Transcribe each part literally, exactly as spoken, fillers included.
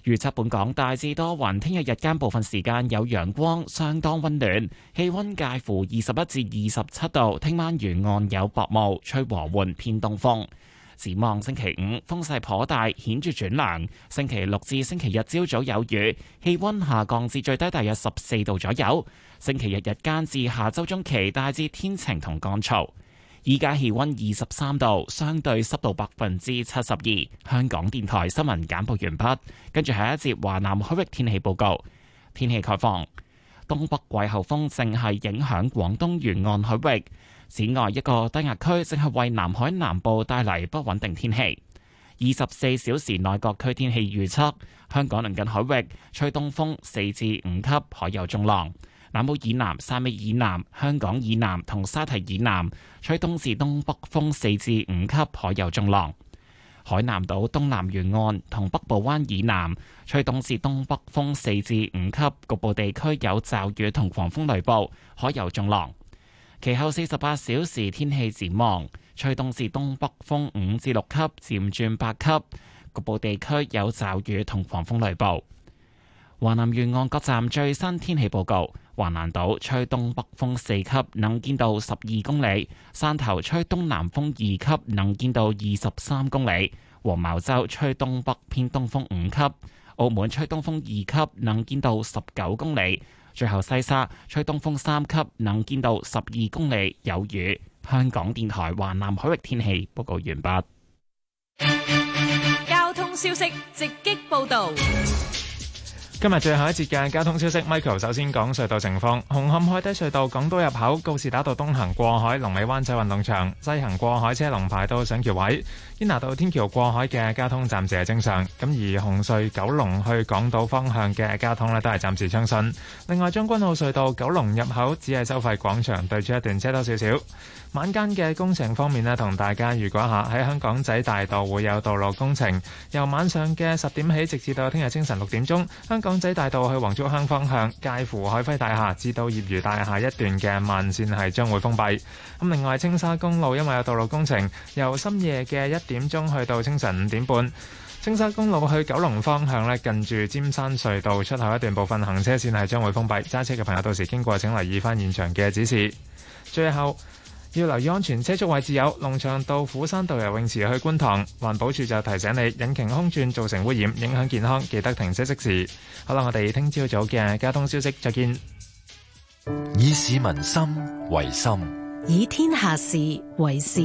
預測本港大致多雲，聽日日間部分時間有陽光，相當溫暖，氣溫介乎二十一至二十七度。聽晚沿岸有薄霧，吹和緩偏東風。展望星期五風勢頗大，顯著轉涼。星期六至星期日朝早有雨，氣溫下降至最低大約十四度左右。星期日日間至下周中期大致天晴同乾燥。依家氣溫二十三度，相對濕度百分之七十二。香港電台新聞簡報完畢，跟住下一節華南海域天氣報告。天氣概況：東北季候風正係影響廣東沿岸海域，此外一個低壓區正係為南海南部帶嚟不穩定天氣。二十四小時內各區天氣預測：香港鄰近海域吹東風四至五級，海有中浪。南澳以南、汕尾以南、香港以南同沙堤以南吹東至東北風四至五級，海有中浪。海南島東南沿岸同北部灣以南吹東至東北風四至五級，局部地區有驟雨同狂風雷暴，海有中浪。其後四十八小時天氣展望：吹東至東北風五至六級，漸轉八級，局部地區有驟雨同狂風雷暴。華南沿岸各站最新天氣報告：華南島吹東北風四級，能見度十二公里；汕頭吹東南風二級，能見度二十三公里；黃茅洲吹東北偏東風五級；澳門吹東風二級，能見度十九公里；最後西沙吹東風三級，能見度十二公里，有雨。香港電台華南海域天氣報告完畢。 交通消息直擊報道。 今日最後一節嘅交通消息 ，Michael 首先講隧道情況。紅磡海底隧道港島入口告士打道東行過海，龍尾灣仔運動場；西行過海車龍排到上橋位。堅拿道天橋過海嘅交通暫時係正常。咁而紅隧九龍去港島方向嘅交通呢都係暫時暢順。另外將軍澳隧道九龍入口只係收費廣場對出一段車多少少。晚間嘅工程方面呢，同大家預告一下，喺香港仔大道會有道路工程，由晚上嘅十點起，直至到聽日清晨六點鐘，香港仔大道去黃竹坑方向，介乎海輝大廈至到業餘大廈一段嘅慢線係將會封閉。咁另外青沙公路因為有道路工程，由深夜嘅一點鐘去到清晨五點半，青沙公路去九龍方向呢，近住尖山隧道出口一段部分行車線係將會封閉，揸車嘅朋友到時經過請留意翻現場嘅指示。最後要留意安全車速位置有龍翔道虎山道游泳池去觀塘。環保署就提醒你，引擎空轉造成污染，影響健康，記得停車熄匙。好啦，我哋聽朝早嘅交通消息再見。 以市民心為心， 以天下事為事。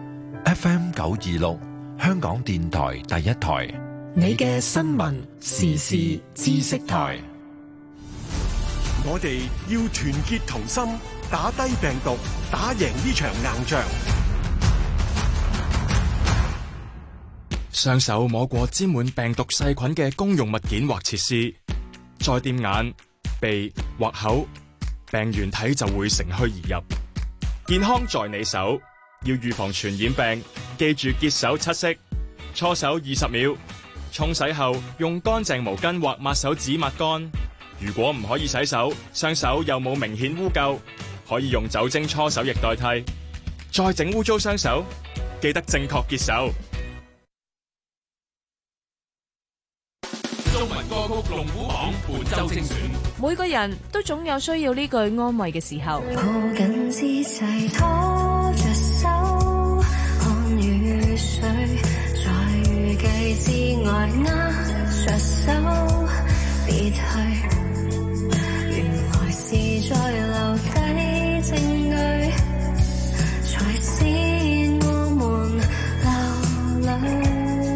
F M 九二六香港電台第一台， 你嘅新聞時事知識台。 我哋要團結同心，打低病毒，打贏呢場硬仗。 雙手摸過沾滿病毒細菌嘅公用物件或設施，再掂眼、鼻或口，病原體就會乘虛而入。健康在你手，要預防傳染病，記住潔手七式：搓手二十秒，沖洗後用乾淨毛巾或抹手紙抹乾。如果唔可以洗手，雙手又冇明顯污垢，可以用酒精搓手液代替。再整污糟雙手，記得正確潔手。 中文歌曲龍虎榜本周精選。 每個人都總有需要呢句安慰嘅時候。 抱緊姿勢，拖着手，看雨水在預計之外握着手，別去。原來是在留低證據，才使我們流淚。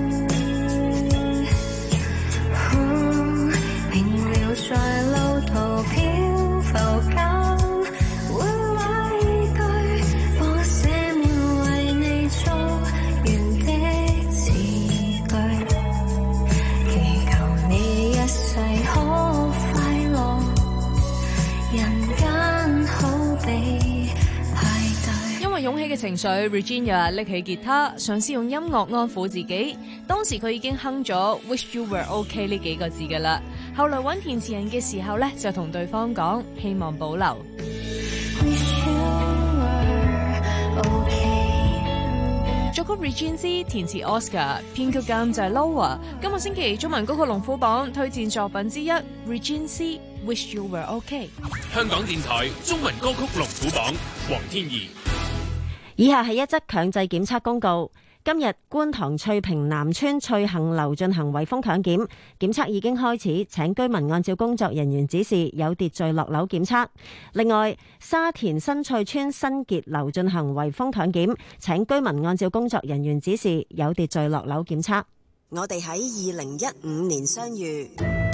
明了在路途漂浮間，會畏懼放些秒為你做完的字句，祈求你一世可快樂，人間好比派對。 因為湧起嘅情緒 ，Regina 拎起吉他，嘗試用音樂安撫自己。當時佢已經哼咗 Wish You Were OK 呢幾個字㗎啦。後來揾填詞人嘅時候呢，就同對方講希望保留。 Wish you were okay。 祝曲 Regine 填詞 Oscar， 編曲監製 Lowa。今個星期中文歌曲龍虎榜推薦作品之一 Regine Wish You Were OK。 香港電台中文歌曲龍虎榜，黃天怡。 以下係一則強制檢測公告。今日觀塘翠屏南村翠杏樓進行圍封強檢，檢測已經開始，請居民按照工作人員指示有秩序落樓檢測。另外，沙田新翠村新傑樓進行圍封強檢，請居民按照工作人員指示有秩序落樓檢測。我哋喺二零一五年相遇。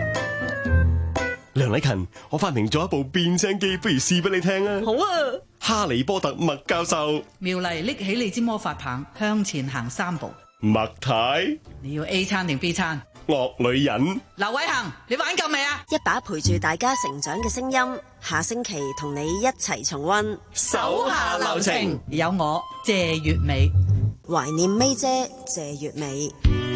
梁禮勤，我發明咗一部變聲機，不如試俾你聽啊！ 好啊！ 哈利波特麥教授， 妙麗拎起你支魔法棒，向前行三步。 麥太， 你要 A 餐定 B 餐？ 惡女人。 劉偉恒，你玩夠未啊？ 一把陪住大家成長嘅聲音，下星期同你一齊重溫。 手下留情，有我謝月美， 懷念 May 姐謝月美。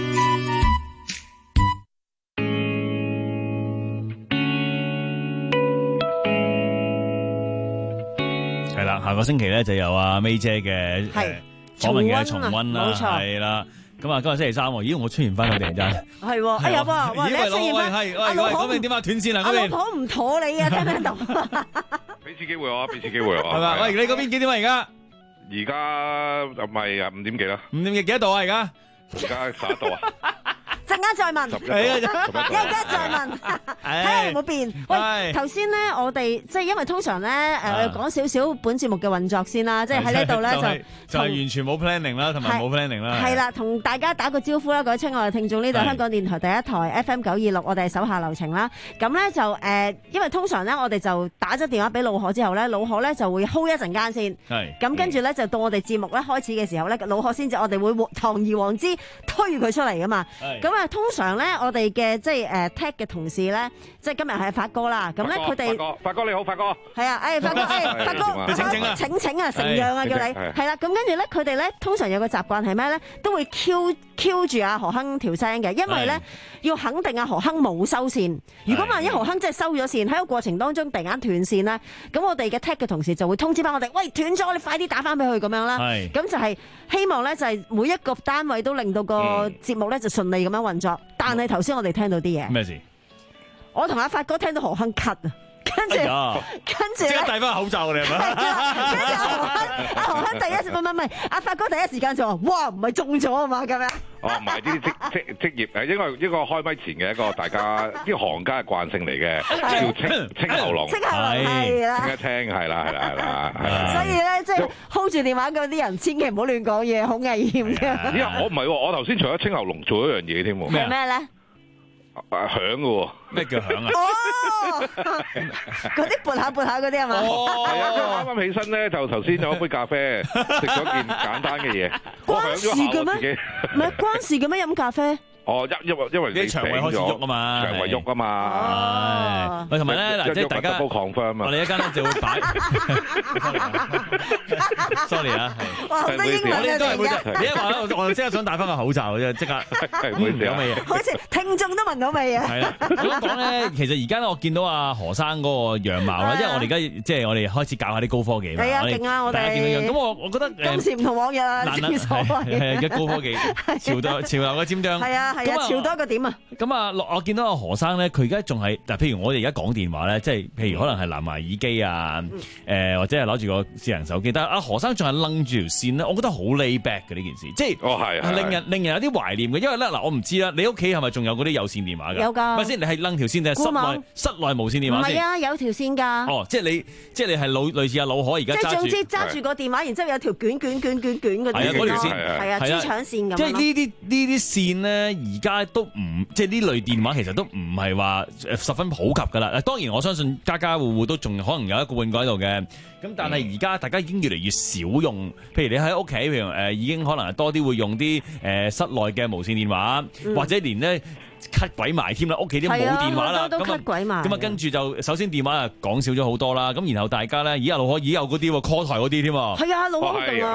係啦，下個星期咧就有阿 May 姐嘅訪問嘅重溫啦，係啦。咁啊，今日星期三，咦，我出現翻佢哋真係，哎呀噃，哇，你出現翻， 阿老婆咁點啊？斷線啦， 阿老婆唔妥你啊，聽唔聽到？ 俾次機會我，俾次機會我。 係嘛？喂，你嗰邊幾點啊？而家？ 而家唔係啊，五點幾啦？ 五點幾幾多度啊？而家？ 而家十一度啊？ 陣間再問，一陣間再問，睇下有冇變。喂，頭先咧，我哋即係因為通常咧，誒講少少本節目嘅運作先啦，即係喺呢度咧就就係完全冇 planning 啦，同埋冇 planning 啦。 係啦，同大家打個招呼啦，各位親愛嘅聽眾，呢度香港電台第一台 F M 九二六，我哋係手下留情啦。咁咧就誒，因為通常咧，我哋就打咗電話俾老何之後咧，老何咧就會 hold 一陣間先。係。咁跟住咧就到我哋節目咧開始嘅時候咧，老何先至我哋會堂而皇之推佢出嚟噶嘛。係。咁啊，通常咧，我哋嘅即係誒 tech 嘅同事咧，即係今日係發哥啦。咁咧，佢哋發哥你好，發哥。 係啊，誒發哥，誒發哥， 請請啊， 請請啊，成樣啊，叫你係啦。咁跟住咧，佢哋咧通常有個習慣係咩咧？都會 Q Q 住阿何鏗條聲嘅，因為咧要肯定阿何鏗冇收線。如果萬一何鏗即係收咗線，喺個過程當中突然間斷線咧，咁我哋嘅 tech 嘅同事就會通知翻我哋，喂，斷咗，你快啲打翻俾佢咁樣啦。係。咁就係希望咧，就係每一個單位都令到個節目咧就順利咁樣運作。但係頭先我哋聽到啲嘢咩事？我同阿發哥聽到何鏗咳啊，跟住跟住即刻戴翻口罩你係咪？ 跟住阿何鏗，阿何鏗第一唔唔唔係阿發哥第一時間就話：哇，唔係中咗啊嘛咁樣。 哦，唔係呢啲職職職業誒，因為呢個開咪前嘅一個大家啲行家嘅慣性嚟嘅，叫清清喉嚨， 清喉嚨係啦， 清一清係啦係啦係啦係啦。 所以咧，即係 hold 住電話嗰啲人，千祈唔好亂講嘢，好危險嘅。 因為我唔係喎，我頭先除咗清喉嚨做一樣嘢添喎。 係咩咧？ 誒響嘅喎。 咩叫響啊？ 哦，嗰啲撥下撥下嗰啲係嘛？ 哦，係啊，因為啱啱起身咧，就頭先有一杯咖啡，食咗件簡單嘅嘢，我響咗下我自己。 唔係關事嘅咩？飲咖啡？ 哦，因因為因為你腸胃開始喐啊嘛， 腸胃喐啊嘛。 喂，同埋咧嗱，即係大家我哋一間咧就會擺。sorry 啊，係。 哇，好多英文啊！ 你都係會啫。你一話咧，我即刻想戴翻個口罩啫，即刻。 唔好意思啊。 好似聽眾都聞到味啊。 係啦，咁講咧，其實而家咧，我見到阿何生嗰個樣貌啦，因為我哋而家即係我哋開始教下啲高科技。 係啊，勁啊！我哋。 咁我我覺得今時唔同往日啊，正所謂。 係嘅高科技，潮到潮流嘅尖端。 係啊。係啊，潮多一個點啊！ 咁啊，我見到阿何生咧，佢而家仲係，嗱，譬如我哋而家講電話咧，即係譬如可能係藍牙耳機啊，誒、嗯呃、或者係攞住個智能手機，但係阿何生仲係擸住條線咧，我覺得好 lay back 嘅呢件事，即係哦係令人令人有啲懷念嘅，因為咧嗱，我唔知啦，你屋企係咪仲有嗰啲有線電話㗎？ 有㗎。咪先，你係擸條線定係室內室內無線電話先？ 唔係啊，有條線㗎。 哦，即係你即係你係老類似阿老可而家揸住， 即係總之揸住個電話，然之後有條卷卷卷卷卷嗰啲。 係啊，嗰條線係啊，豬腸線咁。 即係呢啲呢啲線咧，而家都唔即係呢類電話其實都唔係話十分普及㗎啦。當然我相信家家戶戶都仲可能有一個玩具喺度嘅。咁但係而家大家已經越嚟越少用，譬如你喺屋企，譬如誒、呃、已經可能多啲會用啲誒、呃、室內嘅無線電話，嗯、或者連咧 cut 鬼埋添啦，屋企啲冇電話啦， 咁啊咁啊跟住就首先電話啊講少咗好多啦，咁然後大家咧，咦阿老可已有嗰啲 call 台嗰啲添喎， 係啊老可勁啊！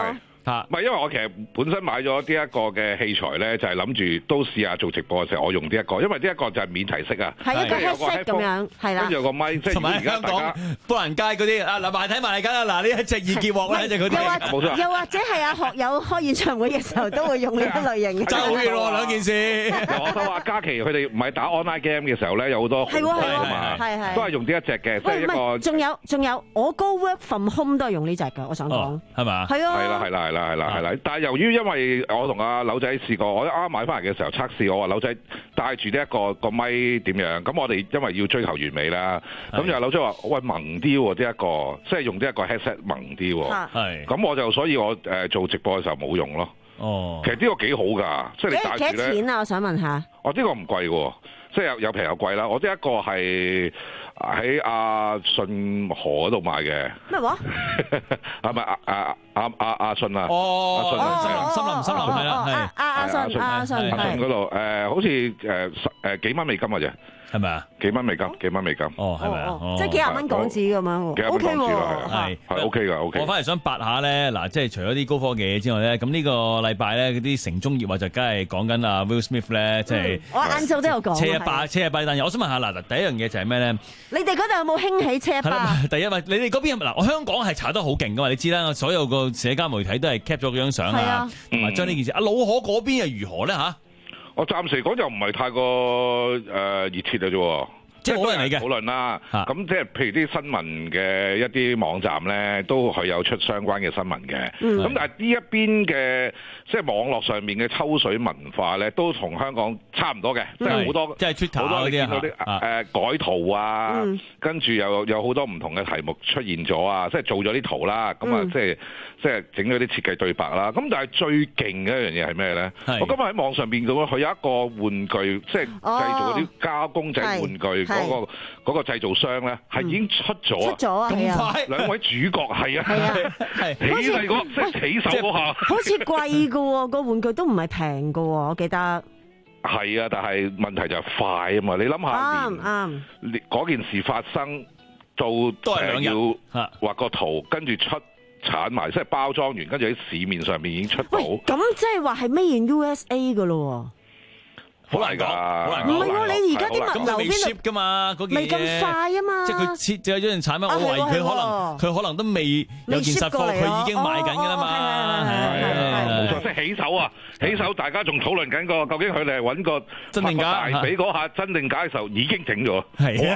嚇，唔係因為我其實本身買咗呢一個嘅器材咧，就係諗住都試下做直播嘅時候，我用呢一個，因為呢一個就係免提式啊， 係一個 headset 咁樣，係啦， 跟住有個咪，即係同埋而家香港大家波人街嗰啲啊，嗱埋睇埋嚟緊啊，嗱呢一隻二結鑊咧就嗰啲， 冇錯， 又或者係阿學友開演唱會嘅時候都會用呢一類型嘅， 爭好遠喎兩件事。 我都話嘉琪佢哋唔係打 online game 嘅時候咧，有好多係喎係喎嘛， 係係都係用呢一隻嘅，即係一個。 仲有仲有，我 Go Work From Home 都係用呢隻㗎，我想講係嘛？ 係啊， 係啦係啦係啦係啦係啦，但係由於因為我同阿柳仔試過，我啱啱買翻嚟嘅時候測試，我話柳仔帶住呢一個個咪點樣？咁我哋因為要追求完美啦，咁就柳仔話：喂，萌啲喎，呢一個即係用呢一個 headset 萌啲喎。係。咁我就所以我誒做直播嘅時候冇用咯。哦。其實呢個幾好㗎，即係你帶住咧。 幾多錢啊？我想問下。 哦，呢個唔貴喎，即係有有平有貴啦。我呢一個係喺阿信河嗰度買嘅。咩話？係咪阿阿阿阿阿信啊？ 哦， 阿信啊，森林森林係啦，係阿阿信阿信阿信嗰度誒，好似誒誒幾蚊美金嘅啫。係咪啊？幾蚊美金？幾蚊美金？ 哦，係咪啊？ 即係幾廿蚊港紙咁樣。 幾廿蚊港紙咯，係係 OK 㗎 OK。 我翻嚟想八下咧，嗱，即係除咗啲高科技之外咧，咁呢個禮拜咧嗰啲城中熱話就梗係講緊阿 Will Smith 咧，即係我晏晝都有講。 車一巴車一巴單嘢，我想問下嗱，第一樣嘢就係咩咧？ 你哋嗰度有冇興起車一巴？ 第一，咪你哋嗰邊嗱，我香港係查得好勁㗎嘛，你知啦，所有個社交媒體都係 cap 咗嗰張相啊，同埋將呢件事。阿老可嗰邊又如何咧嚇？ 我暫時嚟講就唔係太過誒熱切嘅啫。 即係冇人嚟嘅討論啦，咁即係譬如啲新聞嘅一啲網站咧，都係有出相關嘅新聞嘅。咁、嗯、但係呢一邊嘅即係網絡上面嘅抽水文化咧，都同香港差唔多嘅，即係好多即係 Twitter 好多你見到啲誒、 啊呃、改圖啊，嗯、跟住又有好多唔同嘅題目出現咗啊，即係做咗啲圖啦，咁啊、嗯、即係即係整咗啲設計對白啦。咁但係最勁嘅一樣嘢係咩咧？我今日喺網上邊到佢有一個玩具，即係製造嗰啲加公仔玩具。嗰、那個嗰、那個製造商咧係已經出咗， 出咗啊！ 咁快兩位主角係啊，係起勢嗰即係起手嗰下， 好似貴㗎喎，個玩具都唔係平㗎喎，我記得。 係啊，但係問題就係快啊嘛！你諗下， 啱啱嗰件事發生到都係兩日要畫個圖，跟住出產埋，即係包裝完，跟住喺市面上面已經出到。 咁即係話係 Made in U S A 㗎咯喎。 好難講， 唔係喎！你而家啲物流邊 ship 㗎嘛？嗰件未咁快啊嘛！ 即係佢設計咗樣產品，我懷疑佢可能佢可能都未有件實貨，佢已經賣緊㗎啦嘛。 係啊，冇錯，即係起手啊！起手，大家仲討論緊個究竟佢哋係揾個真定假？ 俾嗰下真定假嘅時候已經整咗。 係啊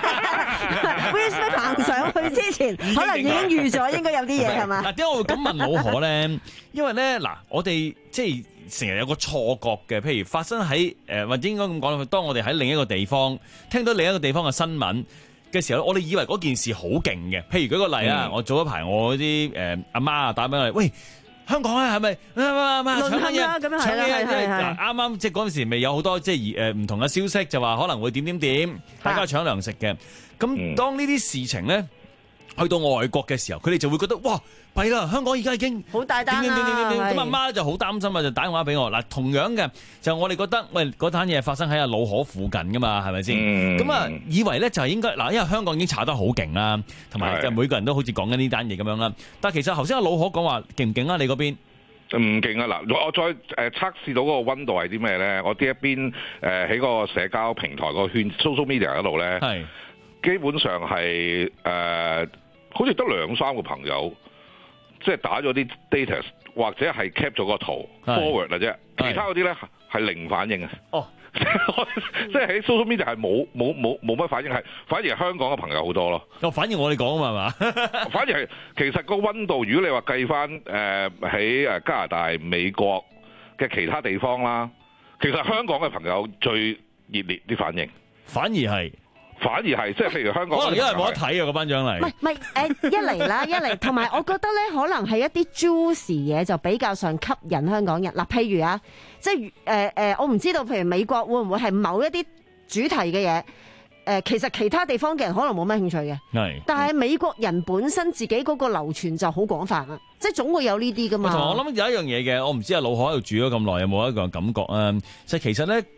，Will Smith 行上去之前，可能已經預咗應該有啲嘢係嘛？ 嗱，點解我會咁問老可咧？因為咧嗱，我哋即係。成日有個錯覺嘅，譬如發生喺誒、呃，或者應該咁講，當我哋喺另一個地方聽到另一個地方嘅新聞嘅時候，我哋以為嗰件事好勁嘅。譬如舉個例啊，嗯、我早一排我啲誒阿媽啊打俾我嚟，喂，香港咧係咪啊嘛搶乜嘢？搶嘢啱啱即係嗰陣時未有好多即係誒唔同嘅消息，就話可能會點點點，大家搶糧食嘅。咁當呢啲事情咧去到外國嘅時候，佢哋就會覺得哇！係啦，香港而家已經好大單啦。 咁阿媽就好擔心啊，就打電話俾我。嗱，同樣嘅就我哋覺得，喂，嗰單嘢發生喺阿老可附近噶嘛，係咪先？咁啊、嗯，以為咧就係應該嗱，因為香港已經查得好勁啦，同埋就每個人都好似講緊呢單嘢咁樣啦。但係其實頭先阿老可講話勁唔勁啊？你嗰邊唔勁啊！嗱，我再誒測試到嗰個溫度係啲咩咧？我呢一邊誒喺個社交平台個圈 social media 嗰度咧，係基本上係誒、呃，好似得兩三個朋友。即係打咗啲 data 或者係 cap 咗個圖 forward 啦啫，其他嗰啲咧係零反應啊！哦，即係喺 social media 係冇冇冇冇乜反應，係反而係香港嘅朋友好多咯。 哦，反而我哋講啊嘛，係嘛？ 反而係其實個溫度，如果你話計翻誒喺誒加拿大、美國嘅其他地方啦，其實香港嘅朋友最熱烈啲反應， 反而係。 反而係，即係譬如香港， 可能因為冇得睇啊，個頒獎禮。 唔係唔係誒，一嚟啦，一嚟，同埋我覺得咧，可能係一啲 juicy 嘢就比較上吸引香港人。嗱，譬如啊，即係誒誒，我唔知道，譬如美國會唔會係某一啲主題嘅嘢？誒，其實其他地方嘅人可能冇乜興趣嘅。係。但係美國人本身自己嗰個流傳就好廣泛啊，即係總會有呢啲噶嘛。 同埋我諗有一樣嘢嘅，我唔知阿老可喺度住咗咁耐，有冇一個感覺啊？就係其實咧。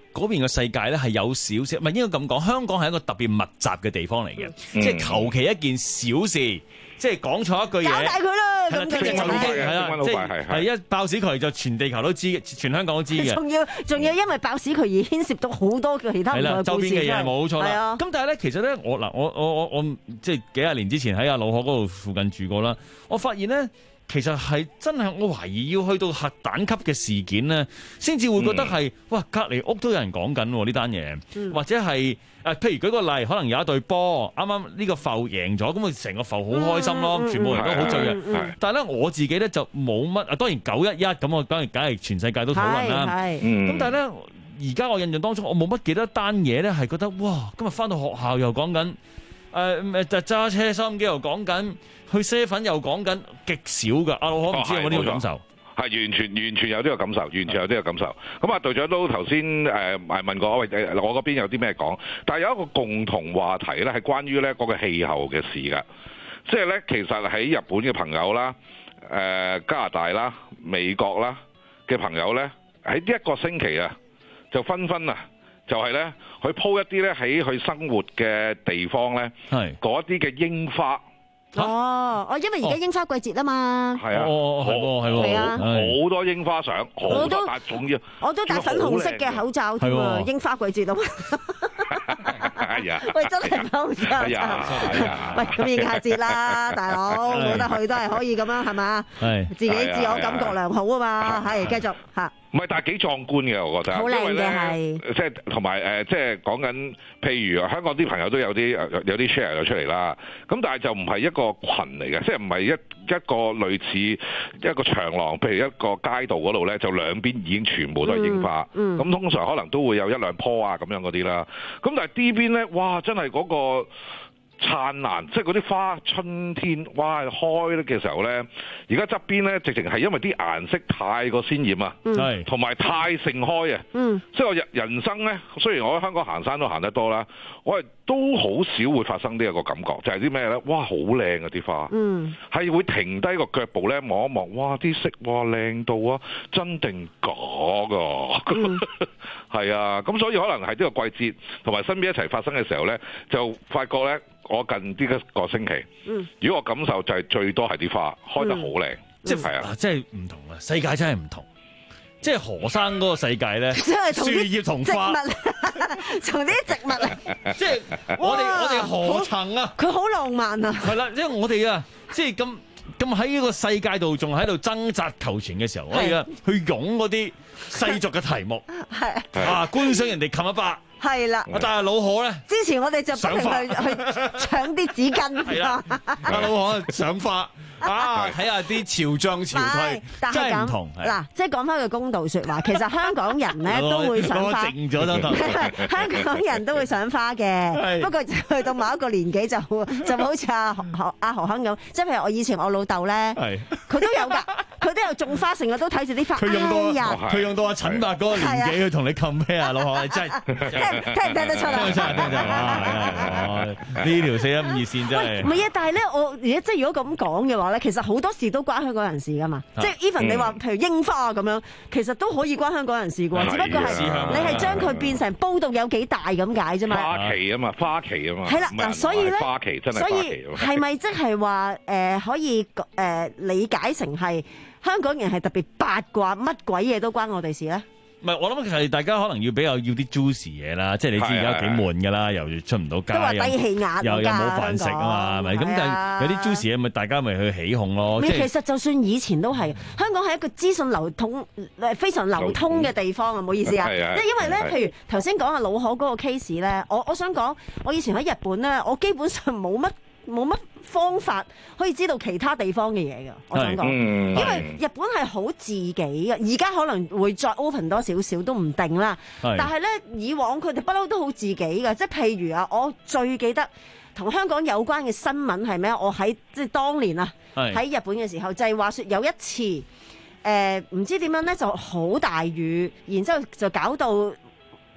嗰邊嘅世界咧係有少少，唔係應該咁講，香港係一個特別密集嘅地方嚟嘅， 嗯、 即係求其一件小事。即係講錯一句嘢， 搞大佢啦！咁聽日就已經係啦，即係係一爆屎渠就全地球都知，全香港都知嘅。 仲要仲要因為爆屎渠而牽涉到好多嘅其他唔同嘅周邊嘅嘢，冇錯啦。咁但係咧，其實咧，我嗱我我我我即係幾廿年之前喺阿老河嗰度附近住過啦，我發現咧。其實係真係，我懷疑要去到核彈級嘅事件咧，先至會覺得係，哇！隔離屋都有人講緊呢單嘢，嗯、或者係誒，譬如舉個例，可能有一隊波啱啱呢個埠贏咗，咁佢成個埠好開心咯，嗯、全部人都好醉嘅。嗯嗯、但係咧，我自己咧就冇乜，啊當然九一一咁，我梗係梗係全世界都討論啦。咁、嗯、但係咧，而家我印象當中，我冇乜幾多單嘢咧，係覺得哇！今日翻到學校又講緊。誒誒就揸車收音機又講緊，去啡粉又講緊，極少㗎。阿老可唔知有冇呢個感受？ 係完全完全有呢個感受，完全有呢個感受。咁啊，隊長都頭先誒問過，喂誒我嗰邊有啲咩講？但係有一個共同話題咧，係關於咧嗰個氣候嘅事㗎。即係咧，其實喺日本嘅朋友啦、誒加拿大啦、美國啦嘅朋友咧，喺呢一個星期啊，就紛紛啊。就係咧，佢鋪一啲咧喺佢生活嘅地方咧，嗰啲嘅櫻花。 哦，哦，因為而家櫻花季節啊嘛。 係啊， 哦，係喎，係啊， 好多櫻花相，好多但重要。 我都戴粉紅色嘅口罩添啊，櫻花季節啊嘛。 哎呀！ 喂，真係口罩。 哎呀！ 喂，咁應下節啦，大佬冇得去都係可以咁樣係嘛？係。自己自我感覺良好啊嘛，係繼續嚇。 唔係，但係幾壯觀嘅，我覺得。好靚嘅係。即係同埋誒，即係講緊，譬如香港啲朋友都有啲有啲 share 咗出嚟啦。咁但係就唔係一個群嚟嘅，即係唔係一一個類似一個長廊，譬如一個街道嗰度咧，就兩邊已經全部都係櫻花。嗯。咁、嗯、通常可能都會有一兩棵啊咁樣嗰啲啦。咁但係呢邊咧，哇！真係嗰、嗰個。燦爛，即係嗰啲花春天哇開嘅時候咧，而家側邊咧直情係因為啲顏色太過鮮豔啊，係同埋太盛開啊，嗯，即係我人人生咧，雖然我喺香港行山都行得多啦，我係都好少會發生呢一個感覺，就係啲咩咧？哇，好靚啊啲花，嗯，係會停低個腳步咧望一望，哇啲色哇靚到啊，真定假㗎？係、嗯、啊，咁所以可能係呢個季節同埋身邊一齊發生嘅時候咧，就發覺咧。我近呢一個星期，嗯、如果我感受就係最多係啲花開得好靚，即係啊， 即係唔同啊！世界真係唔同，即係何生嗰個世界咧，樹葉同花， 從啲植物啊， 即係我哋我哋何曾啊？ 佢好浪漫啊！ 係啦，因為我哋啊，即係咁咁喺呢個世界度仲喺度掙扎求全嘅時候，我哋啊去擁嗰啲世俗嘅題目，係啊觀賞人哋冚一巴。 係啦， 但係老何咧， 之前我哋就不停去去搶啲紙巾。係啦， 阿老何賞花啊，睇下啲潮漲潮退，真係唔同。 嗱，即係講翻句公道説話，其實香港人咧都會賞花。 靜咗都得。 香港人都會賞花嘅，不過去到某一個年紀就就好似阿何阿何亨咁，即係譬如我以前我老豆咧，佢都有㗎，佢都有種花，成日都睇住啲花。 佢用到佢用到阿陳伯嗰個年紀去同你 compare 啊，老何，你真係。 聽唔聽得出啊？ 聽得出，聽得出啊！呢條四一五二線真係。 唔係啊，但係咧，我而家即係如果咁講嘅話咧，其實好多事都關香港人事噶嘛。即係 even 你話譬如櫻花咁樣，其實都可以關香港人事嘅，只不過係你係將佢變成煲到有幾大咁解啫嘛。 花期啊嘛，花期啊嘛。 係啦，嗱，所以咧， 花期真係所以係咪即係話誒可以誒理解成係香港人係特別八卦，乜鬼嘢都關我哋事咧？ 唔係，我諗係大家可能要比較要啲 juicy 嘢啦，即係你知而家幾悶㗎啦，又出唔到街，又又冇飯食啊嘛，係咪？咁但係有啲 juicy 嘢，咪大家咪去起哄咯。 其實就算以前都係，香港係一個資訊流通誒非常流通嘅地方啊，唔好意思啊。因為咧，譬如頭先講阿老何嗰個 case 咧，我我想講，我以前喺日本咧，我基本上冇乜冇乜方法可以知道其他地方嘅嘢㗎，我想講，因為日本係好自己嘅，而家可能會再 open 多少少都唔定啦。但係咧，以往佢哋不嬲都好自己嘅，即係譬如啊，我最記得同香港有關嘅新聞係咩？我喺即係當年啊，喺日本嘅時候就係話說有一次誒唔知點樣咧，就好大雨，然之後就搞到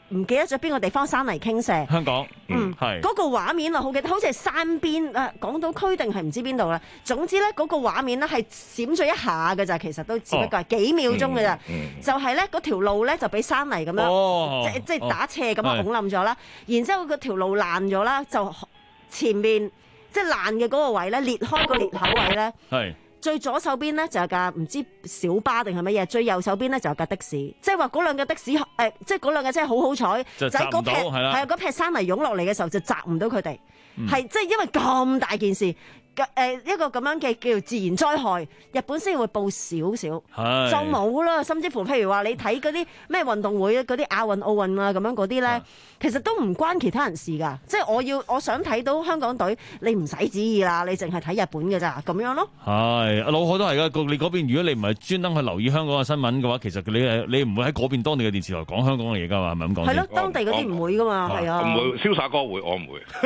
唔記得咗邊個地方山泥傾瀉。 香港， 嗯， 係嗰個畫面啊，好記得，好似係山邊啊，港島區定係唔知邊度啦。總之咧，嗰個畫面咧係閃咗一下嘅咋，其實都只不過係幾秒鐘嘅咋。就係咧嗰條路咧就俾山泥咁樣，即即係打斜咁樣拱冧咗啦。然之後嗰條路爛咗啦，就前面即係爛嘅嗰個位咧裂開個裂口位咧。係。最左手邊咧就有架唔知小巴定係乜嘢，最右手邊咧就有架的士，即係話嗰兩架的士誒、呃，即係嗰兩架真係好好彩，就喺嗰撇係啊嗰撇山泥湧落嚟嘅時候就砸唔到佢哋，係即係因為咁大件事。誒、呃、一個咁樣嘅叫做自然災害，日本先會報少少，就冇啦。甚至乎譬如話你睇嗰啲咩運動會嗰啲亞運、奧運啊咁樣嗰啲咧，其實都唔關其他人事㗎。即係我要我想睇到香港隊，你唔使旨意啦，你淨係睇日本㗎咋咁樣咯。 係阿老海都係㗎，你嗰邊如果你唔係專登去留意香港嘅新聞嘅話，其實你誒你唔會喺嗰邊當地嘅電視台講香港嘅嘢㗎嘛，係咪咁講？ 係咯，當地嗰啲唔會㗎嘛，係啊。 唔會，瀟灑哥會，我唔會。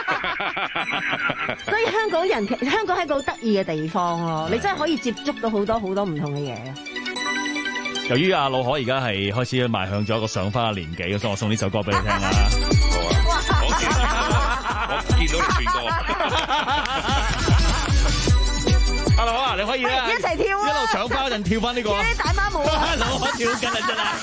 所以香港人。香港係一個好得意嘅地方咯，你真係可以接觸到好多好多唔同嘅嘢。 由於阿老海而家係開始邁向咗一個上花嘅年紀，所以我送呢首歌俾你聽啦。好啊，我見到你轉歌。阿老海，你可以啦， 一齊跳啊！ 一路上花一陣跳翻呢個。 啲大媽舞啊！ 老海跳緊啊真係。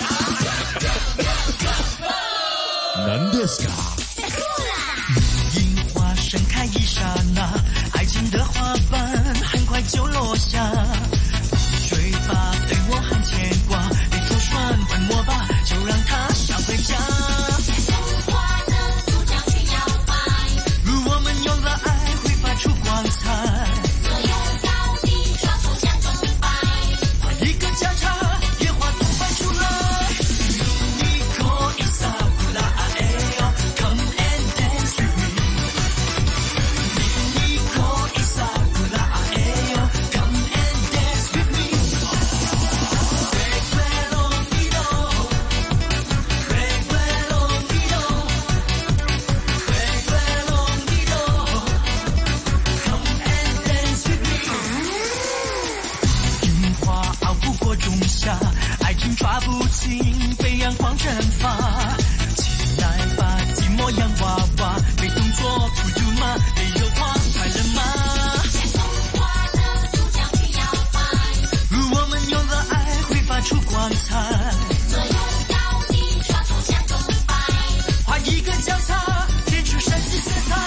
盛開一剎那，愛情的花瓣很快就落下。追吧，對我很牽掛，別頭拴緊我吧，就讓它想回家。童話的主角去搖擺，如我們有了愛，會發出光彩。所有高低雙手向鐘擺，畫一個交叉，野花都擺出來。愛情抓不緊，被陽光蒸發。起來吧，寂寞洋娃娃，沒動作孤獨嗎？沒有花快樂嗎？童話的主角去搖擺，如我們有了愛，會發出光彩。左右高低雙手向鐘擺，畫一個交叉，填出神奇色彩。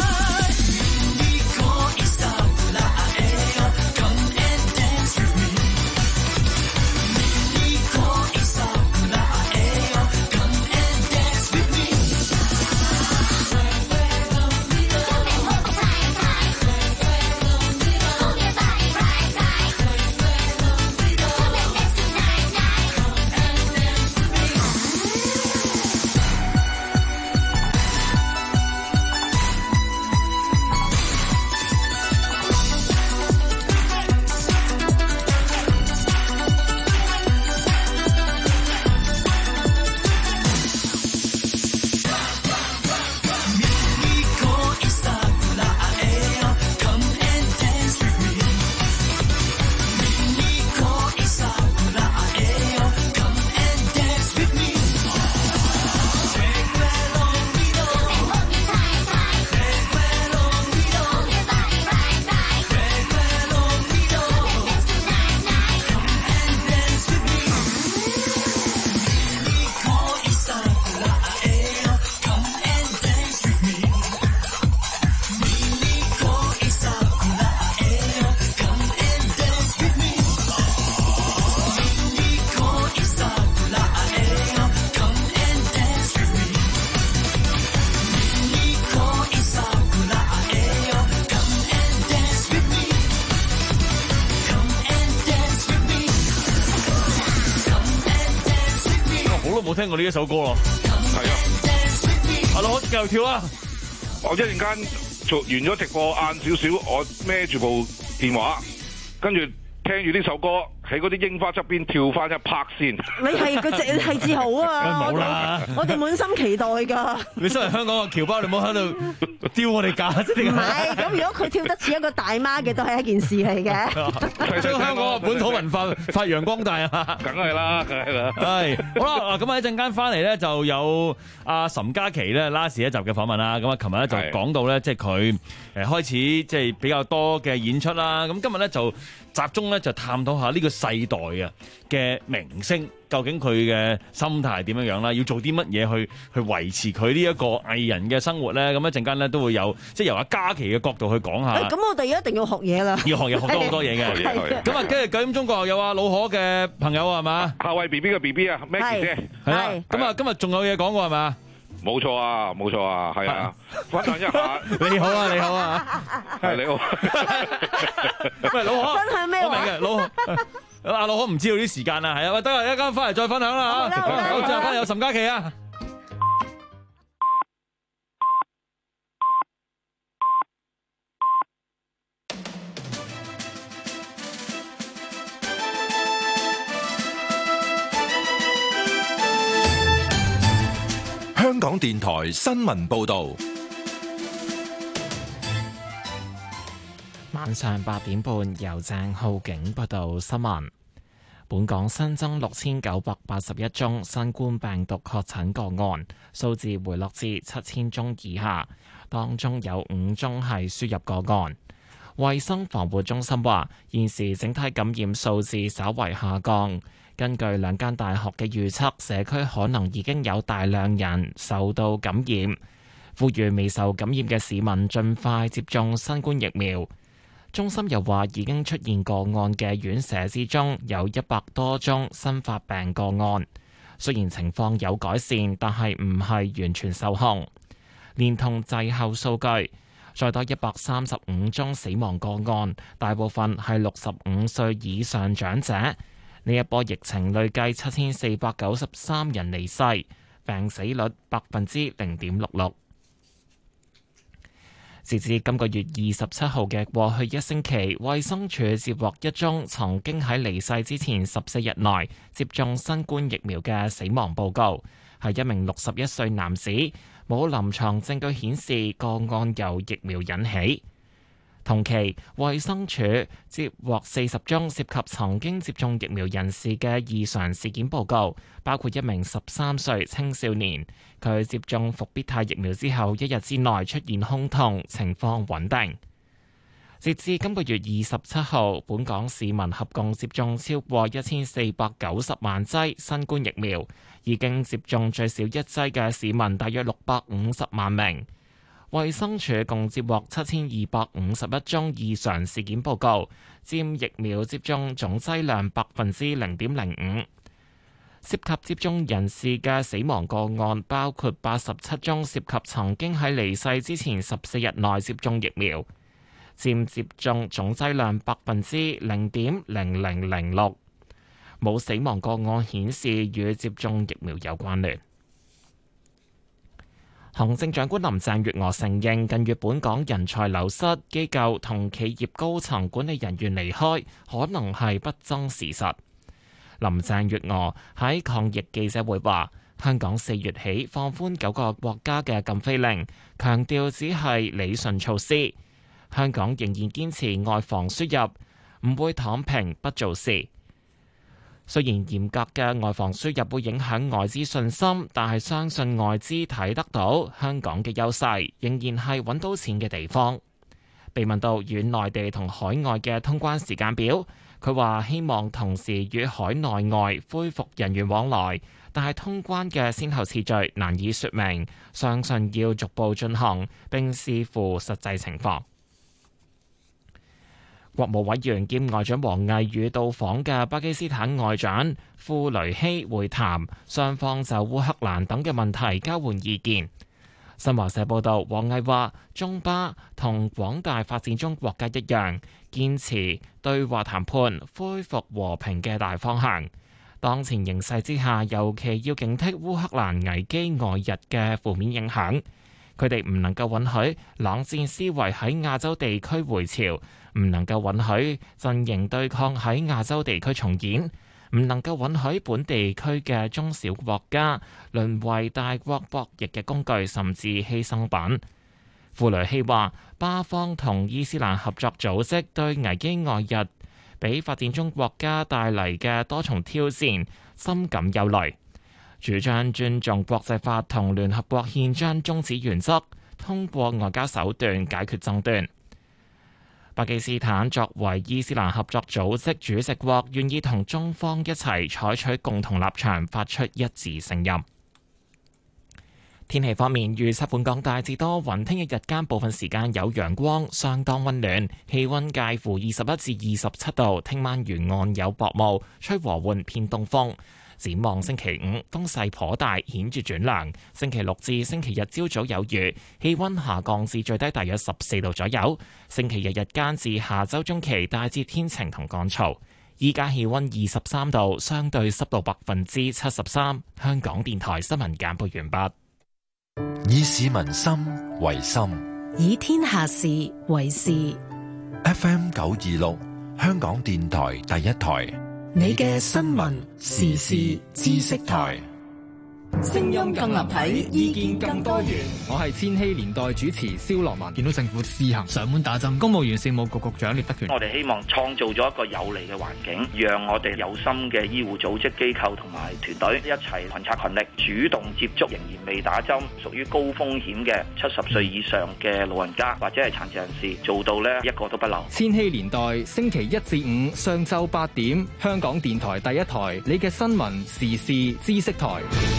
冇聽過呢一首歌咯， 係啊， 阿老繼續跳啊！ 我一陣間做完咗直播晏少少，我孭住部電話，跟住聽住呢首歌， 喺嗰啲櫻花側邊跳翻一拍先。 你係個隻係自豪啊！ 冇啦， 我哋滿心期待㗎。 你身為香港嘅僑胞，你唔好喺度丟我哋架啫。 唔係，咁如果佢跳得似一個大媽嘅，都係一件事嚟嘅。 將香港嘅本土文化發揚光大啊！ 梗係啦，梗係啦。 係好啦，嗱咁啊一陣間翻嚟咧就有阿岑嘉琪咧 last 一集嘅訪問啦。咁啊，琴日咧就講到咧，即係佢誒開始即係比較多嘅演出啦。咁今日咧就集中咧就探討下呢個世代啊嘅明星究竟佢嘅心態係點樣樣啦，要做啲乜嘢去去維持佢呢一個藝人嘅生活咧？咁一陣間咧都會有即係由阿嘉琪嘅角度去講下。 咁我哋一定要學嘢啦， 要學嘢學多好多嘢嘅。咁啊，跟住九點鐘過後有阿老可嘅朋友係嘛？ 夏慧 B B 嘅 B B 啊，Maggie 姐係啦。咁啊，今日仲有嘢講喎係嘛？ 冇錯啊，冇錯啊，係啊，分享一下。 你好啊，你好啊， 係你好。 喂，老可， 分享咩話？ 我明嘅，老可，阿老可唔知道啲時間啊，係啊，喂，得啦，一陣翻嚟再分享啦嚇。好，最後翻嚟有岑嘉琪啊。 香港電台新聞報道， 晚上八點半由鄭浩景報道新聞。本港新增六千九百八十一宗新冠病毒確診個案，數字回落至七千宗以下，當中有五宗係輸入個案。衛生防護中心話，現時整體感染數字稍為下降。根據兩間大學嘅預測，社區可能已經有大量人受到感染，呼籲未受感染嘅市民盡快接種新冠疫苗。中心又話，已經出現個案嘅院舍之中，有一百多宗新發病個案。雖然情況有改善，但係唔係完全受控。連同滯後數據，再多一百三十五宗死亡個案，大部分係六十五歲以上長者。呢一波疫情累計七千四百九十三人離世，病死率百分之零點六六。截至今個月二十七號嘅過去一星期，衛生署接獲一宗曾經喺離世之前十四日內接種新冠疫苗嘅死亡報告，係一名六十一歲男子，冇臨床證據顯示個案由疫苗引起。同期，衛生署接獲四十宗涉及曾經接種疫苗人士嘅異常事件報告，包括一名十三歲青少年，佢接種復必泰疫苗之後一日之內出現胸痛，情況穩定。截至今個月二十七號，本港市民合共接種超過一千四百九十萬劑新冠疫苗，已經接種最少一劑嘅市民大約六百五十萬名。衛生署共接獲七千二百五十一宗異常事件報告，佔疫苗接種總劑量百分之零點零五。涉及接種人士嘅死亡個案包括八十七宗涉及曾經喺離世之前十四日內接種疫苗，佔接種總劑量百分之零點零零零六。冇死亡個案顯示與接種疫苗有關聯。行政長官林鄭月娥承認，近月本港人才流失，機構同企業高層管理人員離開，可能係不爭事實。林鄭月娥喺抗疫記者會話，香港四月起放寬九個國家嘅禁飛令，強調只係理順措施。香港仍然堅持外防輸入，唔會躺平不做事。雖然嚴格嘅外防輸入會影響外資信心，但係相信外資睇得到香港嘅優勢，仍然係揾到錢嘅地方。被問到與內地同海外嘅通關時間表，佢話希望同時與海內外恢復人員往來，但係通關嘅先後次序難以說明，相信要逐步進行並視乎實際情況。國務委員兼外長王毅與到訪嘅巴基斯坦外長庫雷希會談，雙方就烏克蘭等嘅問題交換意見。新華社報道，王毅話中巴同廣大發展中國家一樣，堅持對話談判、恢復和平嘅大方向。當前形勢之下，尤其要警惕烏克蘭危機外溢嘅負面影響。 佢哋唔能夠允許冷戰思維喺亞洲地區回潮，唔能夠允許陣營對抗喺亞洲地區重演，唔能夠允許本地區嘅中小國家淪為大國博弈嘅工具，甚至犧牲品。庫雷希話，巴方同伊斯蘭合作組織對危機外日俾發展中國家帶嚟嘅多重挑戰深感憂慮，主張尊重國際法同聯合國憲章宗旨原則，通過外交手段解決爭端。巴基斯坦作為伊斯蘭合作組織主席國，願意同中方一齊採取共同立場，發出一致聲音。天氣方面，預測本港大致多雲，聽日日間部分時間有陽光，相當溫暖，氣溫介乎二十一至二十七度。聽晚沿岸有薄霧，吹和緩偏東風。展望星期五風勢頗大，顯著轉涼。星期六至星期日朝早有雨，氣溫下降至最低大約十四度左右。星期日日間至下周中期大致天晴同乾燥。依家氣溫二十三度，相對濕度百分之七十三。香港電台新聞簡報完畢。 以市民心為心， 以天下事為事。 F M 九二六，香港電台第一台， 你嘅新聞時事知識台。 聲音更立體，意見更多元。 我係千禧年代主持蕭樂文。見到政府試行上門打針，公務員事務局局長聶德權。 我哋希望創造咗一個有利嘅環境，讓我哋有心嘅醫護組織機構同埋團隊一齊群策群力，主動接觸仍然未打針、屬於高風險嘅七十歲以上嘅老人家或者係殘疾人士，做到呢一個都不漏。 千禧年代星期一至五上晝八點，香港電台第一台，你嘅新聞時事知識台。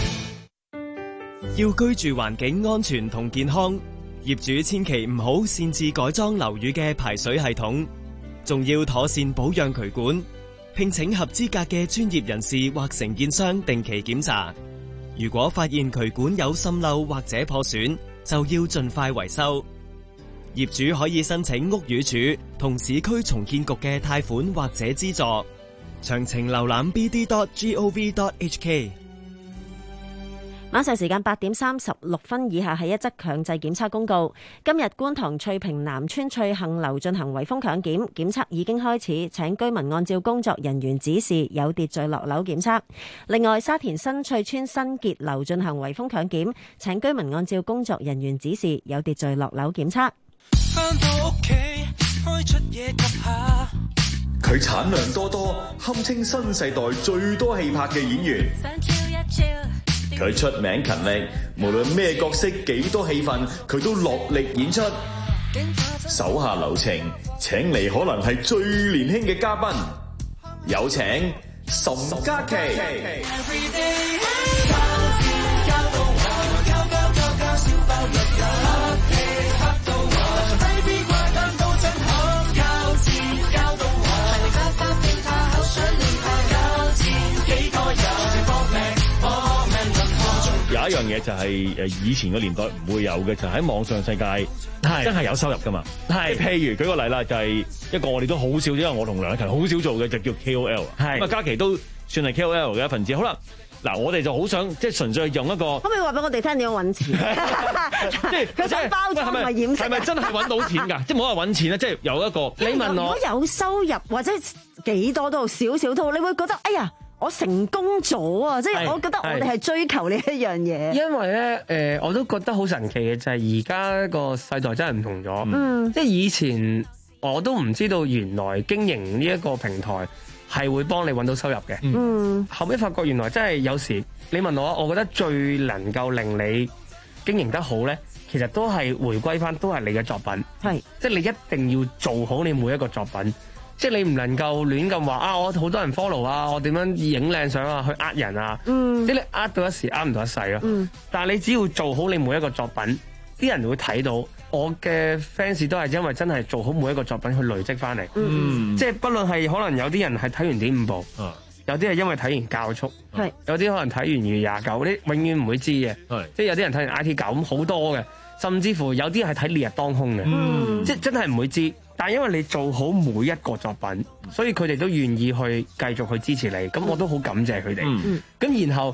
要居住環境安全同健康，業主千祈唔好擅自改裝樓宇嘅排水系統，仲要妥善保養渠管，聘請合資格嘅專業人士或承建商定期檢查。如果發現渠管有滲漏或者破損，就要盡快維修。業主可以申請屋宇署同市區重建局嘅貸款或者資助，詳情瀏覽 b d dot gov dot h k。 晚上時間八點三十六分，以下係一則強制檢測公告。今日觀塘翠屏南村翠杏樓進行圍封強檢，檢測已經開始，請居民按照工作人員指示有秩序落樓檢測。另外，沙田新翠村新傑樓進行圍封強檢，請居民按照工作人員指示有秩序落樓檢測。 返到屋企開出嘢及下， 佢產量多多，堪稱新世代最多氣魄嘅演員。佢出名勤力，無論咩角色幾多戲份，佢都落力演出。手下留情，請嚟可能係最年輕嘅嘉賓，有請岑嘉琪。 有一樣嘢就係誒以前個年代唔會有嘅，就喺、是、網上世界真係有收入噶嘛。係，譬如舉個例啦，就係、是、一個我哋都好少，因為我同梁禮勤好少做嘅，就叫 K O L。係咁啊，嘉琪都算係 K O L 嘅一份子。好啦，嗱，我哋就好想即係純粹用一個， 可唔可以話俾我哋聽點樣揾錢？即係佢想包裝同埋掩飾， 係咪真係揾到錢㗎？即係唔好話揾錢啦，即係有一個。 你問我，如果有收入或者幾多都好，少少都好，你會覺得哎呀，我成功咗啊！即係我覺得我哋係追求呢一樣嘢。 因為咧，誒、呃，我都覺得好神奇嘅就係而家個世代真係唔同咗。 嗯， 即係以前我都唔知道原來經營呢一個平台係會幫你揾到收入嘅。 嗯， 後尾發覺原來真係有時你問我，我覺得最能夠令你經營得好咧，其實都係回歸翻都係你嘅作品。 係， 即係你一定要做好你每一個作品。即係你唔能夠亂咁話啊！我好多人 follow 啊，我點樣影靚相啊，去呃人啊。 嗯， 即係你呃到一時，呃唔到一世咯。 嗯， 但係你只要做好你每一個作品，啲人會睇到。我嘅 fans 都係因為真係做好每一個作品去累積翻嚟。 嗯， 即係不論係可能有啲人係睇完點五部，嗯、有啲係因為睇完教速， 係有啲可能睇完如廿九，啲永遠唔會知嘅。即係有啲人睇完 I T 九咁好多嘅，甚至乎有啲係睇烈日當空嘅。 嗯， 即係真係唔會知。但係因為你做好每一個作品，所以佢哋都願意去繼續去支持你，咁我都好感謝佢哋。咁、嗯、然後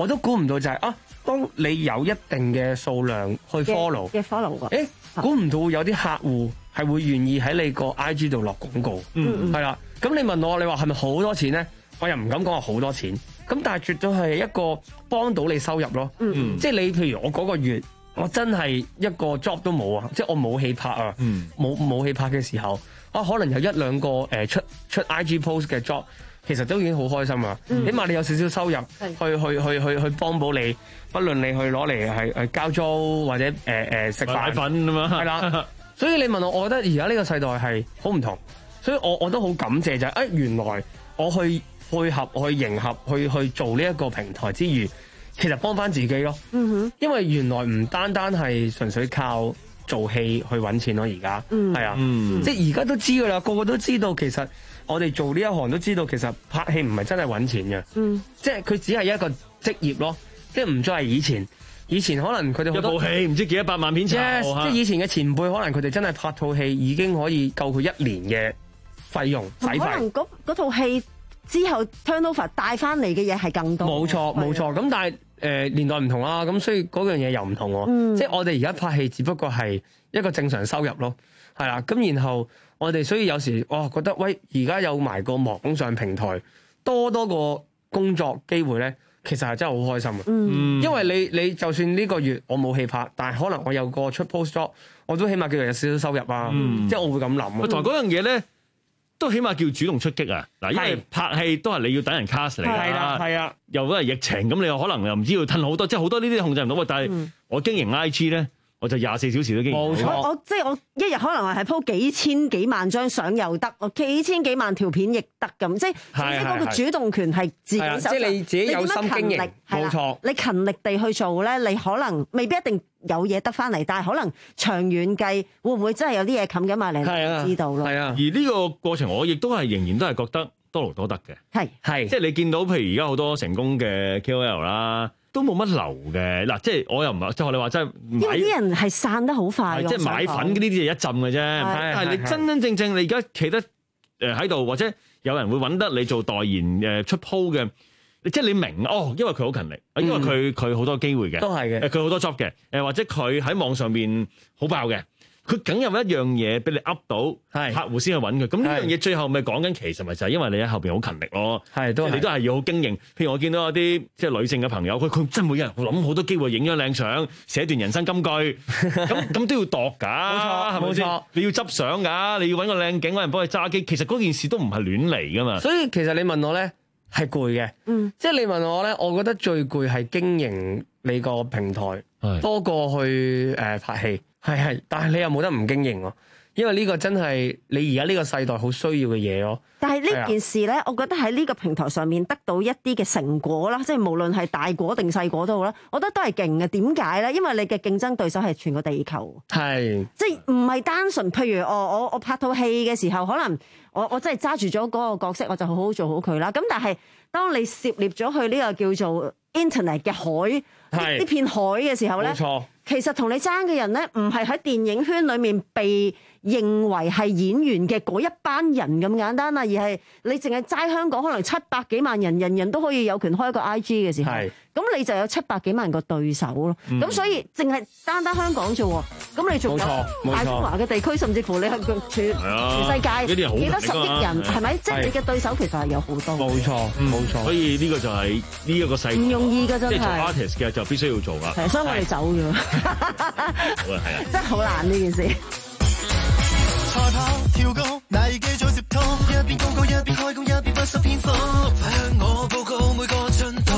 我都估唔到就係、是、啊，當你有一定嘅數量去 follow 嘅 follow 喎， 誒估唔到有啲客戶係會願意喺你個 I G 度落廣告， 嗯係啦。咁你問我，你話係咪好多錢咧？我又唔敢講話好多錢，咁但係絕對係一個幫到你收入咯。 嗯即係你譬如我嗰個月，我真係一個 job 都冇啊，即係我冇戲拍啊，冇冇戲拍嘅時候，啊可能有一兩個誒、呃、出出 I G post 嘅 job。其實都已經好開心啊！ 嗯、 起碼你有少少收入，去去去去去幫補你，不論你去攞嚟係係交租或者誒誒食飯粉咁啊， 係啦。所以你問我，我覺得而家呢個世代係好唔同，所以我我都好感謝就係、是、誒、哎、原來我去配合、我去迎合、去去做呢一個平台之餘，其實幫翻自己咯。 嗯哼， 因為原來唔單單係純粹靠做戲去揾錢咯，而家係啊， 嗯、 即係而家都知噶啦，個個都知道其實。我哋做呢一行都知道，其實拍戲唔係真係揾錢嘅， 嗯， 即係佢只係一個職業咯，即係唔再係以前。以前可能佢哋好多一部戲唔知幾多百萬片酬，yes, 即係以前嘅前輩，可能佢哋真係拍套戲已經可以夠佢一年嘅費用使費。 可能嗰嗰套戲之後 turnover 帶翻嚟嘅嘢係更多。 冇錯冇錯，咁但係誒、呃、年代唔同啦，咁所以嗰樣嘢又唔同喎。嗯、即係我哋而家拍戲，只不過係一個正常收入咯，係啦。咁然後。我哋所以有時哇覺得喂，而家有埋個網上平台，多多個工作機會咧，其實係真係好開心啊！嗯，因為你你就算呢個月我冇戲拍，但係可能我有個出 post job，我都起碼叫做有少少收入啊！嗯、即係我會咁諗啊。 同埋嗰樣嘢咧，都起碼叫主動出擊啊！嗱，因為拍戲都係你要等人 cast 嚟㗎， 係啦，係啊， 又嗰係疫情，咁你又可能又唔知要褪好多，即係好多呢啲控制唔到。但係我經營 I G 咧。我就廿四小時都經營。冇錯， 我即係我一日可能係 po 幾千幾萬張相又得，我幾千幾萬條片亦得咁，即係總之嗰個主動權係自己手上。 即係你自己有心經營，冇錯。 你勤力地去做咧，你可能未必一定有嘢得翻嚟，但係可能長遠計會唔會真係有啲嘢冚緊埋嚟？係啊，知道咯。 係啊。 而呢個過程，我亦都係仍然都係覺得多勞多得嘅。 係係， 即係你見到譬如而家好多成功嘅 K O L 啦。都冇乜流嘅嗱，即係我又唔係即係學你話齋， 因為啲人係散得好快， 即係買粉呢啲係一浸嘅啫。但係你真真正正你而家企得誒喺度，或者有人會揾得你做代言誒出 po 嘅，即係你明哦，因為佢好勤力，因為佢佢好多機會嘅， 都係嘅， 佢好多 job 嘅，誒或者佢喺網上邊好爆嘅。佢梗有一樣嘢俾你噏到，客戶先去揾佢。咁呢樣嘢最後咪講緊，其實咪就係因為你喺後邊好勤力咯。係，都你都係要好經營。譬如我見到有啲即係女性嘅朋友，佢佢真係每日諗好多機會影咗靚相，寫段人生金句，咁咁都要度㗎。冇錯，冇錯，你要執相㗎，你要揾個靚景，揾人幫佢揸機。其實嗰件事都唔係亂嚟㗎嘛。 所以其實你問我咧係攰嘅，嗯，即係你問我咧，我覺得最攰係經營你個平台多過去誒、呃、拍戲。係係，但係你又冇得唔經營喎，因為呢個真係你而家呢個世代好需要嘅嘢咯。 但係呢件事咧，我覺得喺呢個平台上面得到一啲嘅成果啦，即係無論係大果定細果都好啦，我覺得都係勁嘅。點解咧？因為你嘅競爭對手係全個地球， 係即係唔係單純。譬如我我我拍套戲嘅時候，可能我我真係揸住咗嗰個角色，我就好好做好佢啦。咁但係當你涉獵咗去呢個叫做 Internet 嘅海，呢片海嘅時候咧，冇錯。其實同你爭嘅人咧，唔係喺電影圈裏面被認為係演員嘅嗰一班人咁簡單啊，而係你淨係齋香港可能七百幾萬人，人人都可以有權開一個 I G 嘅時候，咁你就有七百幾萬個對手咯。咁、嗯、所以淨係單單香港啫喎，咁你仲有大中華嘅地區，甚至乎你係全、啊、全世界幾多十億人，係咪？即係、就是、你嘅對手其實係有好多。 冇錯，冇、嗯、錯。 所以呢個就係呢一個世唔容易㗎，真係。 即係做 artist 嘅就必須要做㗎。 係，所以我哋走咗。 好啊，係啊， 真係好難呢件事。 賽跑跳高，難以記早接通，一邊高歌一邊開工，一邊不失篇幅，快向我報告每個進度。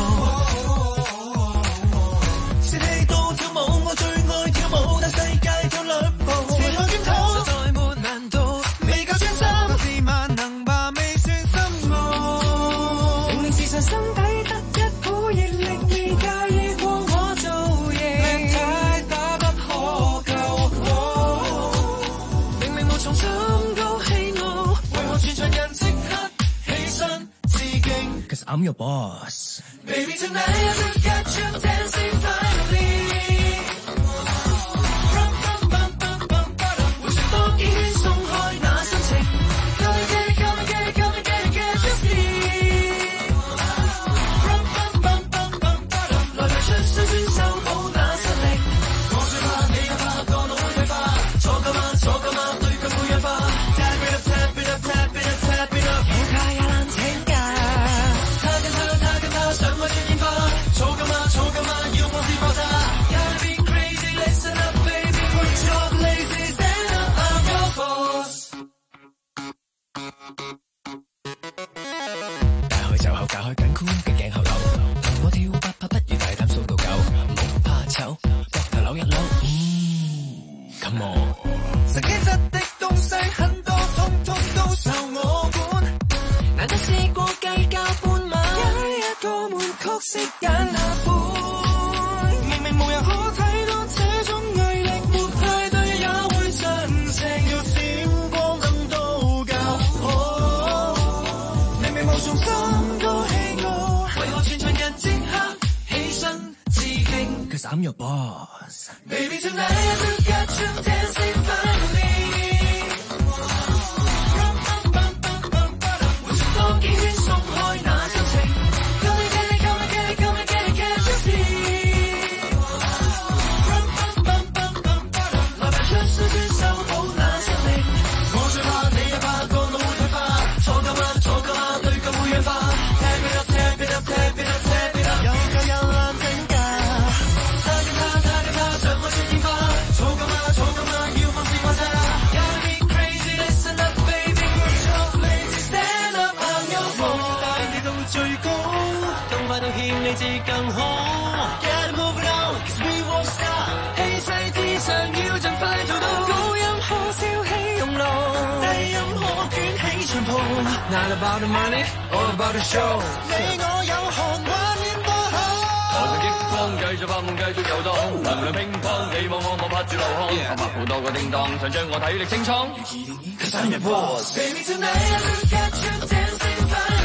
士氣到跳舞，我最愛跳舞，但世界跳兩步，前來檢討，實在沒難度，未夠專心，自萬能吧，未算深奧。明明時常心底得一股熱力，未介意過我做嘢，命太打不可救。重心高氣傲，為何全場人即刻起身致敬 ？Cause I'm your boss. Baby tonight I got you dancing finally. 回旋多已經鬆開那心情 ，Come and get it, come and get it, come and get it, get your feet. Come on， 實機質的東西很多，通通都受我管。難得試過計較半晚，有一個悶曲式揀下盤。明明無人可睇到這種毅力，沒派對也會盡情，要閃光燈都較好。明明無從心高氣傲，為何全場人即刻起身致敬 ？Cause I'm your boss。Baby tonight I got you dancing finally。活出多幾圈鬆開那心情 ，Come and get it, come and get it, come and get it, can't you see？ 來吧出手專守好那生命，我最怕你也怕個腦會退化，坐夠嗎？坐夠嗎？對腳會氧化 ，tap it up, tap it up, tap it up, tap it up， 有夠有眼睛㗎，太緊怕太緊怕，上開出煙花，坐夠嗎？坐夠嗎？要放肆話齋 ，Gotta be crazy, listen up, baby, push your lazy stand up on your own， 帶你到最高，更快到欠你至更好 ，Get move it on, 'cause we won't stop， 氣勢之上要盡快做到，高音可燒起熔爐，低音可捲起長袍 ，Not about the money, all about the show， 你我有寒溫波好。我就激光，繼續發夢，繼續遊蕩，能量乒乓，你望我，我拍住流汗，我拍好多個叮當，想將我體力清倉。Cause I'm your boss, baby tonight I got you dancing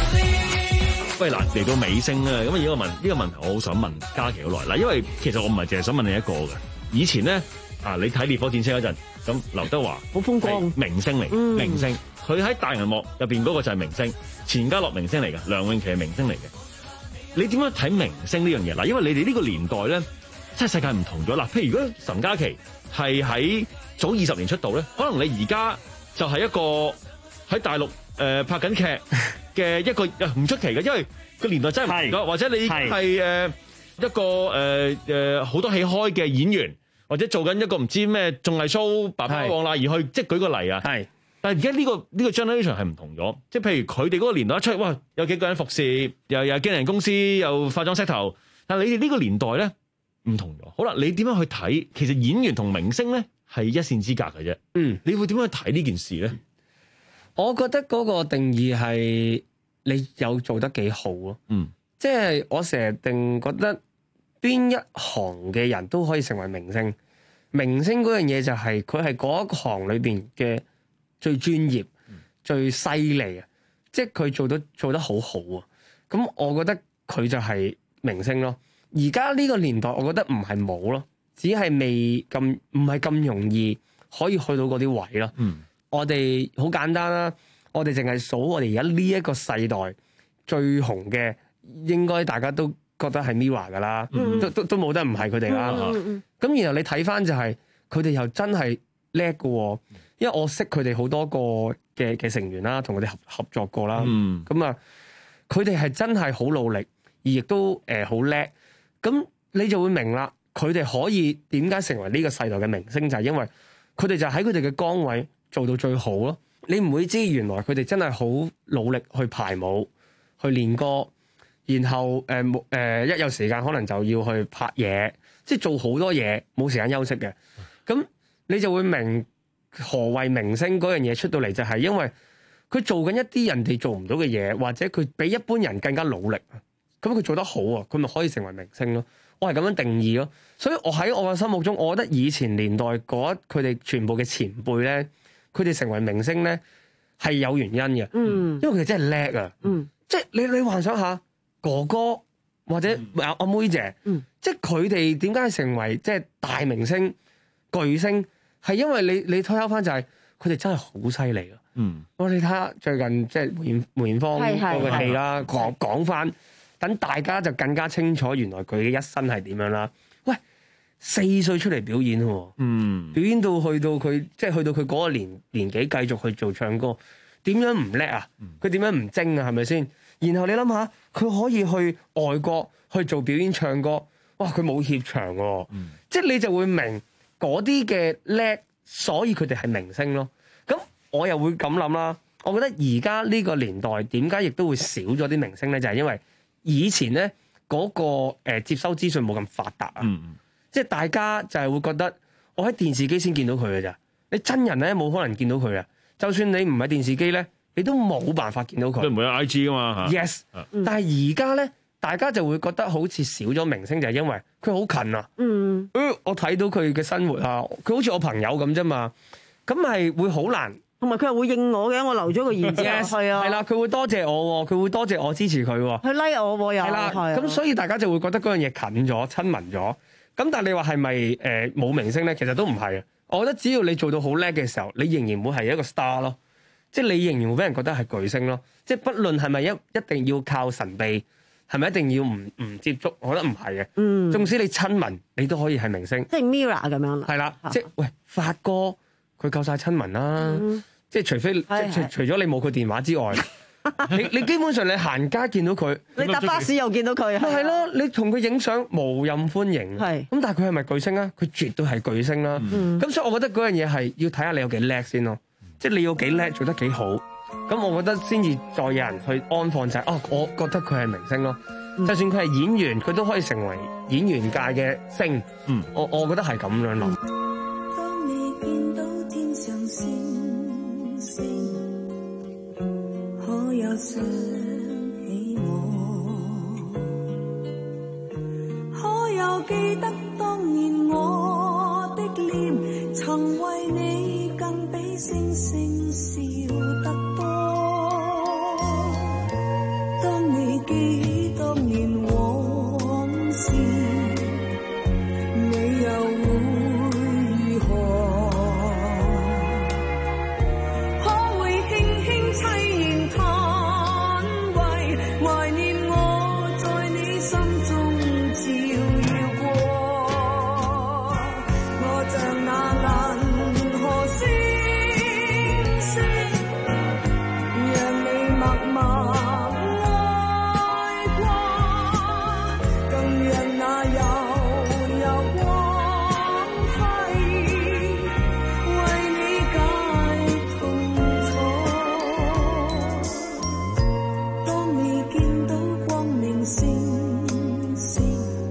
finally。 喂嗱，嚟到尾聲啦，咁啊呢個問呢個問題，我好想問嘉琪好耐嗱，因為其實我唔係淨係想問你一個嘅。以前咧啊，你睇《烈火戰車》嗰陣，咁劉德華好風光明星嚟， 嗯明星，佢喺大銀幕入邊嗰個就係明星，錢嘉樂明星嚟嘅，梁詠琪係明星嚟嘅。你點樣睇明星呢樣嘢嗱？因為你哋呢個年代咧，真係世界唔同咗嗱。譬如如果岑嘉琪係喺早二十年出道咧，可能你而家就係一個喺大陸誒、呃、拍緊劇嘅一個唔出奇嘅，因為個年代真係唔同咗，或者你係誒、呃、一個誒誒好多戲開嘅演員，或者做緊一個唔知咩綜藝 show，爸爸往哪兒去，即係舉個例啊。係，但係而家呢個呢、呢個 generation 係唔同咗，即係譬如佢哋嗰個年代一出，哇，有幾個人服侍，又有經紀人公司，又化妝 set 頭，但係你哋呢個年代咧唔同咗。好啦，你點樣去睇？其實演員同明星咧係一線之隔嘅啫。嗯，你會點樣去睇呢件事咧？ 我覺得嗰個定義係你有做得幾好咯。嗯，即係我成日定覺得邊一行嘅人都可以成為明星。明星嗰樣嘢就係佢係嗰一行裏邊嘅最專業、嗯、最犀利啊！即係佢做得做得好好啊！咁我覺得佢就係明星咯。而家呢個年代，我覺得唔係冇咯，只係未咁唔係咁容易可以去到嗰啲位咯。嗯。我哋好簡單啦，我哋淨係數我哋而家呢一個世代最紅嘅，應該大家都覺得係 Mirror 噶啦，嗯、都都都冇得唔係佢哋啦。咁、嗯嗯、然後你睇翻就係佢哋又真係叻嘅，因為我識佢哋好多個嘅嘅成員啦，同佢哋合合作過啦。咁啊、嗯，佢哋係真係好努力，而亦都誒好叻。咁你就會明啦，佢哋可以點解成為呢個世代嘅明星，就係、是、因為佢哋就喺佢哋嘅崗位做到最好咯，你唔會知原來佢哋真係好努力去排舞、去練歌，然後誒誒、呃呃、一有時間可能就要去拍嘢，即係做好多嘢，冇時間休息嘅。咁你就會明何謂明星嗰樣嘢出到嚟，就係因為佢做緊一啲人哋做唔到嘅嘢，或者佢比一般人更加努力。咁佢做得好啊，佢咪可以成為明星咯。我係咁樣定義咯。所以我喺我嘅心目中，我覺得以前年代嗰佢哋全部嘅前輩咧。佢哋成為明星咧係有原因嘅，嗯，因為佢哋真係叻啊，嗯，即係你你幻想下哥哥或者阿阿妹姐，嗯，即係佢哋點解成為即係大明星巨星，係因為你你推敲翻就係佢哋真係好犀利啊，嗯，我哋睇下最近即係梅艷梅艷芳嗰個戲啦，講講翻，等大家就更加清楚原來佢嘅一生係點樣啦。喂！四歲出嚟表演喎，嗯，表演到去到佢即係去到佢嗰個年年紀繼續去做唱歌，點樣唔叻啊？佢點樣唔精啊？係咪先？然後你諗下，佢可以去外國去做表演唱歌，哇！佢冇怯場喎，嗯、即係你就會明嗰啲嘅叻，所以佢哋係明星咯。咁我又會咁諗啦，我覺得而家呢個年代點解亦都會少咗啲明星咧？就係、是、因為以前咧嗰、那個、呃、接收資訊冇咁發達啊。嗯即係大家就係會覺得， 我喺電視機先見到佢嘅咋，你真人咧冇可能見到佢啊！就算你唔係電視機咧，你都冇辦法見到佢。 都唔會有 I G 噶嘛嚇。 Yes，但係而家咧，大家就會覺得好似少咗明星，就係因為佢好近啊。嗯，誒，我睇到佢嘅生活啊，佢好似我朋友咁啫嘛，咁係會好難。 同埋佢又會應我嘅，我留咗個言字，係啊， 係啦，佢會多謝我，佢會多謝我支持佢， 佢 like 我又係啦，咁所以大家就會覺得嗰樣嘢近咗、親民咗。咁但係你話係咪誒冇明星咧？其實都唔係啊。我覺得只要你做到好叻嘅時候，你仍然會係一個 star 咯，即係你仍然會俾人覺得係巨星咯。即係不論係咪一一定要靠神秘，係咪一定要唔唔接觸？我覺得唔係嘅。嗯，縱使你親民，你都可以係明星。 即係 Mirror 咁樣啦。 係啦，即係喂發哥，佢夠晒親民啦。嗯即係除非即係除除咗你冇佢電話之外，你你基本上你行街見到佢， 你搭巴士又見到佢， 咪係咯？你同佢影相無任歡迎，係咁，但係佢係咪巨星啊？佢絕對係巨星啦。咁、嗯、所以我覺得嗰樣嘢係要睇下你有幾叻先咯。即係你要幾叻，做得幾好，咁我覺得先至再有人去安放就係、是、哦，我覺得佢係明星咯。嗯、就算佢係演員，佢都可以成為演員界嘅星。嗯，我我覺得係咁樣諗。 當你見到天上星可有想起我？可有記得當年我的臉，曾為你更比星星笑得多？當你記起當年往事，你又會如何？可會輕輕凄然嘆為懷念我在你心中照耀過？我像那銀河星星，讓你默默愛過，更讓那悠悠光輝為你解痛楚。當你見到光明星星，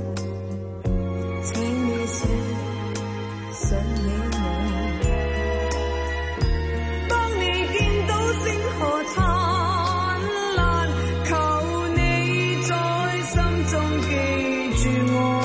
請你寫想起我。當你見到星河燦爛，求你在心中記住我。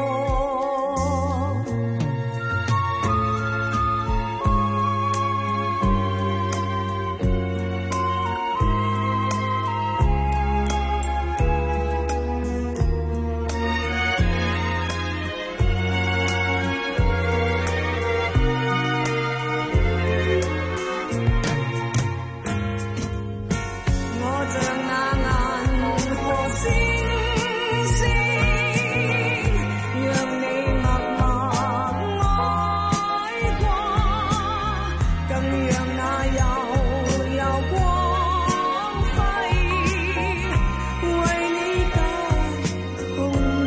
我像那銀河星星，讓你默默愛過，更讓那悠悠光輝為你解痛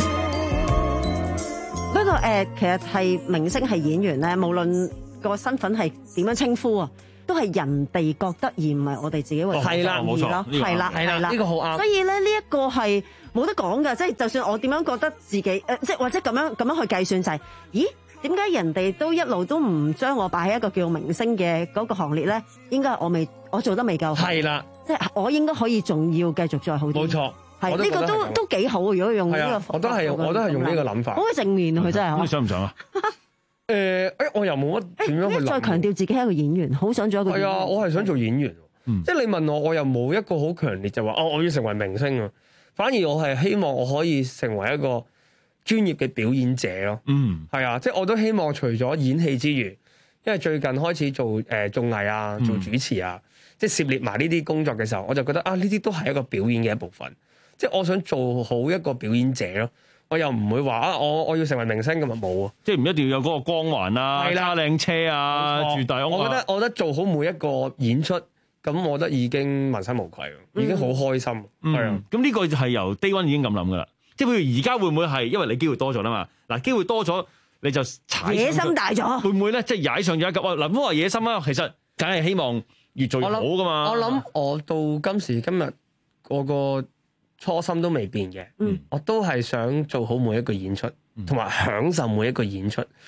楚。 不過誒，其實係明星係演員咧，無論個身份係點樣稱呼啊，都係人哋覺得而唔係我哋自己為係啦，冇錯， 係啦，係啦， 呢個好啱。 所以咧，呢一個係冇得講㗎，即係就算我點樣覺得自己誒，即係或者咁樣咁樣去計算就係，咦？點解人哋都一路都唔將我擺喺一個叫明星嘅嗰個行列咧？應該係我未我做得未夠好。 係啦， 即係我應該可以仲要繼續再好啲。 冇錯， 係呢個都都幾好。如果用呢個， 我都係我都係用呢個諗法。 好正面啊！佢真係。 你想唔想啊？ 誒，誒，我又冇乜點樣去諗。 再強調自己係一個演員，好想做一個演員。 係啊，我係想做演員。嗯、即係你問我，我又冇一個好強烈就話哦，我要成為明星啊。反而我係希望我可以成為一個專業嘅表演者咯。嗯，係啊，即係我都希望除咗演戲之餘，因為最近開始做誒綜藝啊，做主持啊，嗯、即係涉獵埋呢啲工作嘅時候，我就覺得啊，呢啲都係一個表演嘅一部分。即係我想做好一個表演者咯。我又唔會話啊！我我要成為明星咁啊，冇啊！ 即係唔一定要有嗰個光環啊，揸靚車啊，住大屋啊。 我覺得我覺得做好每一個演出，咁我覺得已經問心無愧，已經好開心。係、嗯、啊， 咁呢個就係由 day one 已經咁諗噶啦。即係譬如而家會唔會係因為你機會多咗啦嘛？嗱，機會多咗你就踩野心大咗， 會唔會咧？即係踩上咗一級。哇！嗱，唔好話野心啊，其實梗係希望越做越好噶嘛。 我諗我到今時今日嗰個初心都未變嘅，嗯、我都係想做好每一個演出，同埋、嗯、享受每一個演出。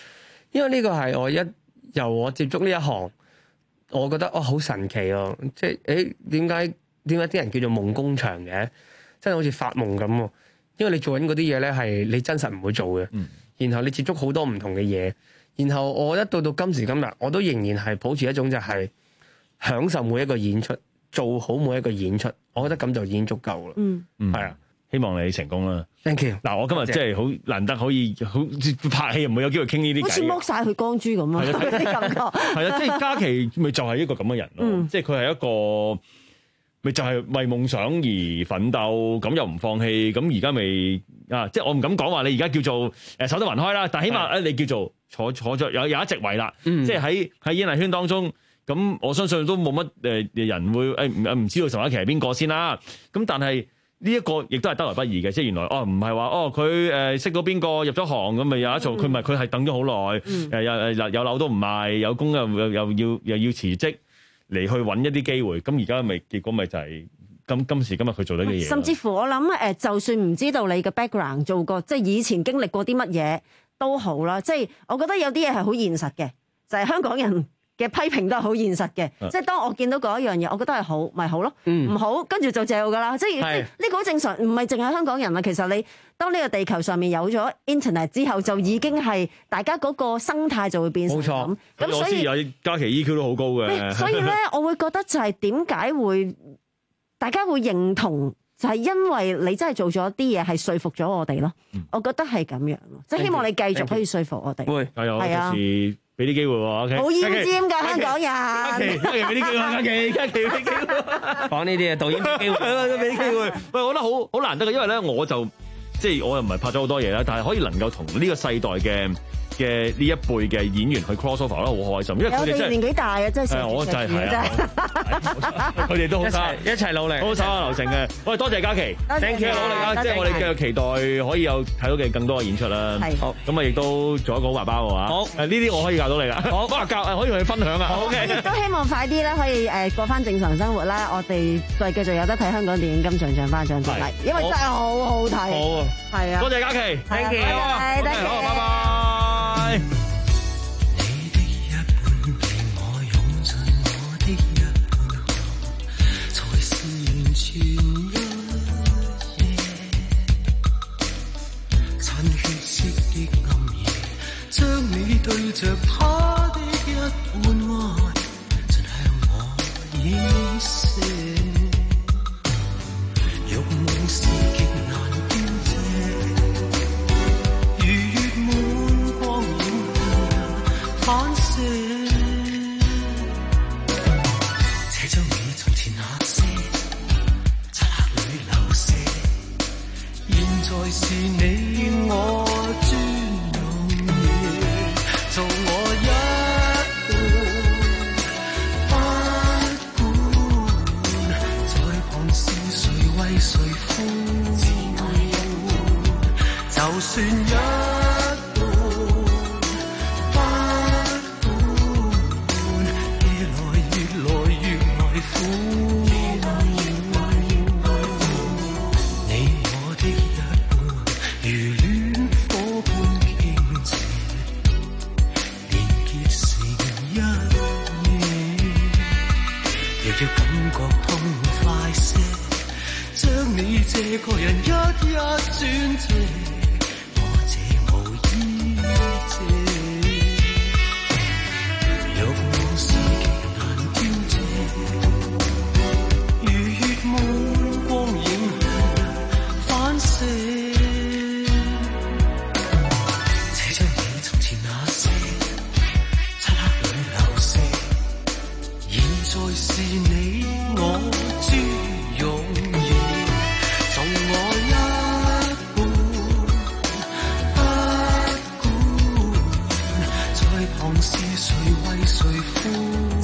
因為呢個係我一由我接觸呢一行，我覺得哦好神奇哦，即係誒點解點解啲人叫做夢工場嘅，真係好似發夢咁喎。因為你做緊嗰啲嘢咧係你真實唔會做嘅，嗯、然後你接觸好多唔同嘅嘢，然後我覺得到到今時今日，我都仍然係保持一種就係享受每一個演出，做好每一個演出，我覺得咁就已經足夠啦。嗯，係啊。 希望你成功啦 ！Thank you。 嗱，我今日真係好難得可以好拍戲，唔會有機會傾呢啲偈。 好似剝晒佢光珠咁啊！啲感覺係啊，即係嘉琪咪就係一個咁嘅人咯。嗯、即係佢係一個咪就係為夢想而奮鬥，咁又唔放棄。咁而家咪啊，即係我唔敢講話你而家叫做誒守得雲開啦，但係起碼誒你叫做坐坐着有有一席位啦。嗯、即係喺喺演藝圈當中，咁我相信都冇乜誒人會誒唔唔知道陳凱琪係邊個先啦。咁但係。呢一個亦都係得來不易嘅，即係原來哦，唔係話哦，佢誒、呃、識到邊個入咗行咁咪有得做，佢咪佢係等咗好耐，誒又誒有樓都唔賣，有工又又又要又要辭職嚟去揾一啲機會，咁而家咪結果咪就係今今時今日佢做到嘅嘢。 甚至乎我諗誒，就算唔知道你嘅 background 做過，即係以前經歷過啲乜嘢都好啦。即係我覺得有啲嘢係好現實嘅，就係、是、香港人嘅批評都係好現實嘅，啊、即係當我見到嗰一樣嘢，我覺得係好，咪好咯，唔、嗯、好跟住就嚼噶啦，即係呢個好正常，唔係淨係香港人啊。其實你當呢個地球上面有咗 internet 之後，就已經係大家嗰個生態就會變成咁。咁錯所以有嘉琪 E Q 都好高嘅。 所以咧，我會覺得就係點解會大家會認同，就係因為你真係做咗啲嘢係說服咗我哋咯。嗯、我覺得係咁樣咯，即係希望你繼續可以說服我哋。會係啊。 俾啲機會喎，好奄尖㗎香港人。 嘉琪，嘉琪俾啲機會，嘉琪，嘉琪俾啲機會。 講呢啲嘢，導演俾機會， 俾啲機會。喂，我覺得好好難得嘅，因為咧，我就即係我又唔係拍咗好多嘢啦，但係可以能夠同呢個世代嘅嘅呢一輩嘅演員去 cross over 咧，好開心，因為佢哋真係年紀大啊，真係係我就係係啊，佢哋都好差， 一齊努力， 好手下留情嘅。喂，多謝嘉琪 ，thank you 努力啊！即係我哋繼續期待可以有睇到嘅更多嘅演出啦。係好，咁啊亦都做一個好爸爸嘅話，好誒呢啲我可以教到你噶，好幫教誒可以同你分享啊。 好嘅，亦都希望快啲咧可以誒過翻正常生活啦。我哋再繼續有得睇香港電影金像獎頒獎典禮，因為真係好好睇。好，係啊， 多謝嘉琪 ，thank you， 拜拜， 好，拜拜。 將你對着他的一半愛，盡向我依射。欲望是極難標謝，如月滿光影反射。且將你從前那些漆黑裏流瀉，現在是你我專。做我一半，不管在旁是誰為誰呼，就算一半，不管夜來越來越來苦。你我的一半，如戀火般傾斜。若要感覺痛快些，將你這個人一一轉借，我這無意借。欲望是極難標謝，如月滿光影反射。且將你從前那些漆黑裏流瀉，現在是你我專用意，做我一半，不管在旁是誰為誰呼，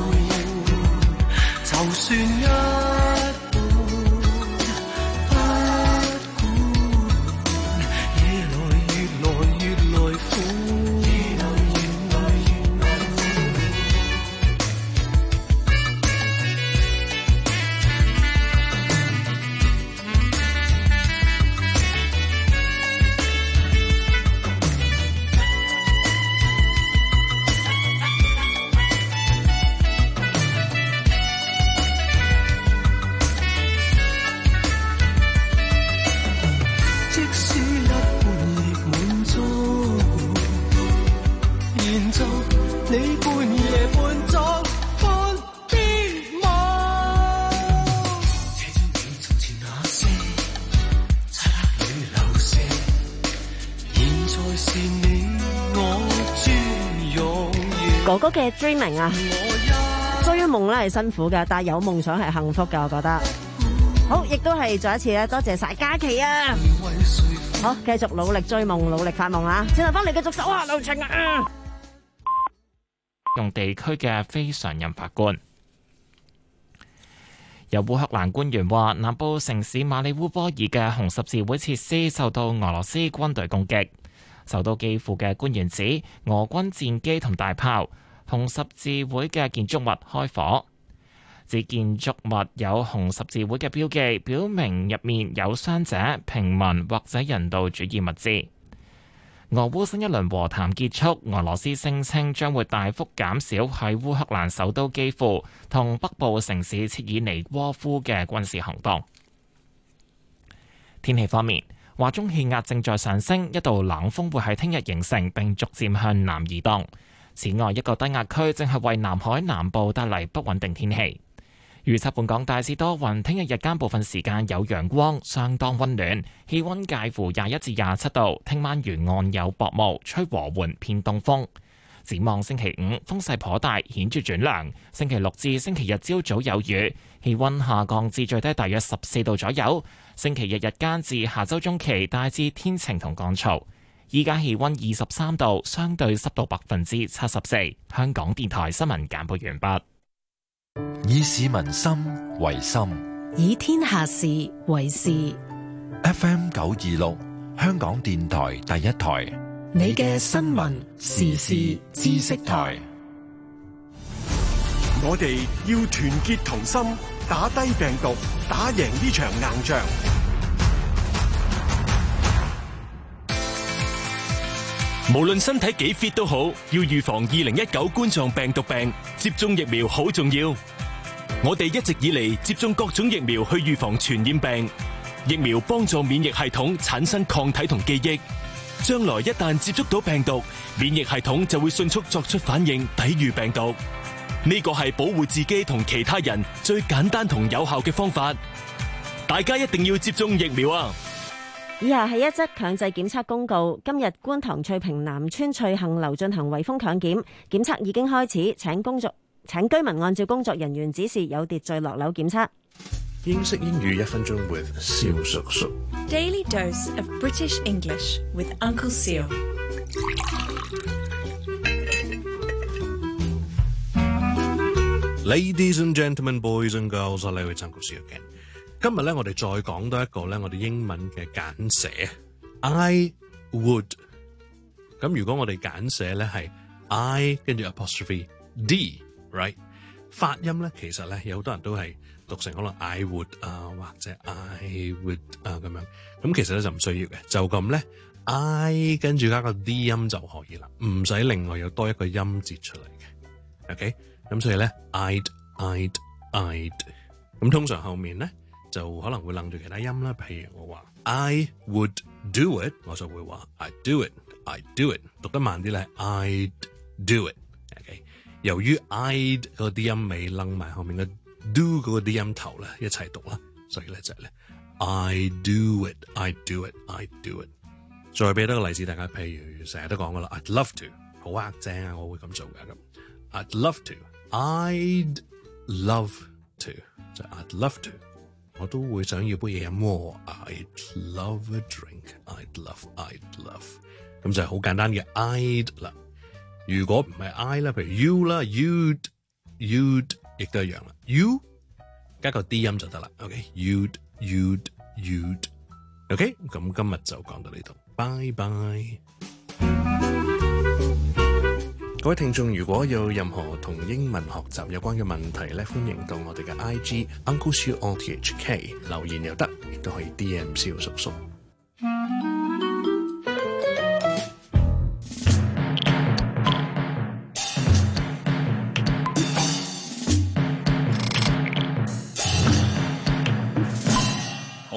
就算一半，不管夜來越來越來苦。 你半夜半昨半邊望。這張你從前那些漆黑裏流射，現在是你我專用。 哥哥嘅 dreaming 啊，追夢咧係辛苦㗎，但係有夢想係幸福㗎，我覺得。好，亦都係再一次咧，多謝晒嘉琪啊！好，繼續努力追夢，努力發夢啊！轉頭翻嚟繼續手下留情啊！ 用地區嘅非常任法官，有烏克蘭官員話，南部城市馬里烏波爾嘅紅十字會設施受到俄羅斯軍隊攻擊。首都基輔嘅官員指，俄軍戰機同大炮紅十字會嘅建築物開火，指建築物有紅十字會嘅標記，表明入面有傷者、平民或者人道主義物資。俄烏新一輪和談結束，俄羅斯聲稱將會大幅減少喺烏克蘭首都基輔同北部城市切爾尼戈夫嘅軍事行動。天氣方面，華中氣壓正在上升，一道冷鋒會喺聽日形成並逐漸向南移動。此外，一個低壓區正係為南海南部帶嚟不穩定天氣。預測本港大致多雲，聽日日間部分時間有陽光，相當溫暖，氣溫介乎廿一至廿七度。聽晚沿岸有薄霧，吹和緩偏東風。展望星期五風勢頗大，顯著轉涼。星期六至星期日朝早有雨，氣溫下降至最低大約十四度左右。星期日日間至下周中期大致天晴同乾燥。依家氣溫二十三度，相對濕度百分之七十四。香港電台新聞簡報完畢。 以市民心為心， 以天下事為事。 F M 九二六，香港電台第一台， 你嘅新聞時事知識台。 我哋要團結同心，打低病毒，打贏呢場硬仗。 無論身體幾 fit 都好，要預防二零一九冠狀病毒病，接種疫苗好重要。我哋一直以嚟接種各種疫苗去預防傳染病，疫苗幫助免疫系統產生抗體同記憶，將來一旦接觸到病毒，免疫系統就會迅速作出反應，抵禦病毒。呢個係保護自己同其他人最簡單同有效嘅方法。大家一定要接種疫苗啊！ 以下係一則強制檢測公告。今日觀塘翠屏南村翠杏樓進行圍封強檢，檢測已經開始，請工作請居民按照工作人員指示有秩序落樓檢測。 英式英語一分鐘 with 蕭叔叔。 Daily dose of British English with Uncle Seal。 Ladies and gentlemen, boys and girls， 我係 Uncle Seal again。今日咧，我哋再講多一個咧，我哋英文嘅簡寫 I would。咁如果我哋簡寫咧係 I 跟住 apostrophe D，right？ 發音咧其實咧有好多人都係讀成可能 I would 啊，或者 I would 啊咁樣。咁其實咧就唔需要嘅，就咁咧 I 跟住加個 D 音就可以啦，唔使另外有多一個音節出嚟嘅。OK， 咁所以咧 I'd I'd I'd， 咁通常後面咧就可能會楞住其他音啦，譬如我話 I would do it， 我就會話 I do it，I do it， 讀得慢啲咧 I'd do it。OK， 由於 I'd 嗰個 D 音尾楞埋後面嘅 do 嗰個 D 音頭咧一齊讀啦，所以咧就係咧 I do it，I do it，I do it。再俾多個例子大家，譬如成日都講噶啦 I'd love to， 好呃正啊，我會咁做嘅咁 I'd love to，I'd love to， 就 I'd love to。我都會想要杯嘢飲喎 I'd love a drink I'd love I'd love， 咁就係好簡單嘅 I'd 啦。如果唔係 I 啦，譬如 you 啦 you'd you'd 亦都一樣啦 you 加個 D 音就得啦。 OK you'd you'd you'd OK， 咁今日就講到呢度，拜拜。各位聽眾，如果有任何同英文學習有關嘅問題咧，歡迎到我哋嘅 I G Uncle Siu O T H K 留言又得，亦都可以 D M 蕭叔叔。 好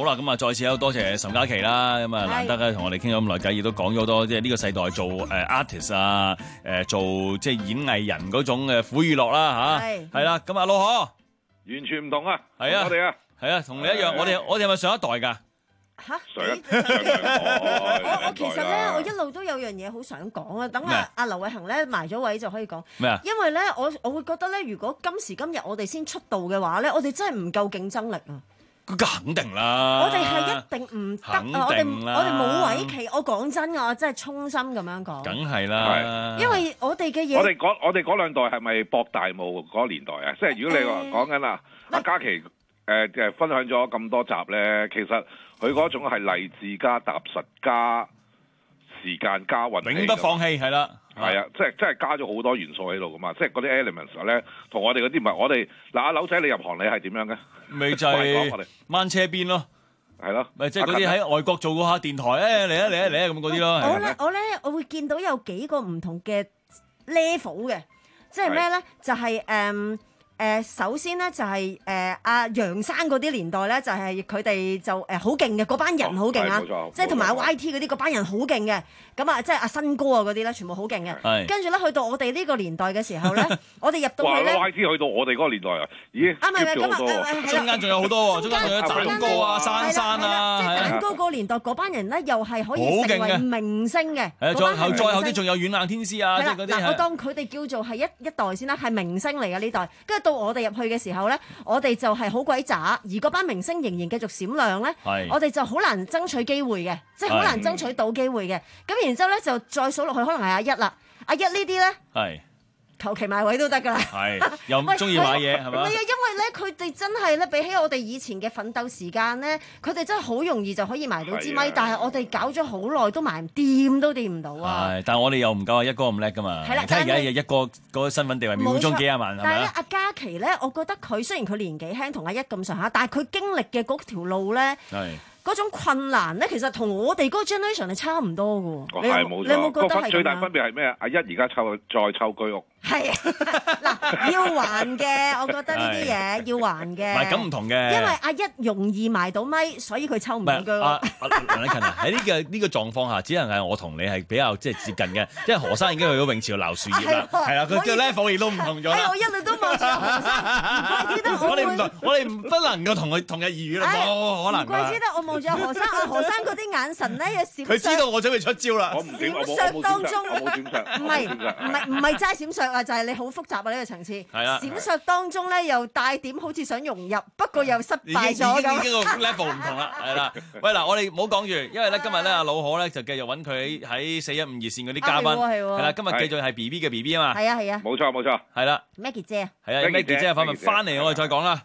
好啦，咁啊，再次好多謝岑嘉琪啦，咁啊難得咧同我哋傾咗咁耐偈，亦都講咗好多即係呢個世代做誒 artist 啊，誒做即係演藝人嗰種嘅苦與樂啦嚇，係係啦，咁啊老何完全唔同啊， 係啊， 我哋啊， 係啊，同你一樣，我哋我哋係咪上一代㗎？ 嚇！ 上一我我其實咧，我一路都有樣嘢好想講啊，等阿阿劉偉恒咧埋咗位就可以講。 咩啊？ 因為咧，我我會覺得咧，如果今時今日我哋先出道嘅話咧，我哋真係唔夠競爭力啊！ 咁肯定啦， 我哋係一定唔得啊！我哋我哋冇位企。我講真啊，我真係衷心咁樣講。 梗係啦， 因為我哋嘅嘢， 我哋嗰我哋嗰兩代係咪博大霧嗰個年代啊？即係如果你話講緊啊，阿嘉琪誒誒分享咗咁多集咧，其實佢嗰種係勵志加踏實加時間加運氣， 永不放棄係啦。 係啊，即係即係加咗好多元素喺度噶嘛，即係嗰啲 elements 咧，同我哋嗰啲唔係我哋嗱阿柳仔你入行你係點樣嘅？ 咪就係掹車邊咯， 係咯， 咪即係嗰啲喺外國做過下電台誒嚟啊嚟啊嚟啊咁嗰啲咯。 我咧我咧我會見到有幾個唔同嘅 level 嘅，即係咩咧？就係誒。誒首先咧就係誒阿楊生嗰啲年代咧，就係佢哋就誒好勁嘅，嗰班人好勁啊！即係同埋阿 Y T 嗰啲嗰班人好勁嘅，咁啊即係阿新哥啊嗰啲咧，全部好勁嘅。跟住咧去到我哋呢個年代嘅時候咧，我哋入到去咧 ，Y T 去到我哋嗰個年代啊，咦？ 啊唔係唔係咁啊， 中間仲有好多喎，中間仲有蛋糕啊、珊珊啊， 即係蛋糕個年代嗰班人咧，又係可以成為明星嘅。 係啊，再後再後啲仲有軟硬天師啊，即係嗰啲。 嗱，我當佢哋叫做係一一代先啦，係明星嚟嘅呢代，跟住到我哋入去嘅時候咧，我哋就係好鬼渣，而嗰班明星仍然繼續閃亮咧，我哋就好難爭取機會嘅，即係好難爭取到機會嘅。咁然之後咧就再數落去，可能係阿一啦，阿一呢啲咧，係求其買位都得㗎啦。係又唔中意買嘢係咪？ 唔係啊，因為咧佢哋真係咧比起我哋以前嘅奮鬥時間咧，佢哋真係好容易就可以埋到支咪，但係我哋搞咗好耐都埋唔掂，都掂唔到啊！ 係，但係我哋又唔夠阿一哥咁叻㗎嘛。係啦，睇下而家一哥嗰個身份地位秒鐘幾廿萬係咪啊？ 但係咧，阿嘉琪咧，我覺得佢雖然佢年紀輕，同阿一咁上下，但係佢經歷嘅嗰條路咧。係。嗰種困難咧，其實同我哋嗰個 generation 係差唔多嘅。 係冇錯。 你有冇覺得係咁樣？ 最大分別係咩啊？阿一而家湊再湊居屋。係啊，嗱，要還嘅，我覺得呢啲嘢要還嘅。 唔係咁唔同嘅。 因為阿一容易埋到咪，所以佢抽唔到居屋。 阿阿梁禮勤啊，喺呢個呢個狀況下，只能係我同你係比較即係接近嘅，因為何生已經去咗泳池度撈樹葉啦，係啦，佢嘅 level 亦都唔同咗啦。 我一路都望住何生， 我哋唔我哋唔不能夠同佢同日而語啦，冇可能。 唔怪之得我望住何生，阿何生嗰啲眼神咧，有閃。 佢知道我準備出招啦。 閃爍當中，唔係唔係唔係齋閃爍啊，就係你好複雜啊呢個層次。係啊。閃爍當中咧，又帶點好似想融入，不過又失敗咗咁。 已經個 level 唔同啦，係啦。喂嗱，我哋唔好講住，因為咧今日咧阿老何咧就繼續揾佢喺四一五熱線嗰啲嘉賓，係啦，今日繼續係 B B 嘅 B B 啊嘛。 係啊係啊。 冇錯冇錯。係啦。 Maggie 姐。 係啊 ，Maggie 姐嘅訪問翻嚟，我哋再講啦。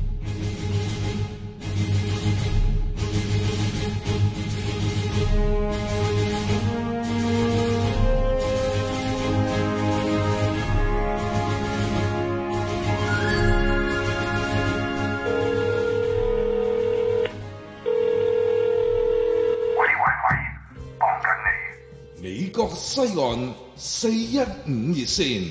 美國西岸四一五熱線。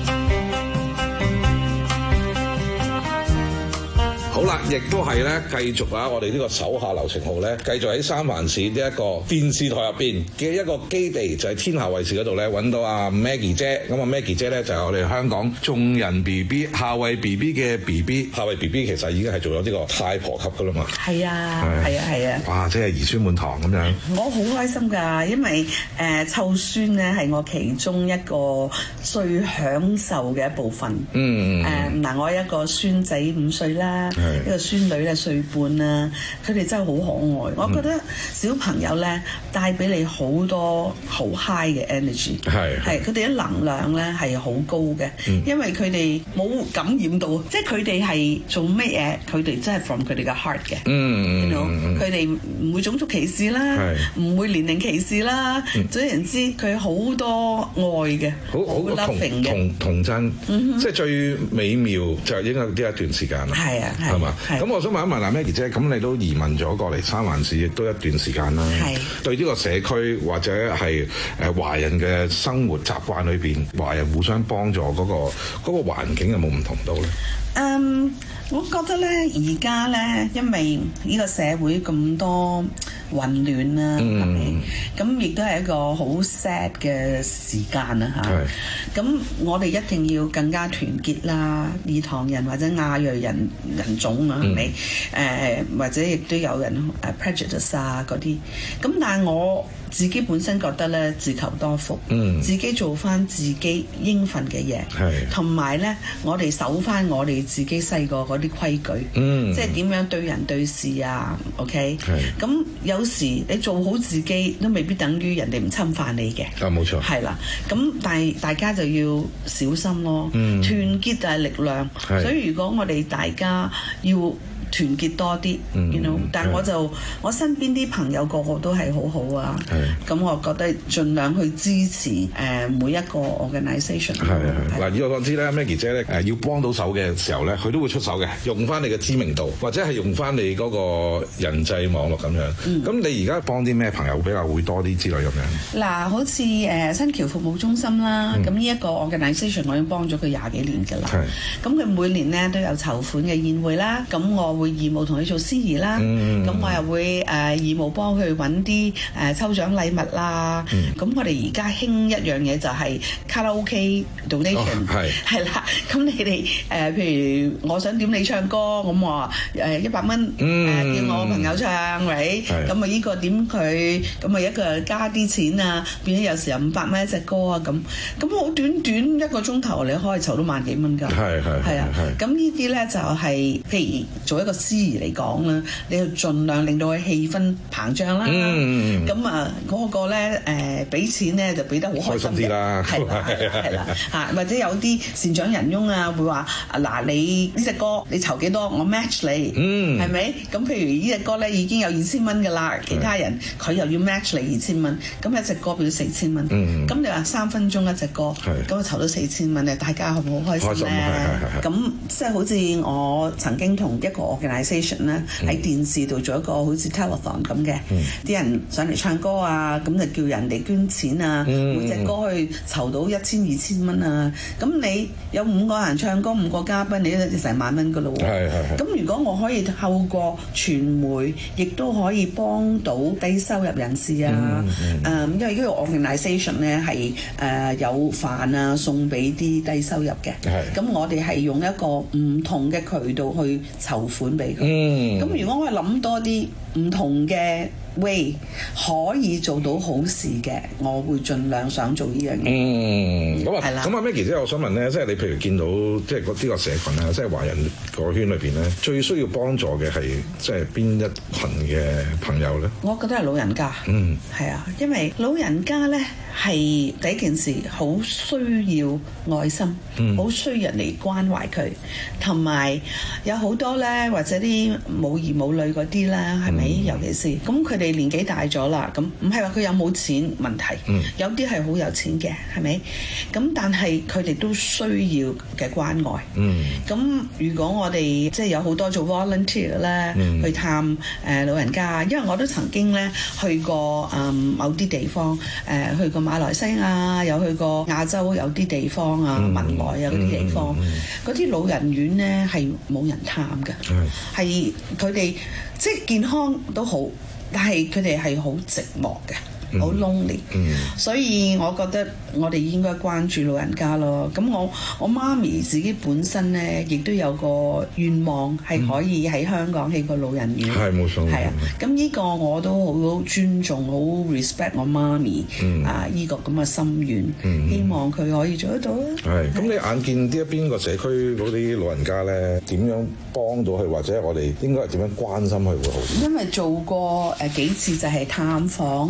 好啦，亦都係咧，繼續啊！我哋呢個手下留情號咧，繼續喺三藩市呢一個電視台入邊嘅一個基地，就係天下衛視嗰度咧揾到阿 Maggie 姐。咁啊 Maggie 姐咧就係我哋香港眾人 B B 夏慧 B B 嘅 B B。夏慧 B B 其實已經係做咗呢個太婆級噶啦嘛。 係啊，係啊，係啊。 哇！即係兒孫滿堂咁樣。 我好開心㗎，因為誒湊孫咧係我其中一個最享受嘅一部分。嗯誒嗱，我一個孫仔五歲啦。呢個孫女咧歲半啦，佢哋真係好可愛。我覺得小朋友咧帶俾你好多好 high 嘅 energy，係係佢哋嘅能量咧係好高嘅，嗯、因為佢哋冇感染到，即係佢哋係做乜嘢，佢哋真係 from 佢哋嘅 heart 嘅。嗯嗯佢哋唔會種族歧視啦，唔會年齡歧視啦。嗯、總言之，佢好多愛嘅，好好 loving 嘅， 童童真，嗯、哼即係最美妙就應該呢一段時間啦。係啊係。 嘛？咁我想問一問阿 Maggie 姐，咁你都移民咗過嚟三藩市，亦都一段時間啦。係對呢個社區或者係誒華人嘅生活習慣裏邊，華人互相幫助嗰、嗰個嗰、嗰個環境有冇唔同到咧？ 嗯。Um, 我覺得咧，而家咧，因為呢個社會咁多混亂啦，係咪？咁亦都係一個好 sad 嘅時間啊嚇。咁我哋一定要更加團結啦，異唐人或者亞裔人人種啊，係咪？誒、呃、或者亦都有人誒 prejudice 啊嗰啲。咁但係我自己本身覺得咧，自求多福，嗯、自己做翻自己應份嘅嘢，同埋咧，我哋守翻我哋自己細個嗰啲規矩，嗯、即係點樣對人對事啊 ，OK？咁有時你做好自己都未必等於人哋唔侵犯你嘅， 啊冇錯， 係啦。咁但係大家就要小心咯，嗯、團結就係力量，所以如果我哋大家要團結多啲 you know 但係我就我身邊啲朋友個個都係好好啊，咁我覺得盡量去支持誒、呃、每一個 organisation。係係嗱，以我所知咧 ，Maggie 姐咧誒要幫到手嘅時候咧，佢都會出手嘅，用翻你嘅知名度，或者係用翻你嗰個人際網絡咁樣。咁、嗯、你而家幫啲咩朋友比較會多啲之類咁樣？嗱、嗯， 好似誒、呃、新橋服務中心啦，咁呢一個 organisation 我已經幫咗佢廿幾年㗎啦。咁佢每年咧都有籌款嘅宴會啦，咁我會義務同佢做司儀啦，咁、嗯、我又會誒、呃、義務幫佢揾啲誒抽獎禮物啦。咁、嗯、我哋而家興一樣嘢就係卡拉 OK donation，係係啦。咁你哋誒、呃、譬如我想點你唱歌，咁我誒一百蚊誒叫我朋友唱，喂，咁啊呢個點佢，咁啊一個加啲錢啊，變咗有時候五百蚊一隻歌啊咁。咁好短短一個鐘頭你可以籌到萬幾蚊㗎。係係係啊。咁呢啲咧就係、是、譬如做一個司儀嚟講啦，你要盡量令到佢氣氛膨脹啦。咁、嗯、啊，嗰個咧誒俾錢咧就俾得好開心啲啦。係啦，係啦嚇，或者有啲善長人翁啊，會話嗱你呢隻歌你籌幾多，我 match 你，係咪、嗯？咁譬如呢隻歌咧已經有二千蚊㗎啦，其他人佢又要 match 你二千蚊，咁一隻歌變咗四千蚊。咁、嗯、你話三分鐘一隻歌，咁啊籌到四千蚊咧，大家好唔好開心咧？咁即係好似我曾經同一個 organisation 咧喺電視度做一個好似 telethon 咁嘅，啲、嗯、人上嚟唱歌啊，咁就叫人哋捐錢啊，嗯、每隻歌去籌到一千二千蚊啊，咁你有五個人唱歌，五個嘉賓，你都成萬蚊噶咯喎。係係。咁如果我可以透過傳媒，亦都可以幫到低收入人士啊，誒、嗯嗯嗯，因為呢個 organisation 咧係誒有飯啊送俾啲低收入嘅，咁我哋係用一個唔同嘅渠道去籌款俾佢。咁、嗯、如果我係諗多啲唔同嘅 way 可以做到好事嘅，我會盡量想做呢樣嘢。 嗯，咁啊，咁啊 Maggie 姐，我想問咧，即係你譬如見到即係嗰呢個社群啊，即係華人個圈裏邊咧，最需要幫助嘅係即係邊一群嘅朋友咧？ 我覺得係老人家。嗯，係啊，因為老人家咧係第一件事好需要愛心，好、嗯、需要人嚟關懷佢，同埋有好多咧或者啲冇兒冇女嗰啲啦，係咪？嗯、尤其是咁佢哋年紀大咗啦，咁唔係話佢有冇錢問題，嗯、有啲係好有錢嘅，係咪？咁但係佢哋都需要嘅關愛。咁、嗯、如果我哋即係有好多做 volunteer 咧、嗯，去探誒、呃、老人家，因為我都曾經咧去過誒、嗯、某啲地方，誒、呃、去過馬來西亞，有去過亞洲有啲地方啊，文萊啊嗰啲地方，嗰啲、嗯嗯、老人院咧係冇人探㗎，係佢哋即係健康都好，但係佢哋係好寂寞嘅。好 lonely，、嗯、所以我覺得我哋應該關注老人家咯。咁我我媽咪自己本身咧，亦都有個願望係可以喺香港起個老人院。係冇錯。係啊，咁呢個我都好尊重，好 respect 我媽咪、嗯、啊呢、這個咁嘅心願，嗯、希望佢可以做得到啊。 係。咁你眼見呢一邊個社區嗰啲老人家咧，點樣幫到佢，或者我哋應該係點樣關心佢會好啲？ 因為做過誒幾次就係探訪誒。呃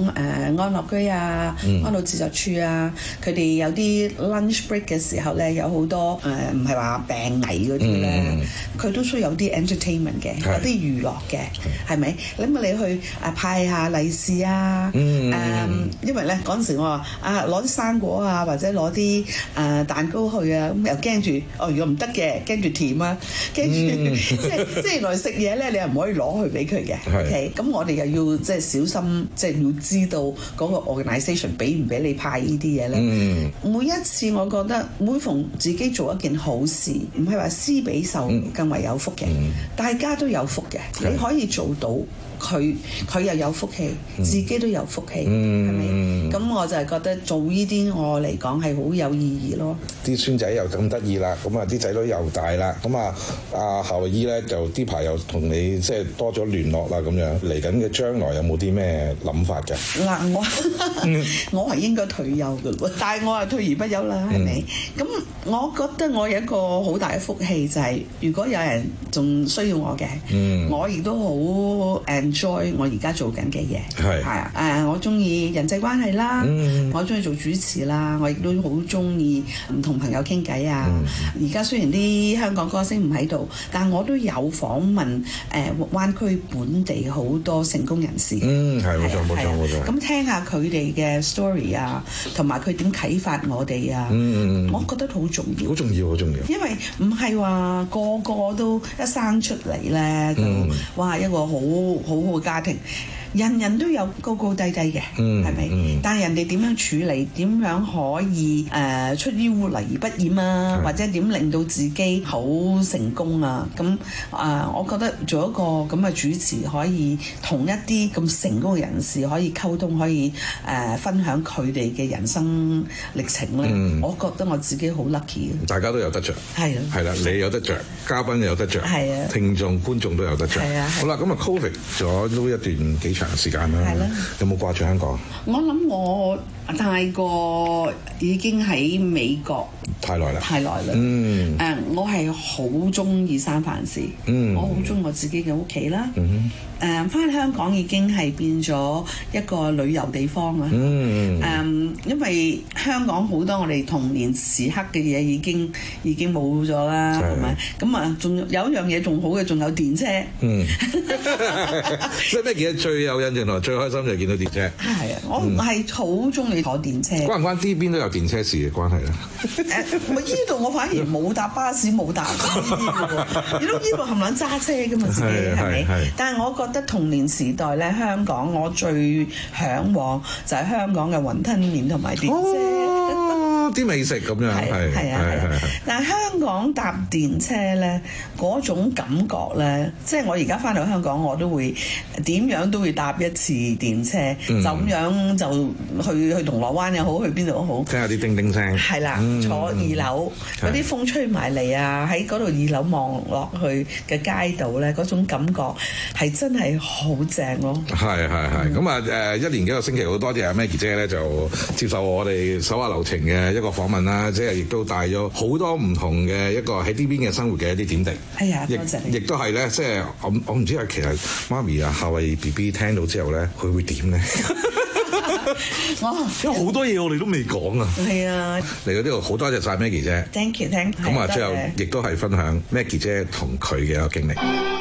安樂居啊、 嗯安老自助處啊，佢哋有啲 lunch break 嘅時候咧，有好多誒唔係話病危嗰啲咧，佢、嗯、都需要有啲 entertainment 嘅，有啲娛樂嘅，係咪？咁啊，你去誒派下利是啊，誒、 嗯嗯，因為咧嗰陣時我話啊攞啲生果啊，或者攞啲誒蛋糕去啊，咁又驚住哦，如果唔得嘅，驚住甜啊，驚住、嗯、即係即係原來食嘢咧，你又唔可以攞去俾佢嘅。OK，咁我哋又要即係小心，即係要知道嗰個 organisation 俾唔俾你派呢啲嘢咧。嗯、每一次我覺得每逢自己做一件好事，唔係話施比受更為有福嘅，嗯、大家都有福嘅，你可以做到。佢佢又有福氣，自己都有福氣，係咪、嗯？咁我就係覺得做呢啲我嚟講係好有意義咯。 啲孫仔又咁得意啦，咁啊啲仔女又大啦，咁啊阿夏慧姨咧就呢排又同你即係多咗聯絡啦，咁樣嚟緊嘅將來有冇啲咩諗法嘅？嗱，我我係應該退休嘅喎，但係我係退而不休啦，係咪？咁、嗯、我覺得我有一個好大嘅福氣就係、是，如果有人仲需要我嘅，嗯、我亦都好誒。enjoy 我而家做緊嘅嘢，係係啊誒，我中意人際關係啦，嗯、我中意做主持啦，我亦都好中意唔同朋友傾偈啊。而家、嗯、雖然啲香港歌星唔喺度，但我都有訪問誒、呃、灣區本地好多成功人士。嗯，係冇錯冇錯冇錯。咁聽下佢哋嘅 story 啊，同埋佢點啟發我哋啊，嗯、我覺得好重要，好重要好重要。因為唔係話個個都一生出嚟咧就、嗯、哇一個好好。好好嘅家庭，人人都有高高低低嘅，係咪？嗯、但係人哋點樣處理，點樣可以誒、呃、出於污泥而不染啊？是或者點令到自己好成功啊？咁啊、呃，我覺得做一個咁嘅主持，可以同一啲咁成功嘅人士可以溝通，可以誒、呃、分享佢哋嘅人生歷程咧。嗯、我覺得我自己好 lucky 嘅。大家都有得着，係啊，係啦，你有得着，嘉賓有得着，係啊，聽眾觀眾都有得着。係啊，好啦，咁啊 Covid 咗都一段幾長時間啦，有冇掛住香港？我諗我太過已經喺美國太耐啦，太耐啦。嗯，誒，我係好中意三藩市，嗯，我好中意我自己嘅屋企啦。嗯誒，翻香港已經係變咗一個旅遊地方啦。嗯，誒，因為香港好多我哋童年時刻嘅嘢已經已經冇咗啦，係咪？咁啊，仲有一樣嘢仲好嘅，仲有電車。嗯，即係咩嘢最有印象同埋最開心就係見到電車。係啊，我係好中意坐電車。關唔關呢邊都有電車事嘅關係咧？誒，咪依度我反而冇搭巴士，冇搭呢啲嘅喎。你都依度冚唪唥揸車㗎嘛，自己係咪？但係我覺得童年時代咧，香港我最嚮往就係香港嘅雲吞麵同埋電車，啲美食咁樣係係啊係啊！但係香港搭電車咧，嗰種感覺咧，即係我而家翻到香港，我都會點樣都會搭一次電車，嗯、就咁樣就去去銅鑼灣又好，去邊度都好，聽下啲叮叮聲。係啦，嗯、坐二樓嗰啲風吹埋嚟啊，喺嗰度二樓望落去嘅街道咧，嗰種感覺係真係好正咯。係係係，咁啊誒，一年幾個星期好多謝阿 Maggie 姐咧，就接受我哋手下留情嘅一個訪問啦，即係亦都帶咗好多唔同嘅一個喺呢邊嘅生活嘅一啲點滴。係啊，多謝你。亦都係咧，即係我我唔知啊，其實媽咪啊，夏慧 B B 聽到之後咧，佢會點咧？我因為好多嘢我哋都未講啊。係啊，嚟到呢度好多謝晒 Maggie 姐。Thank you，thank you。咁啊，最後亦都係分享 Maggie 姐同佢嘅一個經歷。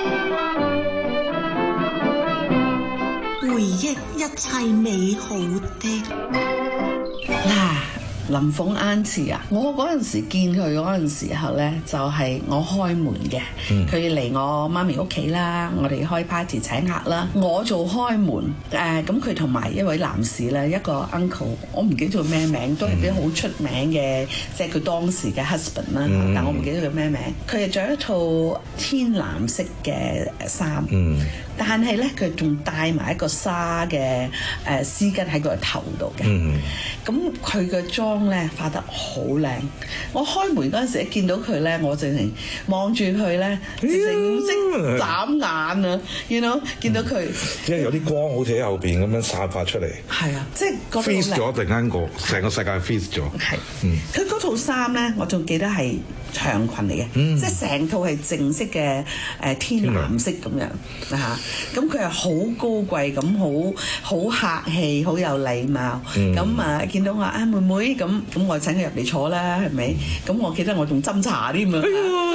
回憶一切美好的嗱。林鳳 Auntie 啊，我嗰陣時見佢嗰陣時候咧，就係、是、我開門嘅，佢嚟、嗯、我媽咪屋企啦，我哋開 party 請客啦，我做開門，誒咁佢同埋一位男士咧，一個 uncle， 我唔記得咗咩名，都係啲好出名嘅，即係佢當時嘅 husband 啦、嗯，但我唔記得佢咩名，佢係着一套天藍色嘅衫。嗯但係咧，佢仲帶埋一個紗嘅誒絲巾喺佢個頭度嘅。咁佢嘅妝咧化得好靚。我開門嗰陣時一見到佢咧，我直情望住佢咧，直情唔識眨眼啊！you know，見到佢，因為有啲光好似喺後邊咁樣散發出嚟。係啊，即係覺得 freeze 咗，突然間個成個世界 freeze 咗。係，嗯，佢嗰套衫咧，我仲記得係長裙嚟嘅， 嗯即係成套係正式嘅誒天藍色咁樣嚇。咁佢係好高貴咁，好好客氣，好有禮貌。咁、嗯、啊見到我啊妹妹咁，咁我請佢入嚟坐啦，係咪？咁我記得我仲斟茶添啊！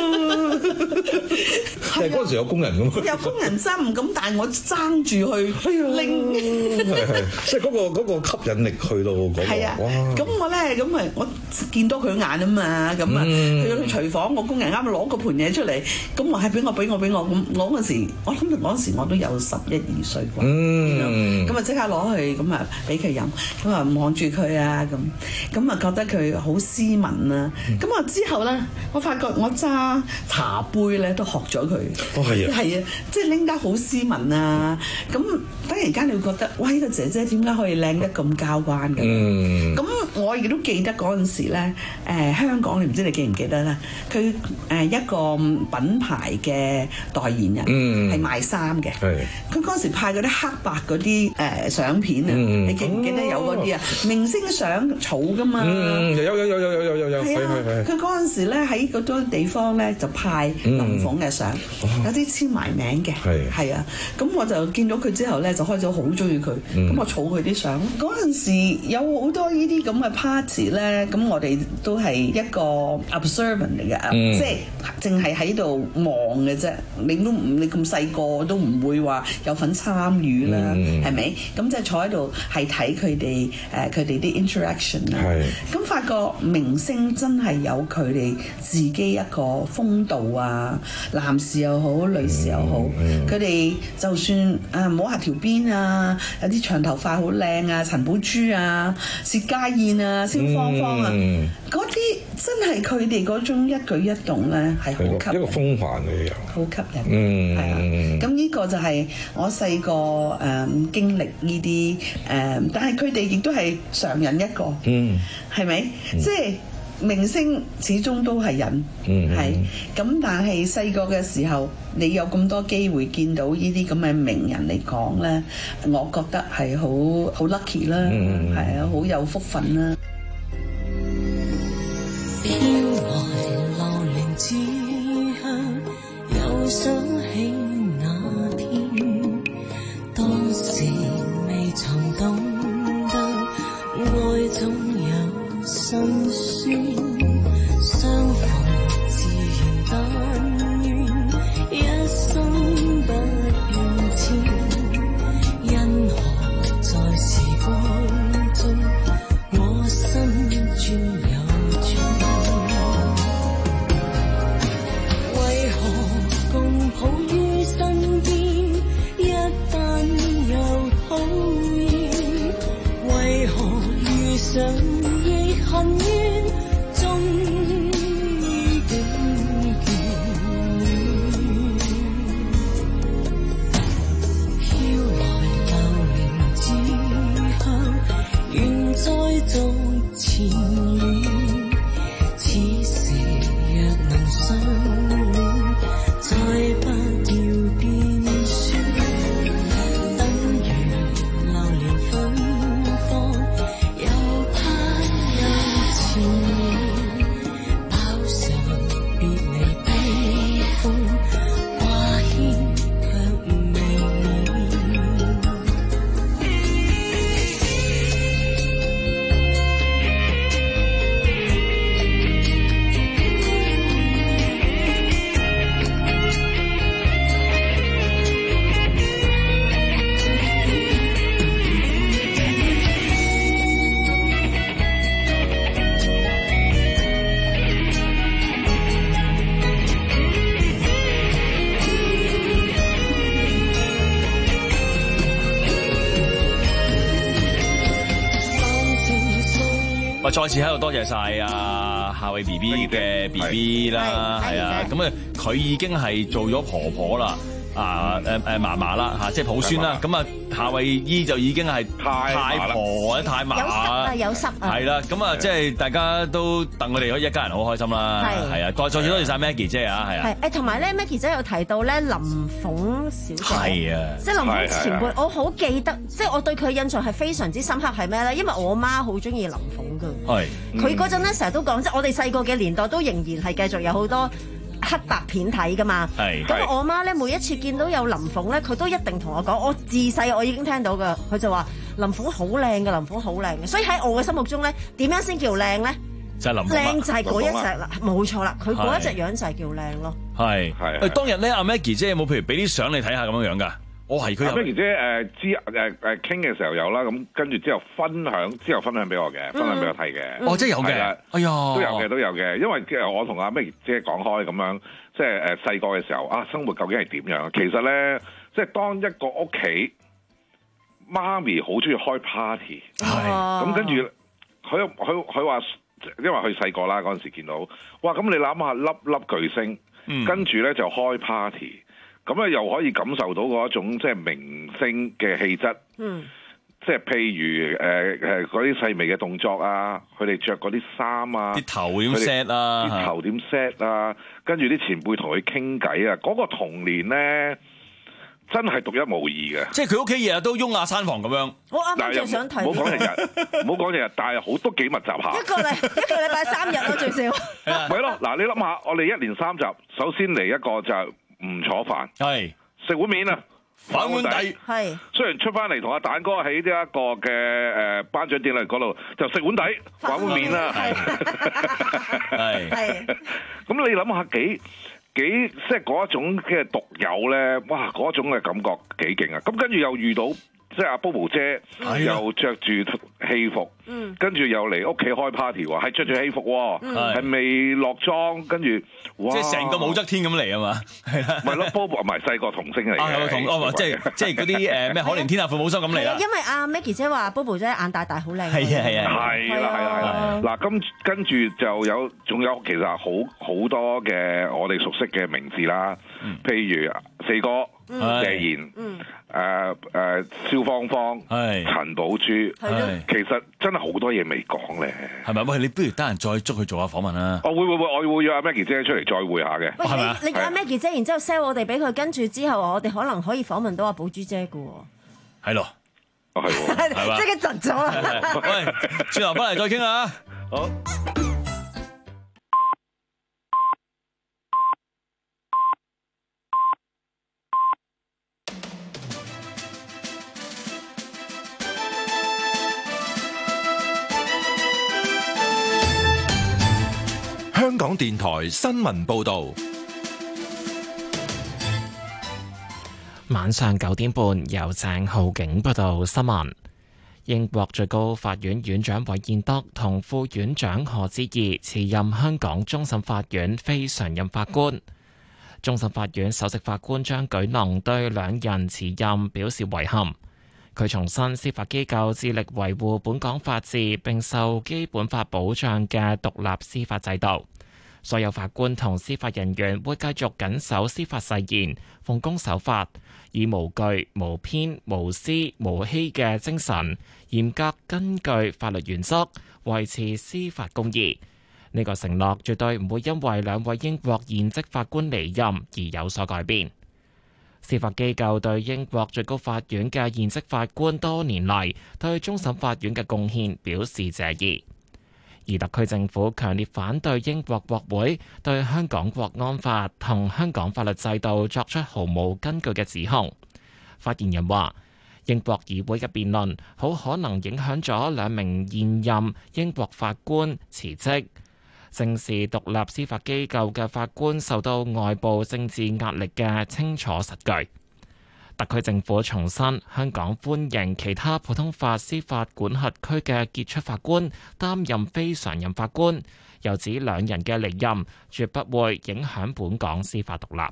其實嗰陣時有工人咁， 有工人斟咁，但係我爭住去拎， 係係，即係嗰個嗰個吸引力去到嗰個。係啊， 咁我咧咁啊，我見到佢眼啊嘛，咁啊去到廚房，我工人啱啱攞個盤嘢出嚟，咁我係俾我俾我俾我咁，我嗰陣時我諗嗰陣時我都有十一二歲啩，咁啊即刻攞去咁啊俾佢飲，咁啊望住佢啊咁，咁啊覺得佢好斯文啊，咁啊之後咧，我發覺我揸茶杯咧都學咗佢。 哦，係啊， 係啊，即係拎得好斯文啊！咁忽然間你會覺得，哇！呢個姐姐點解可以靚得咁交關嘅？嗯，咁我亦都記得嗰陣時咧，誒香港你唔知你記唔記得咧？佢誒一個品牌嘅代言人，係賣衫嘅。係，佢嗰陣時派嗰啲黑白嗰啲誒相片啊，你記唔記得有嗰啲啊？明星相儲㗎嘛？ 嗯，有有有有有有有有，係係係。 佢嗰陣時咧喺嗰啲地方咧就派林鳳嘅相。有啲簽埋名嘅，係係啊，咁我就見到佢之後咧，就開始好中意佢，咁、嗯、我儲佢啲相。嗰陣時有好多呢啲咁嘅 party 咧，咁我哋都係一個 observant 嚟嘅，嗯、即係淨係喺度望嘅啫。你都唔你咁細個都唔會話有份參與啦，係咪、嗯？咁即係坐喺度係睇佢哋誒佢哋啲 interaction 啦。咁發覺明星真係有佢哋自己一個風度啊，男士又好，女士又好，佢哋、嗯、就算啊摸下條辮啊，有啲長頭髮好靚啊，陳寶珠啊，薛家燕啊，蕭芳芳啊，嗰啲、嗯、真係佢哋嗰種一舉一動咧係好吸引，一個風範嘅又好吸引，嗯，係啊，咁呢個就係我細個誒經歷呢啲誒，但係佢哋亦都係常人一個，嗯，係咪？嗯、即係。明星始終都係人，係咁、嗯，但係細個嘅時候，你有咁多機會見到呢啲咁嘅名人嚟講咧，我覺得係好好 lucky 啦，係啊，好有福分啦。 飄來流連之鄉，又想起那天，當時未曾懂得愛總有辛酸，相逢自然但願一生不變遷，因何在時光中我心轉又轉，為何共抱於身邊一旦又討厭，為何遇上恨怨終於竟見面，飄來流連之鄉，願再做前緣，此時若能相戀，再不要變酸，等如流連芬芳，又怕前面飽嘗別離悲歡，掛牽卻未眠。 喂，再次喺度多謝晒阿夏慧 B B 嘅 B B 啦，係啊，咁啊佢已經係做咗婆婆啦。 啊誒誒嫲嫲啦嚇，即係抱孫啦。咁啊夏威夷就已經係太婆或者太嫲。 有濕啊，有濕啊。 係啦，咁啊即係大家都戥我哋可以一家人好開心啦。係係啊，再再次多謝晒 Maggie 姐啊，係啊。 係誒，同埋咧 Maggie 姐有提到咧林鳳小姐。係啊。即係林鳳前輩，我好記得，即係我對佢印象係非常之深刻，係咩咧？因為我媽好中意林鳳㗎。係。佢嗰陣咧成日都講，即係我哋細個嘅年代都仍然係繼續有好多黑白片睇噶嘛，咁我媽咧每一次見到有林鳳咧，佢都一定同我講，我自細我已經聽到噶，佢就話林鳳好靚嘅，林鳳好靚嘅，所以喺我嘅心目中咧，點樣先叫靚咧？就係林鳳，靚就係嗰一隻啦，冇錯啦，佢嗰一隻樣就係叫靚咯。係係，喂，當日咧阿 Maggie 姐有冇譬如俾啲相你睇下咁樣樣㗎？我係佢。Maggie 姐誒知誒誒傾嘅時候有啦，咁跟住之後分享之後分享俾我嘅，分享俾我睇嘅。哦，即係有嘅。哎呀，都有嘅，都有嘅。因為其實我同阿 Maggie 姐講開咁樣，即係誒細個嘅時候啊，生活究竟係點樣？其實咧，即係當一個屋企媽咪好中意開 party， 係咁跟住佢佢佢話，因為佢細個啦嗰陣時見到，哇！咁你諗下粒粒巨星，嗯、跟住咧就開 party。咁咧又可以感受到嗰一種即係明星嘅氣質，嗯，即係譬如誒誒嗰啲細微嘅動作啊，佢哋着嗰啲衫啊，啲頭點 set 啊，啲頭點 set 啊，跟住啲前輩同佢傾偈啊，嗰、嗰個童年咧真係獨一無二嘅。即係佢屋企日日都擁下山房咁樣。我啱啱就想睇，唔好講日日，唔好講日日，但係好都幾密集下。一個禮一個禮拜三日咯最少。係咯，嗱你諗下，我哋一連三集，首先嚟一個就係唔坐飯，係食碗面啊，反碗底，係雖然出翻嚟同阿蛋哥喺呢一個嘅誒頒獎典禮嗰度就食碗底反碗面啦，係係，咁你諗下幾幾即係嗰一種嘅獨有咧，哇嗰種嘅感覺幾勁啊！咁跟住又遇到即係阿 Bobo 姐又着住戲服，嗯、跟住又嚟屋企開 party 喎，係着住戲服喎，係、嗯、未落妝，跟住哇，即係成個武則天咁嚟啊嘛，係啦，咪咯 Bobo 唔係細個童星嚟嘅，童哦即係即係嗰啲誒咩可憐天下父母心咁嚟啦，因為阿 Maggie 姐話 Bobo 姐眼大大好靚，係啊係啊，係啦係啦係啦，嗱咁跟住就有仲有其實好好多嘅我哋熟悉嘅名字啦，嗯、譬如四哥。謝賢，誒誒，蕭芳芳，陳寶珠，其實真係好多嘢未講咧，係咪？喂，你不如得閒再捉佢做下訪問啦。哦，會會會，我會約阿 Maggie 姐出嚟再會下嘅，係咪？你叫阿 Maggie 姐，然之後 sell 我哋俾佢，跟住之後我哋可能可以訪問到阿寶珠姐噶。係咯，哦係，係嘛？即刻窒咗啊！喂，轉頭翻嚟再傾下。好。 香港電台新聞報道， 晚上九點半由鄭浩景報道新聞。英國最高法院院長韋彥德同副院長賀知義辭任香港終審法院非常任法官。終審法院首席法官張舉能對兩人辭任表示遺憾。佢重申司法機構致力維護本港法治並受基本法保障嘅獨立司法制度。所有法官同司法人員會繼續謹守司法誓言，奉公守法，以無懼、無偏、無私、無欺嘅精神，嚴格根據法律原則維持司法公義。呢個承諾絕對唔會因為兩位英國現職法官離任而有所改變。司法機構對英國最高法院嘅現職法官多年嚟對終審法院嘅貢獻表示謝意。而特區政府強烈反對英國國會對香港國安法同香港法律制度作出毫無根據嘅指控。發言人話：英國議會嘅辯論好可能影響咗兩名現任英國法官辭職，正是獨立司法機構嘅法官受到外部政治壓力嘅清楚實據。特區政府重申，香港歡迎其他普通法司法管轄區嘅傑出法官擔任非常任法官，又指兩人嘅離任絕不會影響本港司法獨立。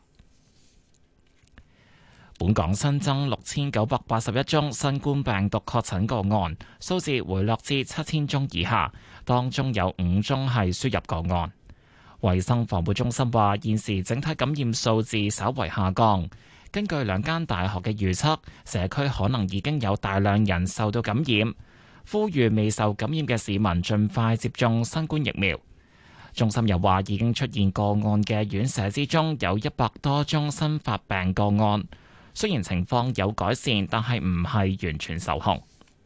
本港新增六千九百八十一宗新冠病毒確診個案，數字回落至七千宗以下，當中有五宗係輸入個案。衛生防護中心話，現時整體感染數字稍為下降。 根據兩間大學嘅預測，社區可能已經有大量人受到感染，呼籲未受感染嘅市民盡快接種新冠疫苗。中心又話，已經出現個案嘅院舍之中有一百多宗新發病個案，雖然情況有改善，但係唔係完全受控。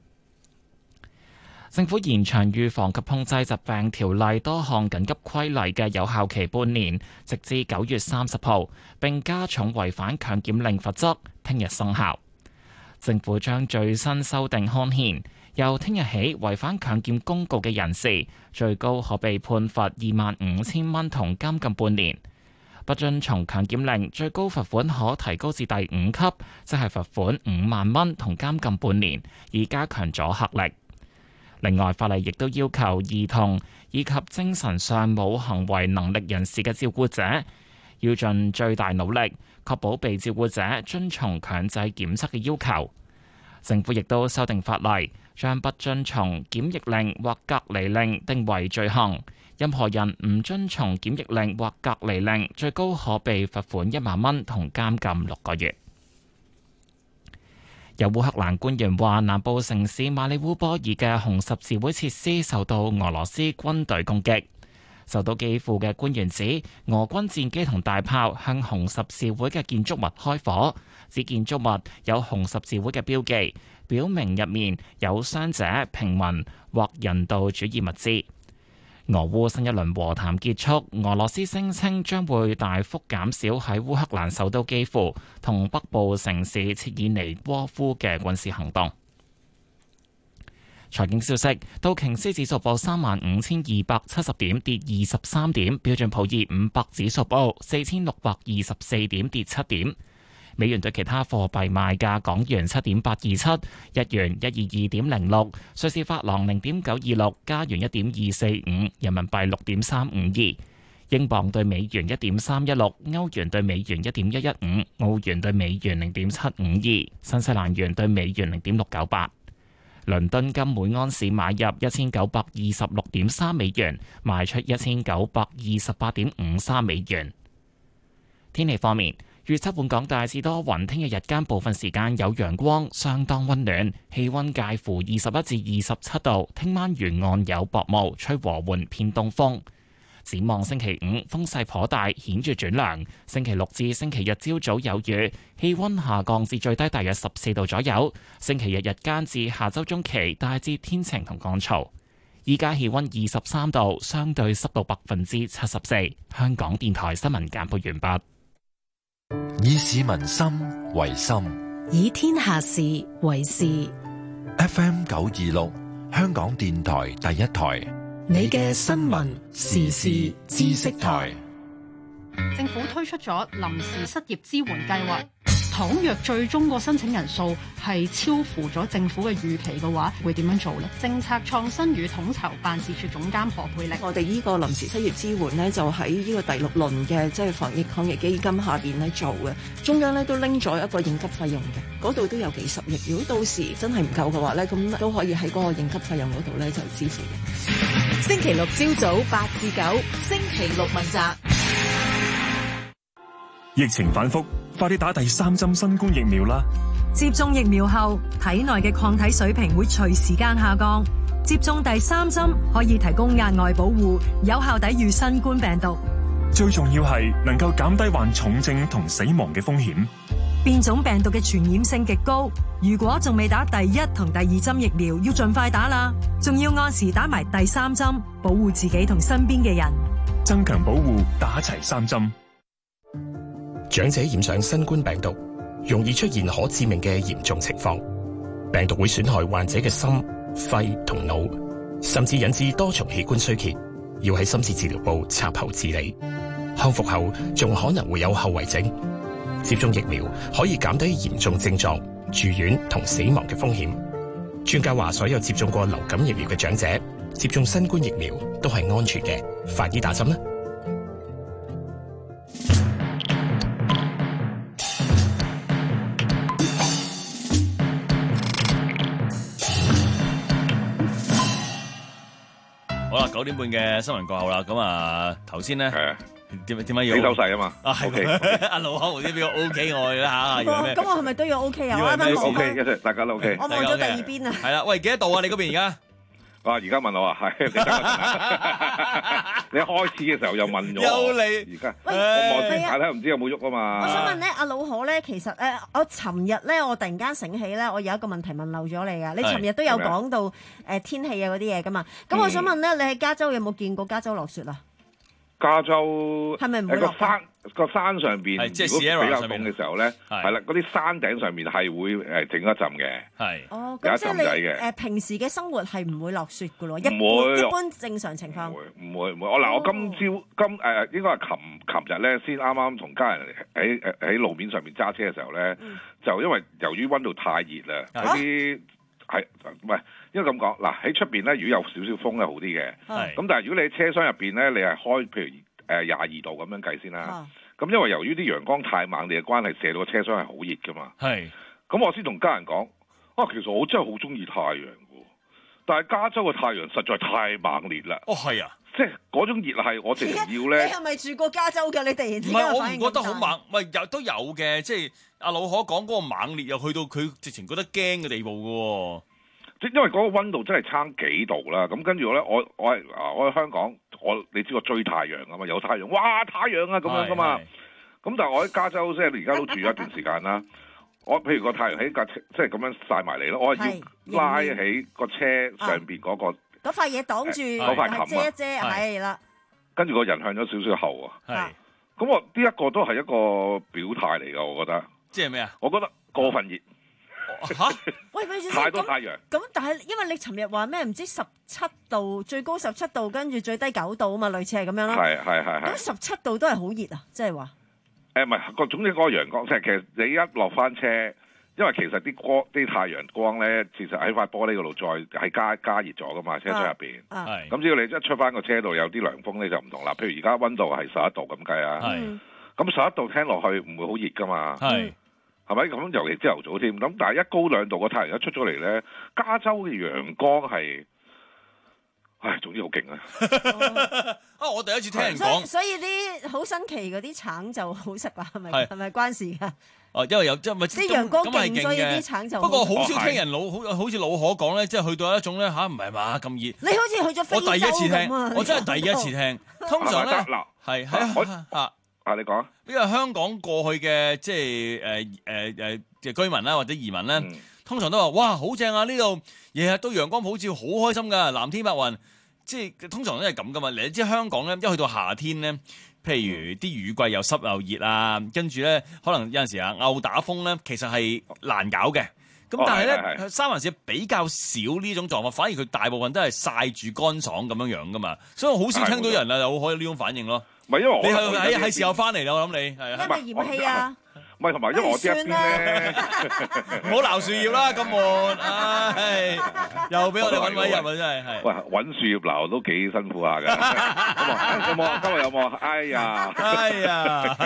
政府延長預防及控制疾病條例多項緊急規例嘅有效期半年，直至九月三十號，並加重違反強檢令罰則，聽日生效。政府將最新修訂刊憲，由聽日起違反強檢公告嘅人士，最高可被判罰二萬五千蚊同監禁半年；不遵從強檢令，最高罰款可提高至第五級，即係罰款五萬蚊同監禁半年，以加強阻嚇力。另外，法例亦都要求兒童以及精神上冇行為能力人士嘅照顧者，要盡最大努力，確保被照顧者遵從強制檢測嘅要求。政府亦都修訂法例，將不遵從檢疫令或隔離令定為罪行。任何人唔遵從檢疫令或隔離令，最高可被罰款一萬蚊同監禁六個月。有烏克蘭官員話，南部城市馬里烏波爾嘅紅十字會設施受到俄羅斯軍隊攻擊。受到基輔嘅官員指，俄軍戰機同大炮向紅十字會嘅建築物開火，指建築物有紅十字會嘅標記，表明入面有傷者、平民或人道主義物資。俄烏新一輪和談結束，俄羅斯聲稱將會大幅減少喺烏克蘭首都基輔同北部城市切爾尼戈夫嘅軍事行動。財經消息，道瓊斯指數報三萬五千二百七十點，跌二十三點；標準普爾五百指數報四千六百二十四點，跌七點。美元對其他貨幣賣價：港元七點八二七，日元一二二點零六，瑞士法郎零點九二六，加元一點二四五，人民幣六點三五二，英鎊對美元一點三一六，歐元對美元一點一一五，澳元對美元零點七五二，新西蘭元對美元零點六九八。倫敦金每安士買入一千九百二十六點三美元，賣出一千九百二十八點五三美元。天氣方面，預測本港大致多雲，聽日日間部分時間有陽光，相當溫暖，氣溫介乎二十一至二十七度。聽晚沿岸有薄霧，吹和緩偏東風。展望星期五風勢頗大，顯著轉涼。星期六至星期日朝早有雨，氣溫下降至最低大約十四度左右。星期日日間至下周中期大致天晴同乾燥。依家氣溫二十三度，相對濕度百分之七十四。香港電台新聞簡報完畢。 以市民心為心， 以天下事為事。 F M 九二六，香港電台第一台， 你嘅新聞時事知識台。 政府推出咗臨時失業支援計劃，倘若最終個申請人數係超乎咗政府嘅預期嘅話，會點樣做呢？政策創新與統籌辦事處總監何佩玲， 我哋呢個臨時失業支援呢，就喺呢個第六輪嘅即係防疫抗疫基金下邊咧做嘅，中央咧都拎咗一個應急費用嘅，嗰度都有幾十億。如果到時真係唔夠嘅話咧，咁都可以喺嗰個應急費用嗰度咧就支付嘅。 星期六朝早八至九，星期六問責。 疫情反覆，快啲打第三針新冠疫苗啦！ 接種疫苗後，體內嘅抗體水平會隨時間下降。接種第三針可以提供額外保護，有效抵禦新冠病毒。 最重要係能夠減低患重症同死亡嘅風險。 變種病毒嘅傳染性極高，如果仲未打第一同第二針疫苗，要盡快打啦！仲要按時打埋第三針，保護自己同身邊嘅人。 增強保護，打齊三針。 長者染上新冠病毒，容易出現可致命嘅嚴重情況。病毒會損害患者嘅心、肺同腦，甚至引致多重器官衰竭，要喺深切治療部插喉治理。康復後仲可能會有後遺症。接種疫苗可以減低嚴重症狀、住院同死亡嘅風險。專家話，所有接種過流感疫苗嘅長者接種新冠疫苗都係安全嘅，快啲打針啦！ 好啦，九點半嘅新聞過後啦，咁啊頭先咧， 點點解要你手勢啊嘛？ 啊係 OK， 阿老可無知邊個 OK 我啦嚇？ 咁我係咪都要 OK 啊？我啱啱 OK，一齊大家都 OK。 我望咗第二邊啊。 係啦，喂，幾多度啊？你嗰邊而家？ 哇！而家問我啊，係你等我陣你一開始嘅時候又問咗， 又嚟而家喂我望係啊睇睇唔知有冇喐啊嘛。 我想問咧，阿老可咧，其實誒，我尋日咧，我突然間醒起咧，我有一個問題問漏咗你㗎。你尋日都有講到誒天氣啊嗰啲嘢㗎嘛？咁我想問咧，你喺加州有冇見過加州落雪啊？ 加州係咪唔會落個山個山上邊， 即係如果比 Sierra 較上面凍嘅時候咧，係啦，嗰啲山頂上面係會誒整一陣嘅， 係哦， 有一咁即係你陣仔嘅。 誒平時嘅生活係唔會落雪㗎咯，一般唔會一般正常情況。 唔會唔會，我嗱我今朝今誒應該係琴琴日咧，先啱啱同家人喺誒喺路面上面揸車嘅時候咧，就因為由於溫度太熱啦，嗰啲係唔係因為咁講嗱喺出邊咧，如果有少少風咧好啲嘅，咁但係如果你喺車廂入邊咧，你係開譬如誒廿二度咁樣計先啦，咁因為由於啲陽光太猛烈嘅關係，射到個車廂係好熱噶嘛， 係， 咁我先同家人講，啊其實我真係好中意太陽。但係加州嘅太陽實在太猛烈啦！ 哦，係啊， 即係嗰種熱係我直情要你咧。 係咪住過加州㗎？你突然之間唔係，我唔覺得反應咁大好猛，喂，有都有嘅，即係阿老可講嗰個猛烈，又去到佢直情覺得驚嘅地步嘅喎。 即因為嗰個溫度真係差幾度啦，咁跟住我咧，我我係啊，我喺香港，我你知我追太陽啊嘛，有太陽，哇太陽啊咁樣噶嘛。咁但係我喺加州即係而家都住咗一段時間啦。我譬如個太陽喺架車，即係咁樣曬埋嚟咯，我係要拉起個車上邊嗰、嗰個嗰塊嘢擋住， 嗰塊冚遮一遮，係啦。 跟住個人向咗少少後啊。係。咁我呢一個都係一個表態嚟㗎，我覺得。 即係咩啊？ 我覺得過分熱。 嚇！ 喂，咪住先， 太多太陽。 咁但係因為你尋日話咩唔知十七度，最高十七度，跟住最低九度啊嘛，類似係咁樣啦。 係係係係。 咁十七度都係好熱啊，即係話。誒唔係，個總之嗰個陽光，即係其實你一落翻車，因為其實啲光啲太陽光咧，其實喺塊玻璃嗰度再係加加熱咗噶嘛，車廂入邊。係。咁只要你一出翻個車度有啲涼風咧，就唔同啦。譬如而家溫度係十一度咁計啊。係。咁十一度聽落去唔會好熱噶嘛。係。係咪咁？尤其朝頭早添。咁但係一高兩度個太陽一出咗嚟咧，加州嘅陽光係。唉，總之好勁啊！ 啊，我第一次聽人講， 所以啲好新奇嗰啲橙就好食啦，係咪？係咪關事㗎？ 哦，因為有即係咪啲陽光勁，所以嘅啲橙就不過好少聽人老好好似老可講咧，即係去到一種咧吓，唔係嘛咁熱。 你好似去咗非洲咁啊！ 我第一次聽，我真係第一次聽。通常咧係係啊啊，你講啊， 因為香港過去嘅即係誒誒誒嘅居民啦或者移民咧，通常都話哇好正啊！呢度日日都陽光普照，好開心㗎，藍天白雲。即係通常都係咁噶嘛，你知香港咧，一去到夏天咧，譬如啲雨季又濕又熱啊，跟住咧可能有陣時啊偶打風咧，其實係難搞嘅。咁但係咧，哦、三藩市比較少呢種狀況，反而佢大部分都係曬住乾爽咁樣樣噶嘛，所以我好少聽到人啊有可以呢種反應咯。 唔係因為我你係係係時候翻嚟啦，我諗你係啊。 因為嫌棄啊。 唔係同埋，因為我啲一邊咧， 唔好鬧樹葉啦，咁悶，唉，又俾我哋揾位入啊，真係係。 喂，揾樹葉鬧都幾辛苦下㗎。有冇？今日有冇？哎呀， 哎呀，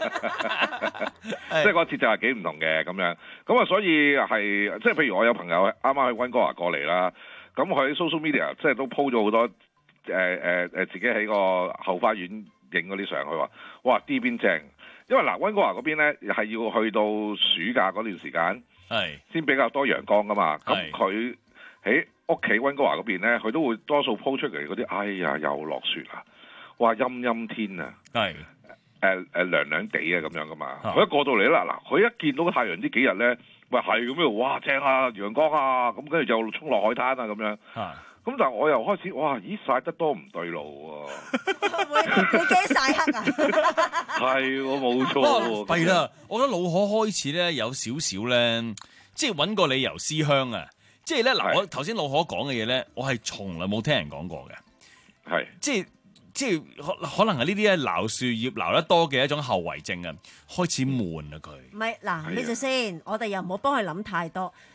即係個節奏係幾唔同嘅咁樣。咁啊，所以係即係譬如我有朋友啱啱去溫哥華過嚟啦，咁佢喺 social media 即係都 po 咗好多誒誒誒自己喺個後花園影嗰啲相，佢話：哇，呢邊正！因為嗱，溫哥華嗰邊咧係要去到暑假嗰段時間，係先比較多陽光噶嘛。咁佢喺屋企溫哥華嗰邊咧，佢都會多數 po 出嚟嗰啲，哎呀又落雪啦，哇陰陰天啊，係誒誒涼涼地啊咁樣噶嘛。佢一過到嚟啦，嗱佢一見到個太陽呢幾日咧，喂係咁樣，哇正啊陽光啊，咁跟住就衝落海灘啊咁樣。咁但係我又開始，哇！咦，曬得多唔對路喎， 會會驚曬黑啊？ 係喎，冇錯。 係啦，我覺得老可開始咧有少少咧，即係揾個理由思鄉啊！即係咧嗱，我頭先老可講嘅嘢咧，我係從來冇聽人講過嘅，係即係即係可可能係呢啲咧鬧樹葉鬧得多嘅一種後遺症啊，開始悶啊佢。 唔係嗱，呢隻先，我哋又唔好幫佢諗太多。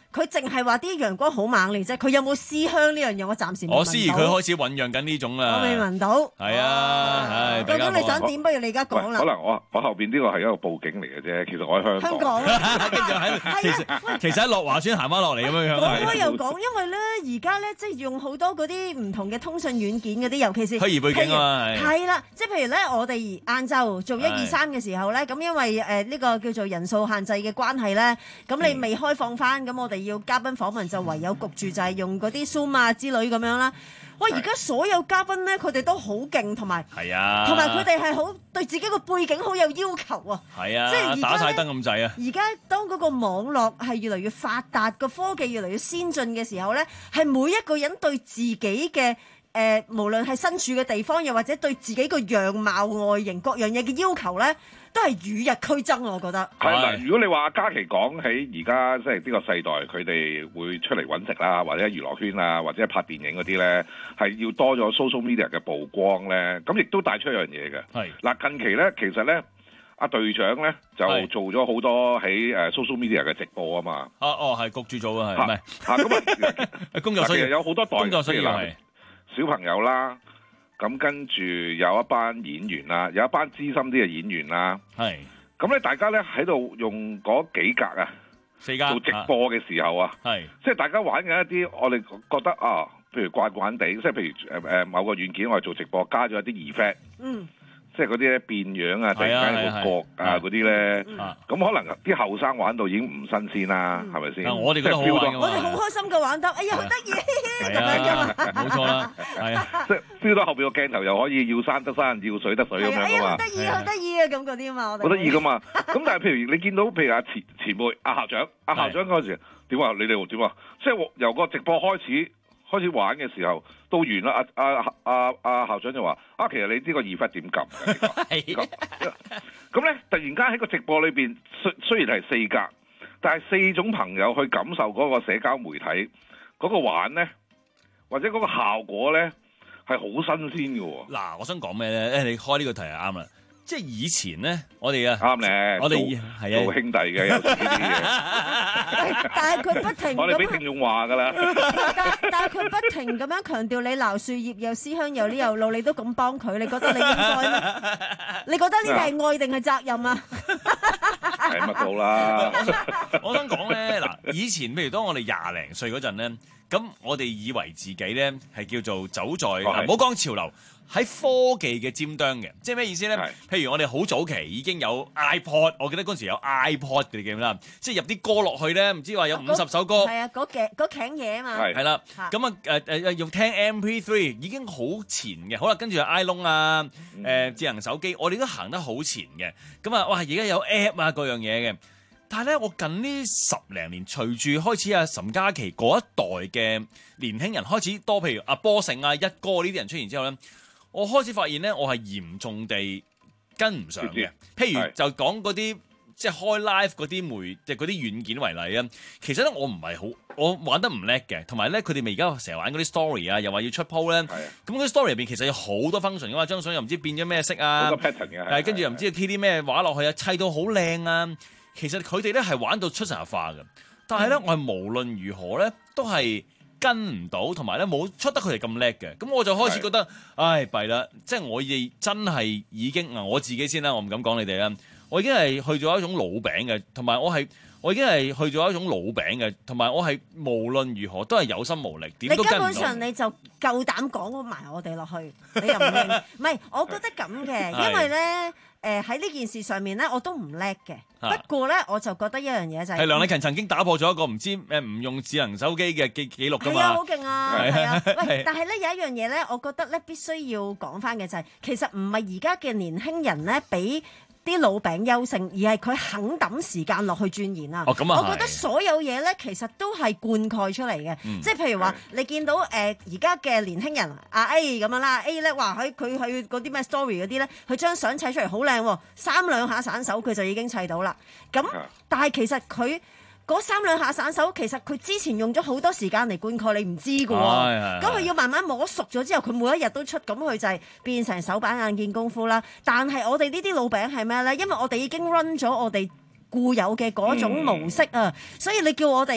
佢淨係話啲陽光好猛烈啫，佢有冇思鄉呢樣嘢？我暫時未聞到。 我思疑佢開始醖釀緊呢種啦。 我未聞到。 係啊，係。 究竟你想點？不如你而家講啦。 可能我我後邊呢個係一個報警嚟嘅啫，其實我喺香港。 香港啊， 跟住喺其實其實喺樂華村行翻落嚟咁樣樣。 講開又講，因為咧而家咧即係用好多嗰啲唔同嘅通訊軟件嗰啲，尤其是虛擬背景啊嘛。 係啦，即係譬如咧，我哋晏晝做一二三嘅時候咧，咁因為誒呢個叫做人數限制嘅關係咧，咁你未開放翻，咁我哋要嘉賓訪問就唯有焗住就係用嗰啲 Zoom 啊之類咁樣啦。喂，而家所有嘉賓咧，佢哋都好勁，同埋係啊， 同埋佢哋係好對自己個背景好有要求啊。 係啊， 即係而家打晒燈咁滯啊！ 而家當嗰個網絡係越嚟越發達，個科技越嚟越先進嘅時候咧，係每一個人對自己嘅誒、呃，無論係身處嘅地方，又或者對自己個樣貌、外形各樣嘢嘅要求咧，都係與日俱增。我覺得係啦。如果你話嘉琪講起而家即係呢個世代，佢哋會出嚟揾食啦，或者娛樂圈啊，或者拍電影嗰啲咧，係要多咗 social media 嘅曝光咧，咁亦都帶出一樣嘢嘅。係嗱，近期咧，其實咧，阿隊長咧就做咗好多喺誒 social media 嘅直播啊嘛。 啊哦，係焗住做啊，係咪？ 嚇咁啊， 工作需要有好多代， 工作需要係小朋友啦。咁跟住有一班演員啦，有一班資深啲嘅演員啦。係。咁咧，大家咧喺度用嗰幾格啊， 四格做直播嘅時候啊， 係， 即係大家玩緊一啲我哋覺得啊，譬如怪怪地，即係譬如誒誒、呃、某個軟件我哋做直播加咗一啲 effect。嗯。即係嗰啲咧變樣啊，突然間有個角啊嗰啲咧，咁可能啲後生玩到已經唔新鮮啦，係咪先？ 我哋覺得好玩㗎嘛， 我哋好開心嘅玩得，哎呀好得意咁樣㗎嘛， 冇錯啦，係啊， 即係 feel 到後邊個鏡頭又可以要山得山，要水得水咁樣㗎嘛， 哎呀好得意好得意啊咁嗰啲嘛，我哋好得意㗎嘛，咁但係譬如你見到譬如阿前前輩阿校長，阿校長嗰陣時點啊？你哋點啊？即係由個直播開始。開始玩嘅時候，到完啦，阿阿阿阿校長就話：啊，其實你呢個二忽點撳嘅？咁咧，突然間喺個直播裏邊，雖雖然係四格，但係四種朋友去感受嗰個社交媒體嗰個玩咧，或者嗰個效果咧，係好新鮮嘅喎。 嗱，我想講咩咧？誒，你開呢個題係啱啦。即係以前咧，我哋啊啱咧， 我哋係啊做兄弟嘅有時呢啲嘢。 但係佢不停我哋俾聽眾話㗎啦。 但但係佢不停咁樣強調你鬧樹葉又思鄉又呢又路，你都咁幫佢，你覺得你應該咩？你覺得呢個係愛定係責任啊？ 係乜好啦？ 我想講咧，嗱，以前譬如當我哋廿零歲嗰陣咧，咁我哋以為自己咧係叫做走在唔好講潮流。喺科技嘅尖端嘅，即係咩意思咧？譬如我哋好早期已經有 iPod， 我記得嗰陣時有 iPod 嘅記啦，即係入啲歌落去咧，唔知話有五十首歌。 係啊，嗰頸嗰頸嘢啊嘛。 係啦，咁啊誒誒用聽 M P 三已經好前嘅，好啦，跟住有 iPhone 啊，誒、呃、智能手機，我哋都行得好前嘅。咁啊，哇！而家有 App 啊，各樣嘢嘅。但係咧，我近呢十零年，隨住開始阿岑嘉琪嗰一代嘅年輕人開始多，譬如阿波成啊、一哥呢啲人出現之後咧。我開始發現咧，我係嚴重地跟唔上嘅。譬如就講嗰啲即係開 live 嗰啲媒，即係嗰啲軟件為例啊。其實咧，我唔係好，我玩得唔叻嘅。同埋咧，佢哋咪而家成日玩嗰啲 story 啊，又話要出 po 咧。咁嗰啲 story 入邊其實有好多 function 噶嘛，張相又唔知變咗咩色啊， 好多 pattern 嘅。 係跟住又唔知 key 啲咩畫落去啊，砌到好靚啊。其實佢哋咧係玩到出神入化嘅。但係咧，我係無論如何咧，都係跟唔到，同埋咧冇出得佢哋咁叻嘅，咁我就開始覺得，唉弊啦！即係我亦真係已經啊，我自己先啦，我唔敢講你哋啦，我已經係去咗一種老餅嘅，同埋我係我已經係去咗一種老餅嘅，同埋我係無論如何都係有心無力，點都跟唔到。你根本上你就夠膽講埋我哋落去，你又唔認？唔係，我覺得咁嘅，因為咧。誒喺呢件事上面咧，我都唔叻嘅。不過咧，我就覺得一樣嘢就係、是、 梁禮勤曾經打破咗一個唔知誒唔用智能手機嘅記記錄㗎嘛。 係啊，好勁啊！係啊，喂！但係咧有一樣嘢咧，我覺得咧必須要講翻嘅就係、是，其實唔係而家嘅年輕人咧比啲老餅優勝，而係佢肯抌時間落去鑽研啊！ 哦，咁啊， 我覺得所有嘢咧，其實都係灌溉出嚟嘅。嗯、即係譬如話，你見到誒而家嘅年輕人阿 A 咁樣啦 ，A 咧話佢佢去嗰啲咩 story 嗰啲咧，佢將相砌出嚟好靚喎，三兩下散手佢就已經砌到啦。咁但係其實佢嗰三兩下散手，其實佢之前用咗好多時間嚟灌溉，你唔知㗎喎。咁佢、哎、要慢慢摸熟咗之後，佢每一日都出，咁佢就係變成手板眼見功夫啦。但係我哋呢啲老餅係咩咧？因為我哋已經 run 咗我哋固有嘅嗰種模式啊，嗯、所以你叫我哋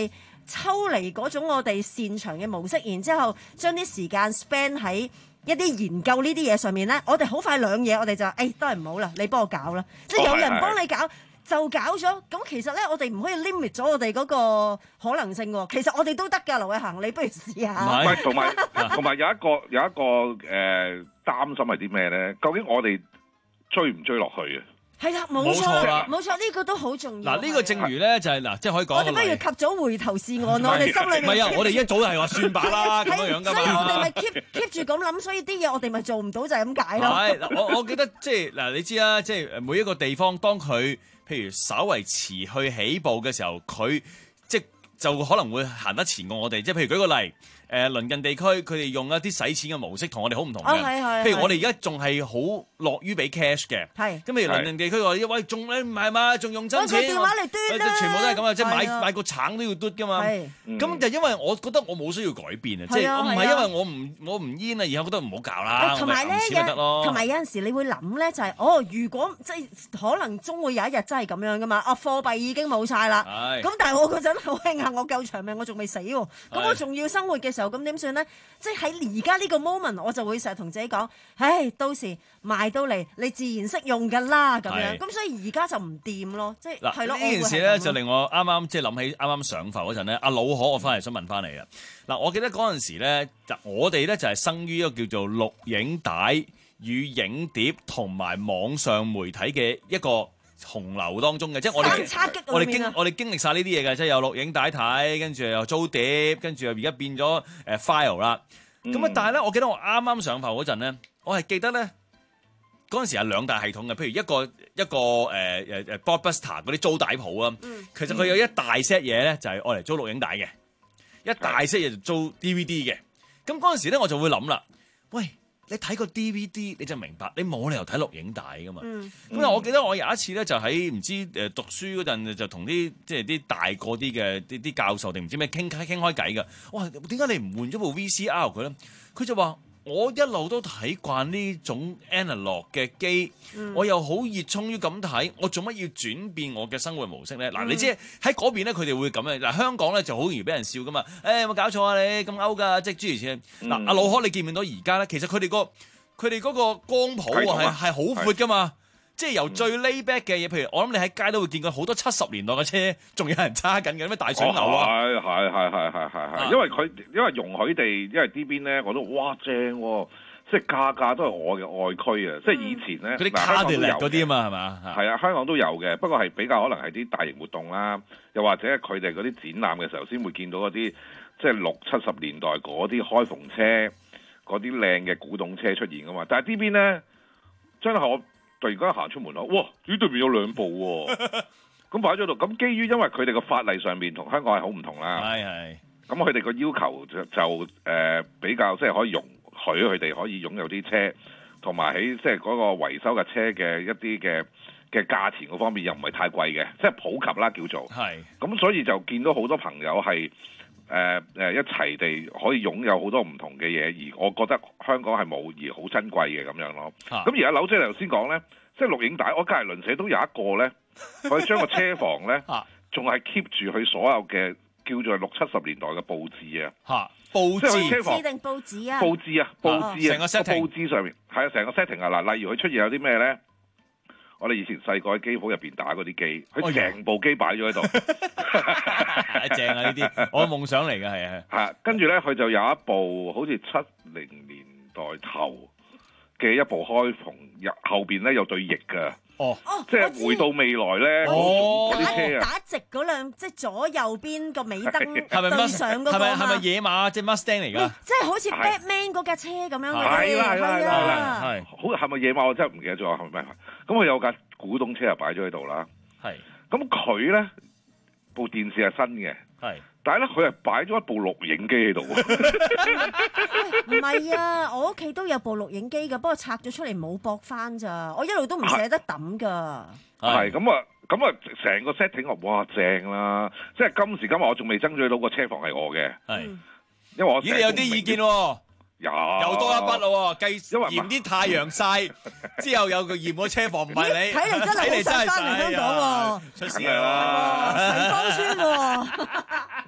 抽離嗰種我哋擅長嘅模式，然之後將啲時間 spend 喺一啲研究呢啲嘢上面咧，我哋好快兩嘢，我哋就誒、哎、都係唔好啦，你幫我搞啦，即係有人幫你搞。就搞咗，咁其實咧，我哋唔可以 limit 咗我哋嗰個可能性喎。其實我哋都得㗎，劉偉恒，你不如試下。 唔係，同埋同埋有一個有一個誒、呃、擔心係啲咩咧？究竟我哋追唔追落去啊？ 係啦，冇錯啦，冇錯，呢、這個都好重要。 嗱，呢個正如咧就係、是、嗱，即係可以講。 我哋不如及早回頭是岸咯，我哋心裏面。 唔係啊，我哋一早係話算吧啦，咁樣樣㗎嘛。 所以我哋咪 keep keep 住咁諗，所以啲嘢我哋咪做唔到就係咁解咯。 係嗱，我我記得即係嗱，你知啦，即係每一個地方當佢。譬如稍為遲去起步嘅時候，佢即就可能會行得前過我哋。即係譬如舉個例，誒、呃、鄰近地區佢哋用一啲使錢嘅模式同我哋好唔同嘅。 哦、 譬如我哋而家仲係好樂於俾 cash 嘅。係。咁譬如鄰近地區話：喂，仲咧唔係嘛？仲用真錢？ 攞個電話嚟嘟啦！ 全部都係咁啊！即係買係買個橙都要嘟噶嘛。係。咁、嗯、就因為我覺得我冇需要改變啊，即係我唔係因為我唔我唔煙啊，而係我覺得唔好搞啦。 同埋咧，同埋有陣時你會諗咧，就係、是、哦，如果即係可能終會有一日真係咁樣噶嘛。啊，貨幣已經冇晒啦。係。咁但係我嗰陣好慶幸，我夠長命，我仲未死喎。咁我仲要生活嘅時候，咁點算咧？即係喺而家呢個 moment，我就會成日同自己講，唉，到時賣到嚟，你自然識用㗎啦，咁樣。咁所以而家就唔掂咯，即係係咯。 呢件事咧就令我啱啱即係諗起啱啱上浮嗰陣咧，阿老可我翻嚟想問翻你啊。嗱，我記得嗰陣時咧，就我哋咧就係生於一個叫做錄影帶與影碟同埋網上媒體嘅一個洪流當中嘅，即係我哋我哋經我哋經歷晒呢啲嘢嘅，即係有錄影帶睇，跟住又租碟，跟住又而家變咗誒 file 啦。咁啊、嗯，但係咧，我記得我啱啱上浮嗰陣咧，我係記得咧嗰陣時係兩大系統嘅，譬如一個一個誒誒誒 Blockbuster 嗰啲租帶鋪啊，嗯、其實佢有一大 set 嘢咧就係愛嚟租錄影帶嘅，一大 set 嘢就租 D V D 嘅。咁嗰陣時咧我就會諗啦，喂！你睇個 D V D 你就明白，你冇理由睇錄影帶噶嘛。咁啊、嗯，我記得我有一次咧，就喺唔知誒讀書嗰陣，就同啲即係啲大個啲嘅啲啲教授定唔知咩傾傾開偈噶。哇，點解你唔換咗部 V C R 佢咧？佢就話：我一路都睇慣呢種 analog 嘅機，嗯、我又好熱衷於咁睇，我做乜要轉變我嘅生活模式咧？嗱、嗯，你知喺嗰邊咧，佢哋會咁嘅。嗱，香港咧就好容易俾人笑噶嘛。誒、欸，有冇搞錯啊你？咁歐㗎，即係諸如此類。嗱、嗯，阿老可，你見唔見到而家咧？其實佢哋個佢哋嗰個光譜係係好闊噶嘛。即係由最 lay back 嘅嘢，譬如我諗你喺街都會見過好多七十年代嘅車，仲有人揸緊嘅咩大水牛啊！ 係係係係係係係，因為佢因為容許地，因為呢邊咧我都哇正喎，即係價價都係我嘅愛區啊！即係以前咧， 嗰啲卡迪力嗰啲啊嘛係嘛？ 係啊，香港都有嘅，不過係比較可能係啲大型活動啦，又或者佢哋嗰啲展覽嘅時候先會見到嗰啲即係六七十年代嗰啲開篷車、嗰啲靚嘅古董車出現噶嘛。但係呢邊咧，真係我。突然間行出門口，哇！咦，對面有兩部喎，咁擺咗度。咁基於因為佢哋個法例上面同香港係好唔同啦，係係。咁佢哋個要求就就誒、呃、比較即係可以容許佢哋可以擁有啲車，同埋喺即係嗰個維修嘅車嘅一啲嘅嘅價錢嗰方面又唔係太貴嘅，即係普及啦叫做。係。咁所以就見到好多朋友係誒誒一齊地可以擁有好多唔同嘅嘢，而我覺得香港係冇而好珍貴嘅咁樣咯。咁、啊、而家柳姐頭先講咧。即係錄影帶，我隔離鄰舍都有一個咧，佢將個車房咧，仲係 keep 住佢所有嘅叫做六七十年代嘅佈置啊！嚇，佈置，即係佢車房定佈置啊？ 佈置啊，佈置啊， 成個 setting， 佈置上面係啊，成個 setting 啊嗱，例如佢出現有啲咩咧？我哋以前細個喺機鋪入邊打嗰啲機，佢成部機擺咗喺度， 正啊！呢啲我夢想嚟㗎，係啊， 係。跟住咧，佢就有一部好似七零年代頭嘅一部開篷，入後邊咧有對翼㗎。哦，即係回到未來咧，嗰啲車啊， 打直嗰兩，即係左右邊個尾燈對上嗰個嘛。 係咪係咪野馬即係 Mustang 嚟㗎？ 即係好似 Batman 嗰架車咁樣嘅。 係啦係啦係啦，係好係咪野馬？我真係唔記得咗係咪？咁佢有架古董車又擺咗喺度啦。係。咁佢咧部電視係新嘅。係。但係咧，佢係擺咗一部錄影機喺度。 唔係啊，我屋企都有部錄影機㗎，不過拆咗出嚟冇駁翻咋。我一路都唔捨得抌㗎。 係咁啊，咁啊，成個 setting 啊，哇正啦！即係今時今日我仲未爭取到個車房係我嘅。係，因為我咦你有啲意見喎。 有又多一筆咯，計嫌啲太陽曬，之後有個嫌個車房唔係你， 睇嚟真係好想翻嚟香港喎， 出事啦， 葵芳村喎。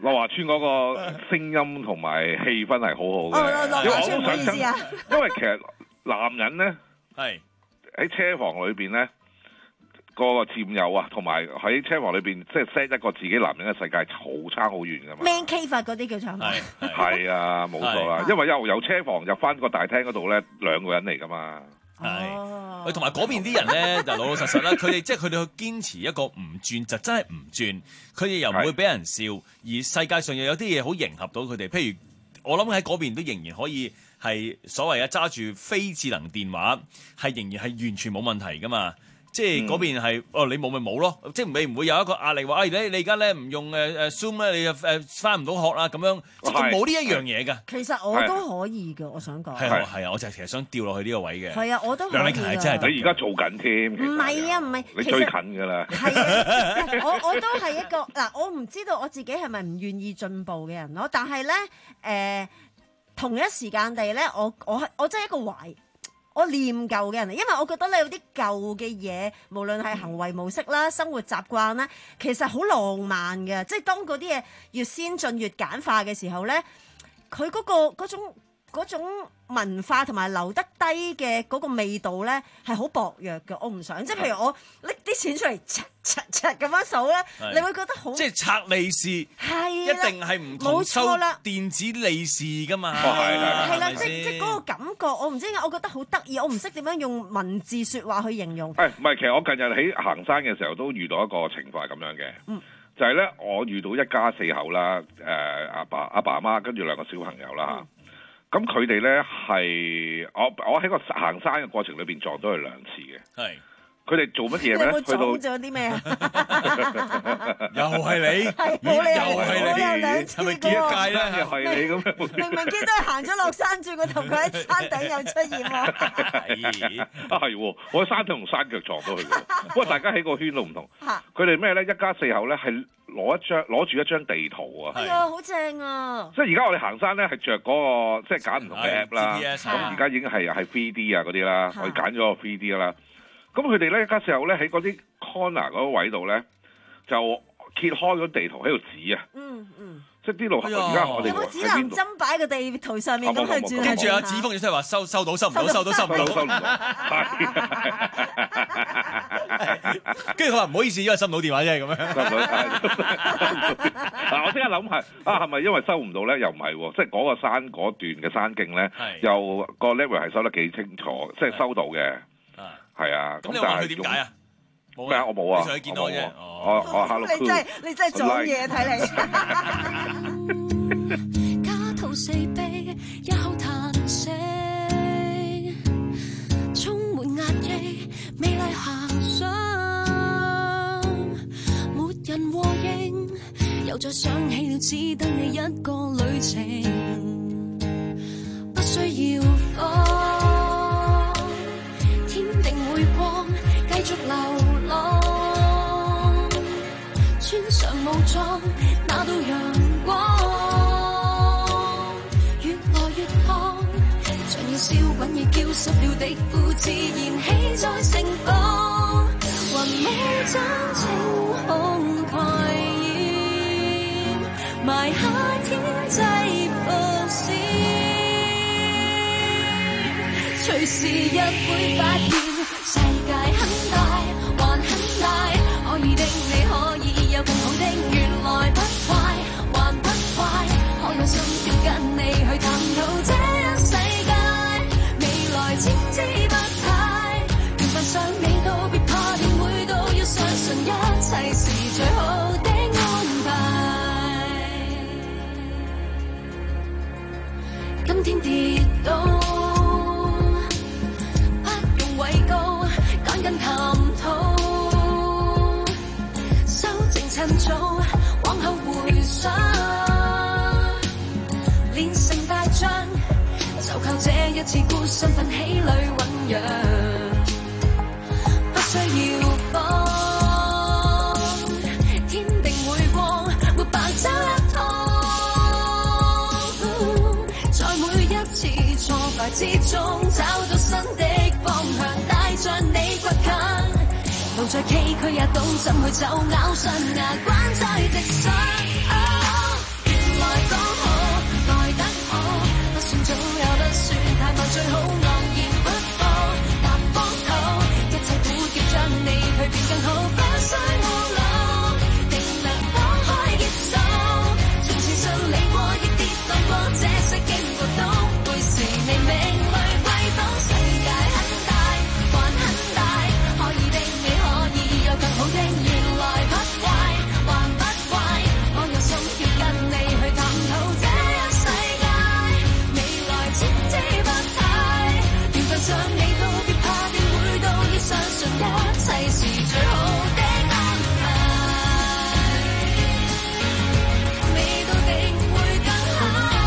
樂華村嗰個聲音同埋氣氛係好好嘅， 哦、 因為我都想意思啊， 因為其實男人咧係喺車房裏邊咧。個佔有啊，同埋喺車房裏邊，即係 set 一個自己男人嘅世界，好差好遠噶嘛。 Man cave 嗰啲叫做係係啊，冇錯啦，因為由由車房入翻個大廳嗰度咧，兩個人嚟噶嘛。 係，喂，同埋嗰邊啲人咧，就老老實實啦。佢哋即係佢哋去堅持一個唔轉，就真係唔轉。佢哋又唔會俾人笑，而世界上又有啲嘢好迎合到佢哋。譬如我諗喺嗰邊都仍然可以係所謂啊揸住非智能電話，係仍然係完全冇問題噶嘛。即係嗰邊係，哦你冇咪冇咯，即係你唔會有一個壓力話，誒你你而家咧唔用誒誒 Zoom 咧，你誒翻唔到學啦咁樣，即係冇呢一樣嘢㗎。 其實我都可以㗎，我想講。 係係啊，我就係其實想調落去呢個位嘅。 係啊，我都可以。 梁麗琴係真係， 你而家做緊添。 唔係啊，唔係。 你最近㗎啦。 係啊，我我都係一個嗱，我唔知道我自己係咪唔願意進步嘅人咯，但係咧誒，同一時間地咧，我我我真係一個懷。我念舊嘅人嚟，因為我覺得咧有啲舊嘅嘢，無論係行為模式啦、生活習慣啦，其實好浪漫嘅。即係當嗰啲嘢越先進越簡化嘅時候咧，佢嗰個嗰種嗰種文化同埋留得低嘅嗰個味道咧係好薄弱嘅。我唔想，即係譬如我拎啲錢出嚟，嚓嚓嚓咁樣數咧，你會覺得好即係拆利是，係一定係唔同收電子利是㗎嘛。 係啦，係啦，即即嗰個感覺，我唔知點解，我覺得好得意，我唔識點樣用文字説話去形容。 誒唔係，其實我近日喺行山嘅時候都遇到一個情況係咁樣嘅，嗯、就係咧我遇到一家四口啦，誒阿爸阿爸阿媽跟住兩個小朋友啦。嗯咁佢哋咧係我我喺個行山嘅過程裏邊撞到佢兩次嘅。係佢哋做乜嘢咧？去到撞咗啲咩啊？ 又係你， 冇理由， 又係你， 有兩次係咪見一屆咧？ 又係你咁？ 明明見到佢行咗落山，轉個頭佢喺山頂又出現喎。 係啊，係喎，我喺山頂同山腳撞到佢喎。不過大家喺個圈都唔同。佢哋咩咧？一家四口咧係。攞一張攞住一張地圖啊！ 係啊，好正啊！ 即係而家我哋行山咧，係着嗰個即係揀唔同嘅 app 啦。咁而家已經係係 three D 啊嗰啲啦，我哋揀咗個 three D 啦。咁佢哋咧一家四口咧喺嗰啲 corner 嗰個位度咧，就揭開咗地圖喺度指啊！嗯嗯。即係啲路，而家我哋有冇指南針擺個地圖上面咁去轉？ 跟住阿子峰就即係話收收到收唔到收到收唔到收唔到。跟住佢話唔好意思，因為收唔到電話啫咁樣。 嗱，我即刻諗係啊，係咪因為收唔到咧？又唔係喎，即係嗰個山嗰段嘅山徑咧，又個 level 係收得幾清楚，即係收到嘅。係啊。 咁你話佢點解啊？ 咩啊？我冇啊！ 你上去見到啫。 我我 hello。 你真係你真係撞嘢睇嚟。家徒四壁，一口嘆息，充滿壓抑，美麗遐想，沒人和應，又再想起了只得你一個旅程，不需要慌，天定會光，繼續流。穿上武裝，拿到陽光，越來越燙，像要燒滾已焦濕了的褲子，燃起再盛放，雲霧將晴空蓋掩，埋下天際伏線，隨時日會發現世界很大，還很大，可以的你可以。有更好的，原來不快，還不快，可有心要跟你去探討這一世界，未來千姿百態，緣分尚未到，別怕定會到，要相信一切是最好的安排。今天跌倒，不用畏高，趕緊探討。趁早往後回想，練成大將，就靠這一次孤身奮起裏醞釀，不需要慌，天定會光，沒白走一趟，在每一次挫敗之中找到新的方向，帶着你倔強。路再崎嶇也懂怎去走，咬上牙關再直上。 講好，來得好，不算早也不算太慢，最好昂然闊步，踏荒土，一切苦澀將你蛻變更好，不需懊惱，定能放開接受，從前順利過亦跌宕過，這些經過都會是你命裏貴寶，世界很大，還很大，可以的你可以有更好的，原來不壞，還不壞，我有心要跟你去探討這一世界，未來千姿百態，緣分像你都別怕，便會到，要相信一切是最好的安排，未到定會更好。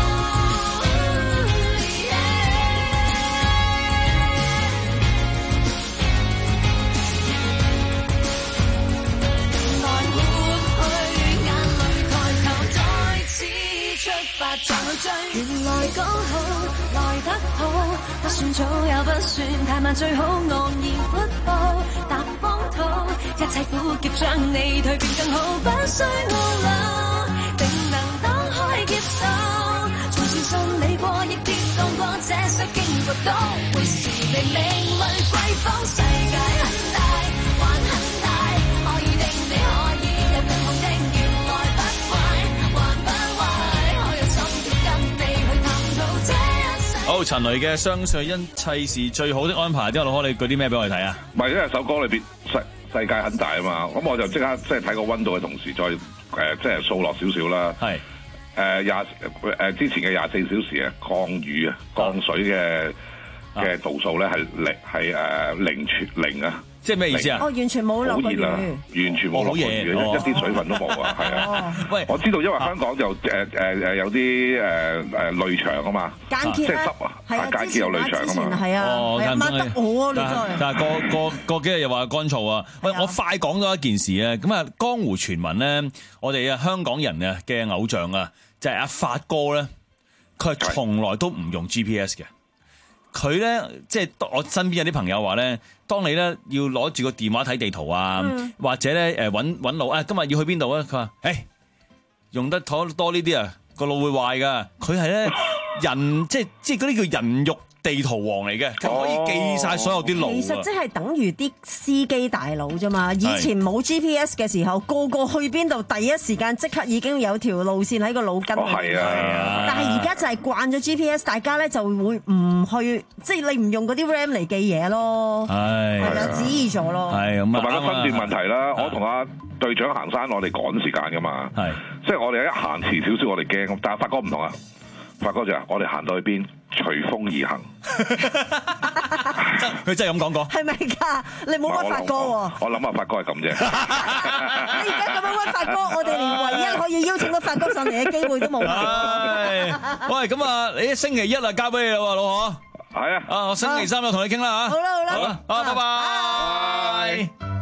來抹去眼淚，抬頭再次出發，再去追。原來剛好，來得好，不算早也不算太慢，最好昂然闊步，踏荒土，一切苦澀將你蛻變更好，不需懊惱，定能當開接受，從前順利過亦跌宕過，這些經過都會是你命裏貴寶，世界很大，還很大，可以的你可以有更好的，原來不壞，還不壞，可有心要跟你去探討這一世。 好，陳雷嘅相信一切是最好的安排，之後老哥你舉啲咩俾我哋睇啊？ 唔係因為首歌裏邊世世界很大啊嘛，咁我就即刻即係睇個温度嘅同時再誒、呃、即係掃落少少啦。係誒廿誒之前嘅廿四小時啊降雨啊降水嘅嘅度數咧係零係誒零全零啊。 即係咩意思啊？ 哦，完全冇落過雨， 好熱啊，完全冇落過雨，一啲水分都冇啊，係啊。喂，我知道，因為香港就誒誒誒有啲誒誒濾牆啊嘛， 間歇即係濕啊， 係啊， 間歇有濾牆啊嘛。 係啊， 哦， 係啊，抹得好啊，你真係。 但係過過過幾日又話乾燥啊！喂，我快講多一件事啊！咁啊，江湖傳聞咧，我哋啊香港人啊嘅偶像啊，就係阿發哥咧，佢係從來都唔用 G P S 嘅。佢咧即係我身邊有啲朋友話咧，當你咧要攞住個電話睇地圖啊，嗯、或者咧誒揾揾路啊，今日要去邊度啊？佢話：誒用得多多呢啲啊，個腦會壞㗎。佢係咧人即係即係嗰啲叫人肉地圖王嚟嘅，佢可以記晒所有啲路。 其實即係等於啲司機大佬啫嘛。以前冇 G P S 嘅時候，個個去邊度第一時間即刻已經有條路線喺個腦筋裏面。 係啊， 但係而家就係慣咗 G P S， 大家咧就會唔去，即係你唔用嗰啲 RAM 嚟記嘢咯。係係啊，旨意咗咯。 係咁啊， 同埋個分段問題啦。我同阿隊長行山，我哋趕時間㗎嘛。係，即係我哋一行遲少少，我哋驚。但係發哥唔同啊。發哥就話：我哋行到去邊，隨風而行。 佢真係咁講過。係咪㗎？你冇屈發哥喎。 我諗下發哥係咁啫。 你而家咁樣屈發哥，我哋連唯一可以邀請到發哥上嚟嘅機會都冇。 喂，咁啊，你星期一啊交俾你啦喎，老何。 係啊。 啊，我星期三就同你傾啦嚇。 好啦好啦。 好啦，啊，拜拜。